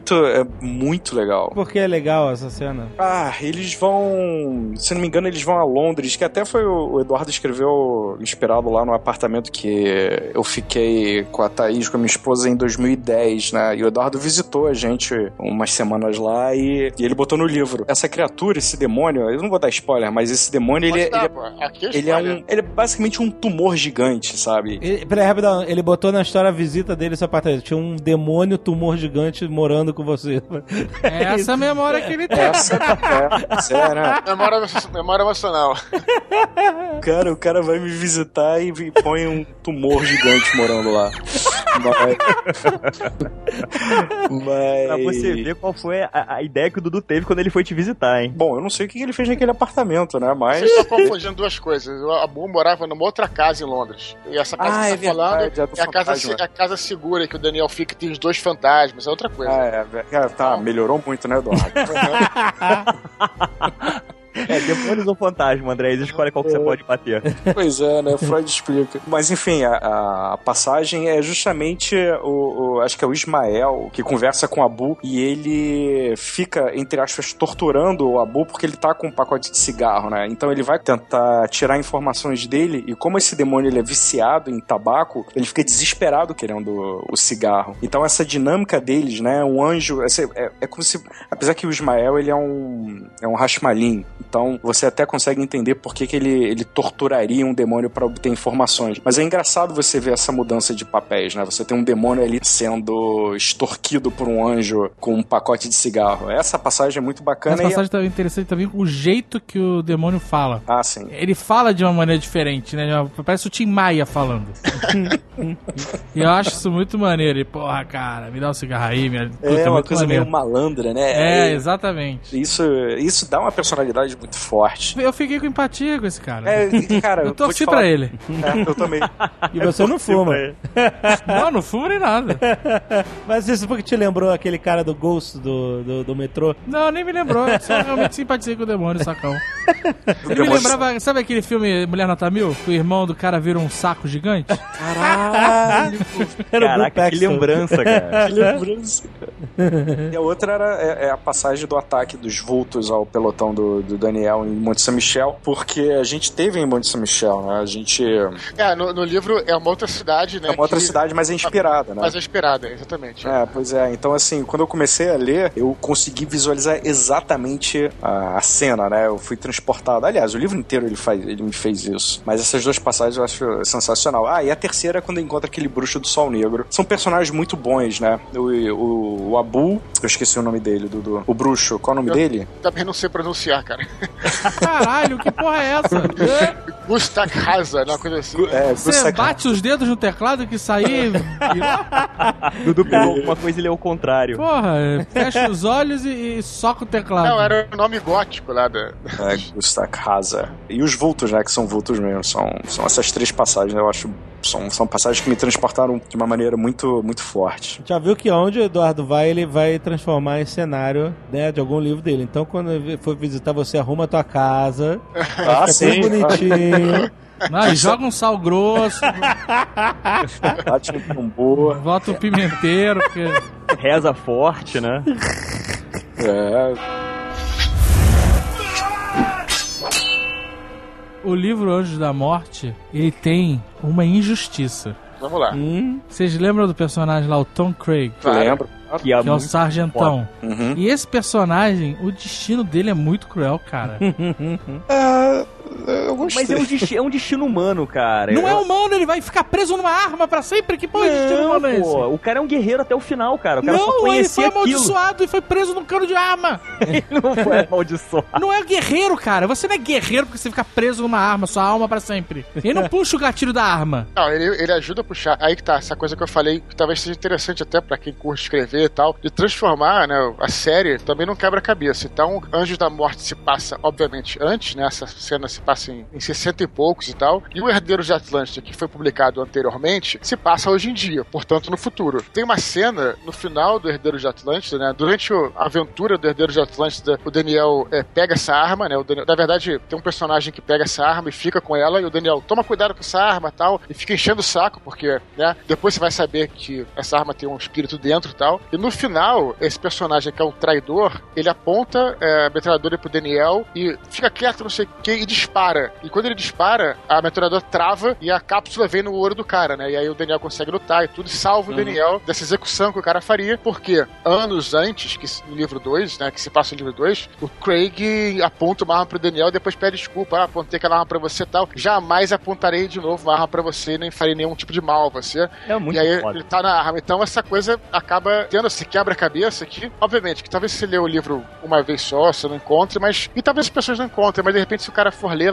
Speaker 4: muito legal.
Speaker 2: Por que é legal essa cena?
Speaker 4: Eles vão... Se não me engano, eles vão a Londres, que até foi o Eduardo escreveu inspirado lá no apartamento que eu fiquei com a Thaís, com a minha esposa, em 2010, né? E o Eduardo visitou a gente umas semanas lá e ele botou no livro. Essa criatura, esse demônio, eu não vou dar spoiler, mas esse demônio, ele é basicamente um tumor gigante, sabe?
Speaker 2: Peraí, rapidão, ele botou na história a visita dele, seu patrão. Tinha um demônio tumor gigante morando com você.
Speaker 7: É essa memória que ele tem.
Speaker 3: Né? Memória emocional.
Speaker 4: O cara vai me visitar e põe um tumor gigante morando lá. Mas...
Speaker 6: Pra você ver qual foi a ideia que o Dudu teve quando ele foi te visitar, hein?
Speaker 4: Bom, eu não sei o que ele fez naquele apartamento, né? Mas...
Speaker 3: Vocês estão confundindo duas coisas. O Abu morava numa outra casa em Londres. E essa casa que você tá falando é a casa segura que o Daniel fica, tem os dois fantasmas, é outra coisa.
Speaker 4: Tá, melhorou muito, né, Eduardo?
Speaker 6: Demônios ou fantasma, André? Escolhe qual que você pode bater.
Speaker 4: Pois é, né? Freud explica. Mas enfim, a passagem é justamente acho que é o Ismael que conversa com o Abu e ele fica, entre aspas, torturando o Abu porque ele tá com um pacote de cigarro, né? Então ele vai tentar tirar informações dele e como esse demônio ele é viciado em tabaco, ele fica desesperado querendo o cigarro. Então essa dinâmica deles, né? Um anjo, é como se, apesar que o Ismael ele é um Rashmalin. Então, você até consegue entender por que ele torturaria um demônio para obter informações. Mas é engraçado você ver essa mudança de papéis, né? Você tem um demônio ali sendo extorquido por um anjo com um pacote de cigarro. Essa passagem é muito bacana.
Speaker 7: Essa passagem também é interessante também o jeito que o demônio fala.
Speaker 4: Ah, sim.
Speaker 7: Ele fala de uma maneira diferente, né? Parece o Tim Maia falando. E eu acho isso muito maneiro. E, porra, cara, me dá um cigarro aí.
Speaker 4: É uma coisa meio malandra, né?
Speaker 7: Exatamente.
Speaker 4: Isso dá uma personalidade muito forte.
Speaker 7: Eu fiquei com empatia com esse cara.
Speaker 4: Cara,
Speaker 7: eu torci pra ele.
Speaker 4: Eu também.
Speaker 2: E você não fuma.
Speaker 7: Não fumo nem nada.
Speaker 2: Mas isso porque te lembrou aquele cara do Ghost do metrô?
Speaker 7: Não, nem me lembrou. Eu só realmente simpatizei com o demônio, sacão. Ele me lembrava, sabe aquele filme Mulher Nota Mil? Que o irmão do cara vira um saco gigante?
Speaker 4: Caralho!
Speaker 6: Caraca, que lembrança, cara.
Speaker 4: Que lembrança. E a outra é a passagem do ataque dos vultos ao pelotão do Daniel em Monte Saint-Michel, porque a gente teve em Monte Saint-Michel, né? A gente...
Speaker 3: no livro é uma outra cidade, né?
Speaker 4: É uma outra cidade, mas é inspirada, né?
Speaker 3: Mas é inspirada, exatamente.
Speaker 4: Pois é. Então, assim, quando eu comecei a ler, eu consegui visualizar exatamente a cena, né? Eu fui transportado. Aliás, o livro inteiro ele me fez isso. Mas essas duas passagens eu acho sensacional. E a terceira é quando encontra aquele bruxo do Sol Negro. São personagens muito bons, né? O Abu, eu esqueci o nome dele, Dudu. O bruxo, qual é o nome dele?
Speaker 3: Também não sei pronunciar, cara.
Speaker 7: Caralho, que porra é essa?
Speaker 3: Gustav Haza, uma coisa assim.
Speaker 7: Você bate os dedos no teclado que sair...
Speaker 6: Dudu pegou alguma coisa e leu o contrário.
Speaker 7: Porra, fecha os olhos e soca o teclado.
Speaker 3: Não, era o nome gótico lá da...
Speaker 4: Gustav Haza. E os vultos, né, que são vultos mesmo. São essas três passagens, eu acho... São passagens que me transportaram de uma maneira muito, muito forte.
Speaker 2: Já viu que onde o Eduardo vai, ele vai transformar em cenário, né, de algum livro dele. Então, quando ele for visitar, você arruma a tua casa, fica
Speaker 4: sim,
Speaker 2: tudo bonitinho.
Speaker 7: E joga um sal grosso.
Speaker 4: Bate no tambor.
Speaker 7: Bota o pimenteiro. Porque...
Speaker 6: Reza forte, né?
Speaker 7: O livro Anjos da Morte, ele tem uma injustiça.
Speaker 3: Vamos lá.
Speaker 7: Vocês lembram do personagem lá, o Tom Craig?
Speaker 4: Lembro.
Speaker 7: Que é o Sargentão.
Speaker 4: Uhum.
Speaker 7: E esse personagem, o destino dele é muito cruel, cara.
Speaker 4: Eu gostei.
Speaker 6: Mas é um destino humano, cara.
Speaker 7: Não é humano, ele vai ficar preso numa arma pra sempre? Que porra de destino humano é esse?
Speaker 6: O cara é um guerreiro até o final, cara. O cara só
Speaker 7: Não, ele
Speaker 6: conhecia
Speaker 7: foi
Speaker 6: aquilo.
Speaker 7: amaldiçoado e foi preso num cano de arma.
Speaker 6: Ele não foi amaldiçoado.
Speaker 7: Não é guerreiro, cara. Você não é guerreiro porque você fica preso numa arma, sua alma pra sempre. Ele não puxa o gatilho da arma.
Speaker 3: Não, ele ajuda a puxar. Aí que tá, essa coisa que eu falei, que talvez seja interessante até pra quem curte escrever e tal, de transformar, né, a série também não quebra a cabeça. Então, Anjos da Morte se passa, obviamente, antes, né, essa cena se passa em 60 e poucos e tal, e o Herdeiros de Atlântida, que foi publicado anteriormente, se passa hoje em dia, portanto, no futuro. Tem uma cena no final do Herdeiros de Atlântida, né, durante a aventura do Herdeiros de Atlântida, o Daniel pega essa arma, né, na verdade, tem um personagem que pega essa arma e fica com ela, e o Daniel toma cuidado com essa arma e tal, e fica enchendo o saco, porque, né, depois você vai saber que essa arma tem um espírito dentro e tal, e no final, esse personagem que é o traidor, ele aponta a metralhadora pro Daniel e fica quieto, não sei o que, e dispara. E quando ele dispara, a metralhadora trava e a cápsula vem no olho do cara, né? E aí o Daniel consegue lutar e tudo, e salva o Daniel dessa execução que o cara faria, porque anos antes, que no livro 2, né, que se passa no livro 2, o Craig aponta uma arma pro Daniel e depois pede desculpa, apontei aquela arma pra você e tal, jamais apontarei de novo uma arma pra você, nem farei nenhum tipo de mal a você.
Speaker 6: É muito
Speaker 3: e aí
Speaker 6: foda.
Speaker 3: ele tá na arma. Então essa coisa acaba tendo esse quebra-cabeça que, obviamente, que talvez você lê o livro uma vez só, você não encontre, mas... E talvez as pessoas não encontrem, mas de repente se o cara for ler lá,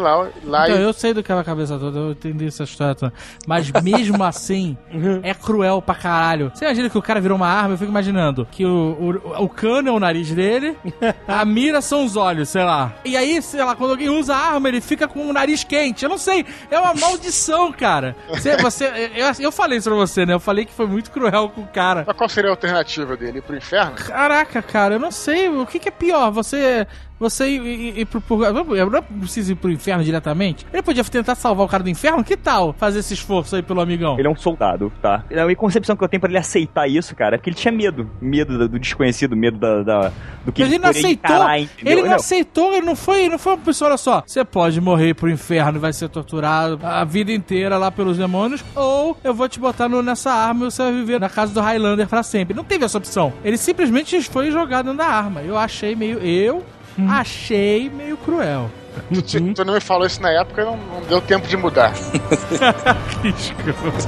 Speaker 3: lá
Speaker 7: então, eu sei do que é a cabeça toda, eu entendi essa história toda. Mas mesmo assim, é cruel pra caralho. Você imagina que o cara virou uma arma, eu fico imaginando que o cano é o nariz dele, a mira são os olhos, sei lá. E aí, sei lá, quando alguém usa a arma, ele fica com o nariz quente. Eu não sei, é uma maldição, cara. Eu falei isso pra você, né? Eu falei que foi muito cruel com o cara.
Speaker 3: Mas qual seria a alternativa dele? Ir pro inferno?
Speaker 7: Caraca, cara, eu não sei. O que é pior? Você ir pro purgatório. Eu não preciso ir pro inferno diretamente. Ele podia tentar salvar o cara do inferno? Que tal fazer esse esforço aí pelo amigão?
Speaker 6: Ele é um soldado, tá? A concepção que eu tenho pra ele aceitar isso, cara, é porque ele tinha medo. Medo do desconhecido, medo do que
Speaker 7: ele não aceitou. Ele não aceitou, ele não foi uma pessoa, olha só. Você pode morrer pro inferno e vai ser torturado a vida inteira lá pelos demônios, ou eu vou te botar nessa arma e você vai viver na casa do Highlander pra sempre. Não teve essa opção. Ele simplesmente foi jogado dentro da arma. Eu achei meio cruel.
Speaker 3: Tu não me falou isso na época, não deu tempo de mudar.
Speaker 7: Que escroto.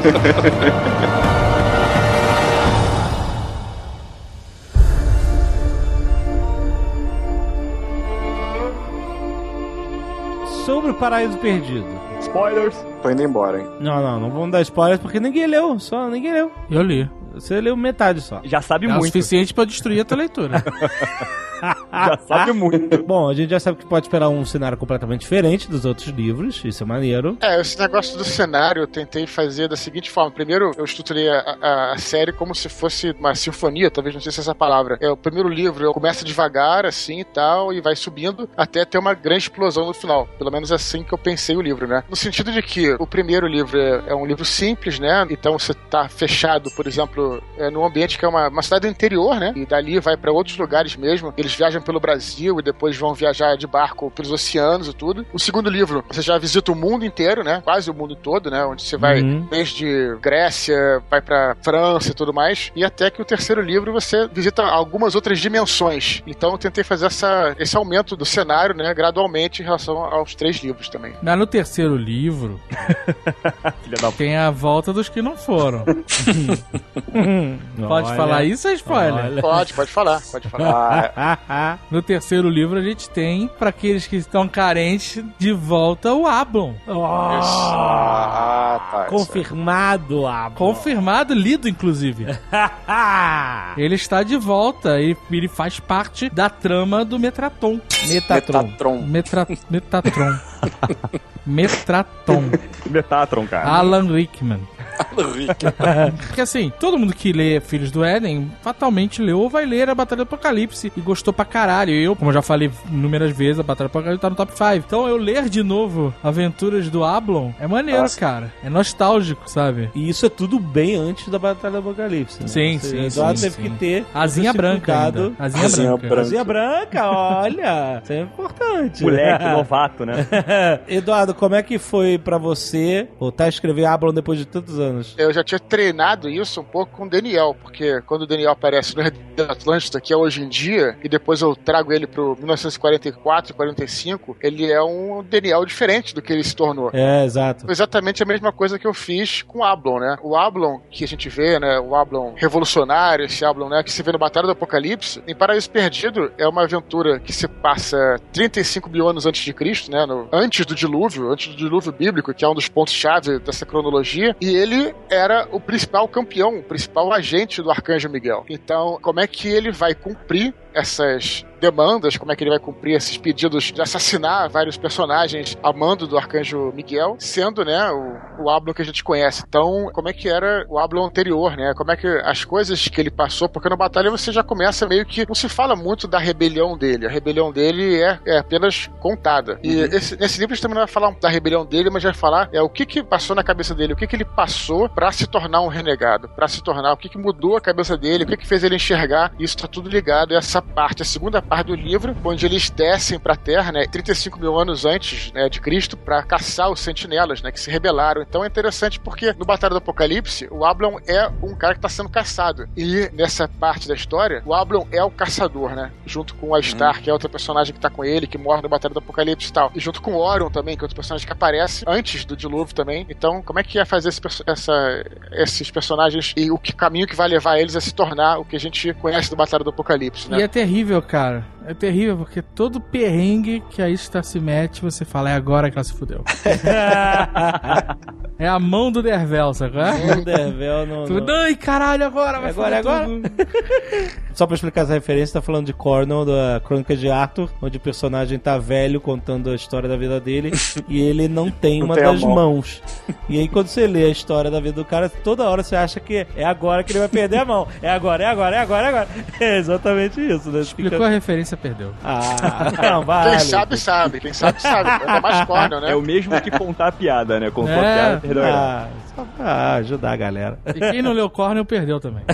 Speaker 2: Sobre o Paraíso Perdido.
Speaker 6: Spoilers.
Speaker 4: Tô indo embora, hein?
Speaker 2: Não vamos dar spoilers porque ninguém leu, ninguém leu.
Speaker 7: Eu li.
Speaker 2: Você leu metade só.
Speaker 6: Já sabe muito.
Speaker 7: É o suficiente pra destruir a tua leitura.
Speaker 6: Já sabe muito.
Speaker 2: Bom, a gente já sabe que pode esperar um cenário completamente diferente dos outros livros, isso é maneiro.
Speaker 3: Esse negócio do cenário eu tentei fazer da seguinte forma. Primeiro, eu estruturei a série como se fosse uma sinfonia, talvez não sei se é essa palavra. O primeiro livro começa devagar, assim e tal, e vai subindo até ter uma grande explosão no final. Pelo menos assim que eu pensei o livro, né? No sentido de que o primeiro livro é um livro simples, né? Então você tá fechado, por exemplo, num ambiente que é uma cidade do interior, né? E dali vai pra outros lugares mesmo. Eles viajam pelo Brasil e depois vão viajar de barco pelos oceanos e tudo. O segundo livro, você já visita o mundo inteiro, né? Quase o mundo todo, né? Onde você vai desde Grécia, vai pra França e tudo mais. E até que o terceiro livro você visita algumas outras dimensões. Então eu tentei fazer esse aumento do cenário, né? Gradualmente em relação aos 3 livros também.
Speaker 7: Mas no terceiro livro tem a volta dos que não foram. Pode falar isso ou é spoiler?
Speaker 3: Pode falar.
Speaker 7: No terceiro livro a gente tem, pra aqueles que estão carentes, de volta o Ablon.
Speaker 3: Tá.
Speaker 2: Confirmado, Ablon.
Speaker 7: Confirmado, lido inclusive. Ele está de volta e ele faz parte da trama do Metatron.
Speaker 6: Metatron, cara.
Speaker 7: Alan Rickman. Porque assim, todo mundo que lê Filhos do Éden fatalmente leu ou vai ler a Batalha do Apocalipse e gostou pra caralho. Eu, como eu já falei inúmeras vezes, a Batalha do Apocalipse tá no top 5. Então eu ler de novo Aventuras do Ablon é maneiro, cara. É nostálgico, sabe?
Speaker 2: E isso é tudo bem antes da Batalha do Apocalipse, né?
Speaker 7: Sim.
Speaker 2: Teve que ter
Speaker 7: asinha branca.
Speaker 2: Asinha branca, olha. Isso é importante.
Speaker 6: Moleque, novato, né?
Speaker 2: Eduardo, como é que foi pra você voltar a escrever Ablon depois de tantos anos?
Speaker 3: Eu já tinha treinado isso um pouco com o Daniel, porque quando o Daniel aparece no Atlântida, que é hoje em dia, e depois eu trago ele pro 1944 e 45, ele é um Daniel diferente do que ele se tornou.
Speaker 2: Exato.
Speaker 3: Exatamente a mesma coisa que eu fiz com o Ablon, né? O Ablon que a gente vê, né? O Ablon revolucionário, esse Ablon, né? Que se vê no Batalha do Apocalipse, em Paraíso Perdido, é uma aventura que se passa 35 mil anos antes de Cristo, né? Antes do dilúvio bíblico, que é um dos pontos-chave dessa cronologia, e ele era o principal campeão, o principal agente do Arcanjo Miguel. Então, como é que ele vai cumprir essas demandas, como é que ele vai cumprir esses pedidos de assassinar vários personagens a mando do Arcanjo Miguel, sendo, né, o Ablon que a gente conhece. Então, como é que era o Ablon anterior, né? Como é que as coisas que ele passou, porque na batalha você já começa meio que, não se fala muito da rebelião dele. A rebelião dele é apenas contada. E nesse livro a gente também não vai falar da rebelião dele, mas vai falar o que passou na cabeça dele, o que ele passou pra se tornar um renegado, pra se tornar, o que mudou a cabeça dele, o que fez ele enxergar. Isso tá tudo ligado a essa parte, a segunda parte do livro, onde eles descem pra Terra, né, 35 mil anos antes, né, de Cristo, pra caçar os sentinelas, né, que se rebelaram. Então é interessante porque no Batalha do Apocalipse, o Ablon é um cara que tá sendo caçado. E nessa parte da história, o Ablon é o caçador, né, junto com a Star, que é outra personagem que tá com ele, que morre no Batalha do Apocalipse e tal. E junto com o Orion também, que é outro personagem que aparece antes do dilúvio também. Então, como é que ia fazer esses personagens e o caminho que vai levar eles a se tornar o que a gente conhece do Batalha do Apocalipse, né?
Speaker 7: terrível, cara. É terrível, porque todo perrengue que a Ista se mete, você fala, é agora que ela se fudeu. É a mão do Dervel, sabe?
Speaker 2: O Dervel não...
Speaker 7: Ai, caralho, agora vai
Speaker 2: agora. Só pra explicar essa referência, tá falando de Cornwall, da Crônica de Arthur, onde o personagem tá velho contando a história da vida dele e ele não tem uma das mãos. E aí quando você lê a história da vida do cara, toda hora você acha que é agora que ele vai perder a mão. É agora. É exatamente isso, né?
Speaker 7: Explicou a referência, perdeu.
Speaker 2: Não, vale.
Speaker 3: Quem sabe, sabe. É mais Cornwall, né?
Speaker 6: É o mesmo que contar a piada, né? Contou a piada, perdeu.
Speaker 2: Só pra ajudar a galera.
Speaker 7: E quem não leu Cornwall perdeu também.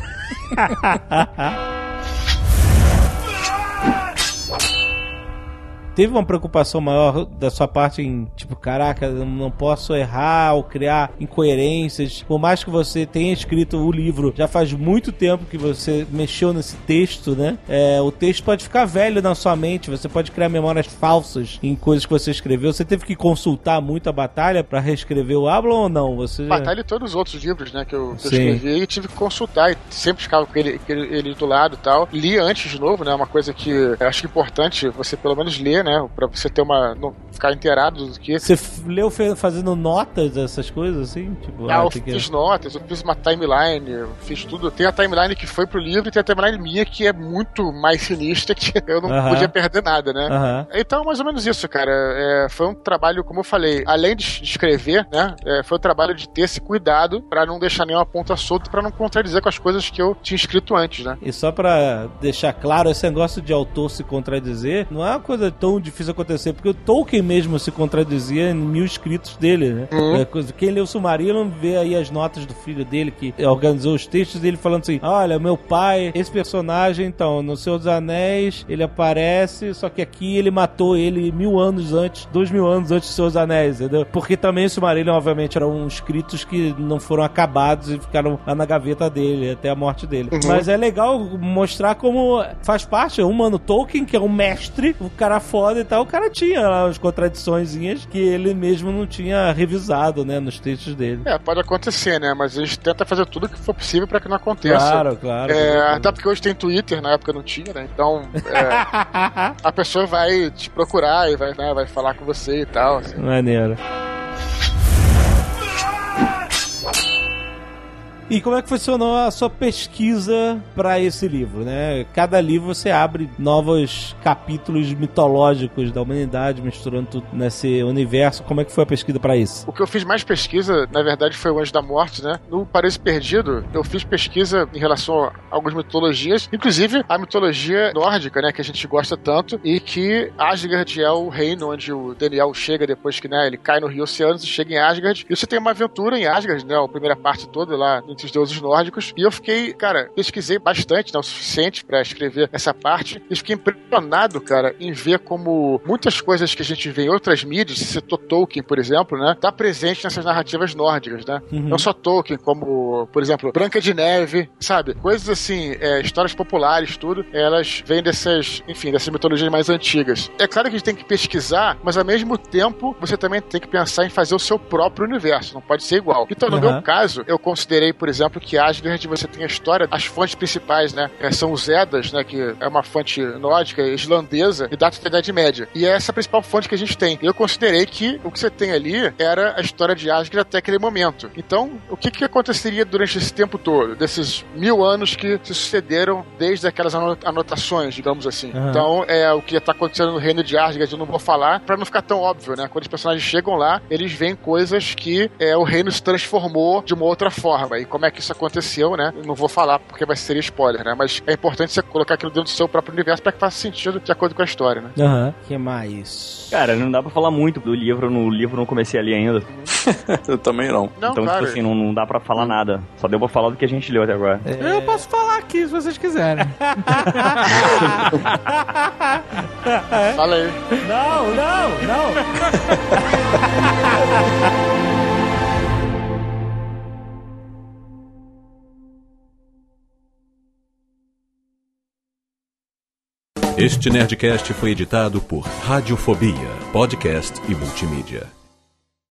Speaker 2: Teve uma preocupação maior da sua parte em, tipo, caraca, eu não posso errar ou criar incoerências. Por mais que você tenha escrito o livro, já faz muito tempo que você mexeu nesse texto, né? O texto pode ficar velho na sua mente, você pode criar memórias falsas em coisas que você escreveu. Você teve que consultar muito a Batalha pra reescrever o Ablon ou não?
Speaker 3: Batalha e todos os outros livros, né, que eu escrevi, e tive que consultar, e sempre ficava com ele do lado e tal. Li antes de novo, né? Uma coisa que eu acho importante você pelo menos ler, né? Pra você ter não ficar inteirado do que...
Speaker 2: Você leu fazendo notas, essas coisas, assim? Tipo,
Speaker 3: eu fiz notas, eu fiz uma timeline, eu fiz tudo. Tem a timeline que foi pro livro e tem a timeline minha que é muito mais sinistra, que eu não podia perder nada, né? Então, mais ou menos isso, cara. Foi um trabalho, como eu falei, além de escrever, né? Foi um trabalho de ter esse cuidado pra não deixar nenhuma ponta solta, pra não contradizer com as coisas que eu tinha escrito antes, né?
Speaker 2: E só pra deixar claro, esse negócio de autor se contradizer não é uma coisa tão difícil acontecer, porque o Tolkien mesmo se contradizia em 1000 escritos dele, né? Quem leu o Silmarillion vê aí as notas do filho dele, que organizou os textos dele falando assim, olha, meu pai, esse personagem, então, no Senhor dos Anéis, ele aparece, só que aqui ele matou ele 1000 anos antes, 2000 anos antes do Senhor dos Anéis, entendeu? Porque também o Silmarillion, obviamente, eram escritos que não foram acabados e ficaram lá na gaveta dele, até a morte dele. Mas é legal mostrar como faz parte, o mano Tolkien, que é um mestre, o cara foda e tal, o cara tinha lá umas contradiçõezinhas que ele mesmo não tinha revisado, né, nos textos dele.
Speaker 3: Pode acontecer, né, mas a gente tenta fazer tudo o que for possível pra que não aconteça.
Speaker 2: Claro.
Speaker 3: Até porque hoje tem Twitter, na época não tinha, né, então a pessoa vai te procurar e vai falar com você e tal. Assim.
Speaker 2: Maneiro. E como é que funcionou a sua pesquisa para esse livro, né? Cada livro você abre novos capítulos mitológicos da humanidade, misturando tudo nesse universo. Como é que foi a pesquisa para isso?
Speaker 3: O que eu fiz mais pesquisa, na verdade, foi o Anjo da Morte, né? No Paraíso Perdido, eu fiz pesquisa em relação a algumas mitologias, inclusive a mitologia nórdica, né? Que a gente gosta tanto, e que Asgard é o reino onde o Daniel chega depois que, né, ele cai no Rio Oceanos e chega em Asgard. E você tem uma aventura em Asgard, né? A primeira parte toda lá entre os deuses nórdicos. E eu fiquei, cara, pesquisei bastante, né? O suficiente pra escrever essa parte. E fiquei impressionado, cara, em ver como muitas coisas que a gente vê em outras mídias, se citou Tolkien, por exemplo, né? Tá presente nessas narrativas nórdicas, né? Não só Tolkien, como, por exemplo, Branca de Neve, sabe? Coisas assim, histórias populares, tudo, elas vêm dessas mitologias mais antigas. É claro que a gente tem que pesquisar, mas ao mesmo tempo, você também tem que pensar em fazer o seu próprio universo. Não pode ser igual. Então, no meu caso, eu considerei, por exemplo, que Asgard você tem a história, as fontes principais, né? São os Eddas, né? Que é uma fonte nórdica, islandesa e data da Idade Média. E é essa a principal fonte que a gente tem. Eu considerei que o que você tem ali era a história de Asgard até aquele momento. Então, o que aconteceria durante esse tempo todo? Desses 1000 anos que se sucederam desde aquelas anotações, digamos assim. Então, o que está acontecendo no reino de Asgard eu não vou falar, pra não ficar tão óbvio, né? Quando os personagens chegam lá, eles veem coisas que o reino se transformou de uma outra forma. E como é que isso aconteceu, né? Eu não vou falar porque vai ser spoiler, né? Mas é importante você colocar aquilo dentro do seu próprio universo pra que faça sentido de acordo com a história, né?
Speaker 2: Que mais?
Speaker 6: Cara, não dá pra falar muito do livro. No livro não comecei a ler ainda.
Speaker 4: Eu também não.
Speaker 6: Então, tipo assim, não dá pra falar nada. Só deu pra falar do que a gente leu até agora.
Speaker 7: Eu posso falar aqui, se vocês quiserem.
Speaker 3: Fala aí.
Speaker 2: Não.
Speaker 1: Este Nerdcast foi editado por Radiofobia, podcast e multimídia.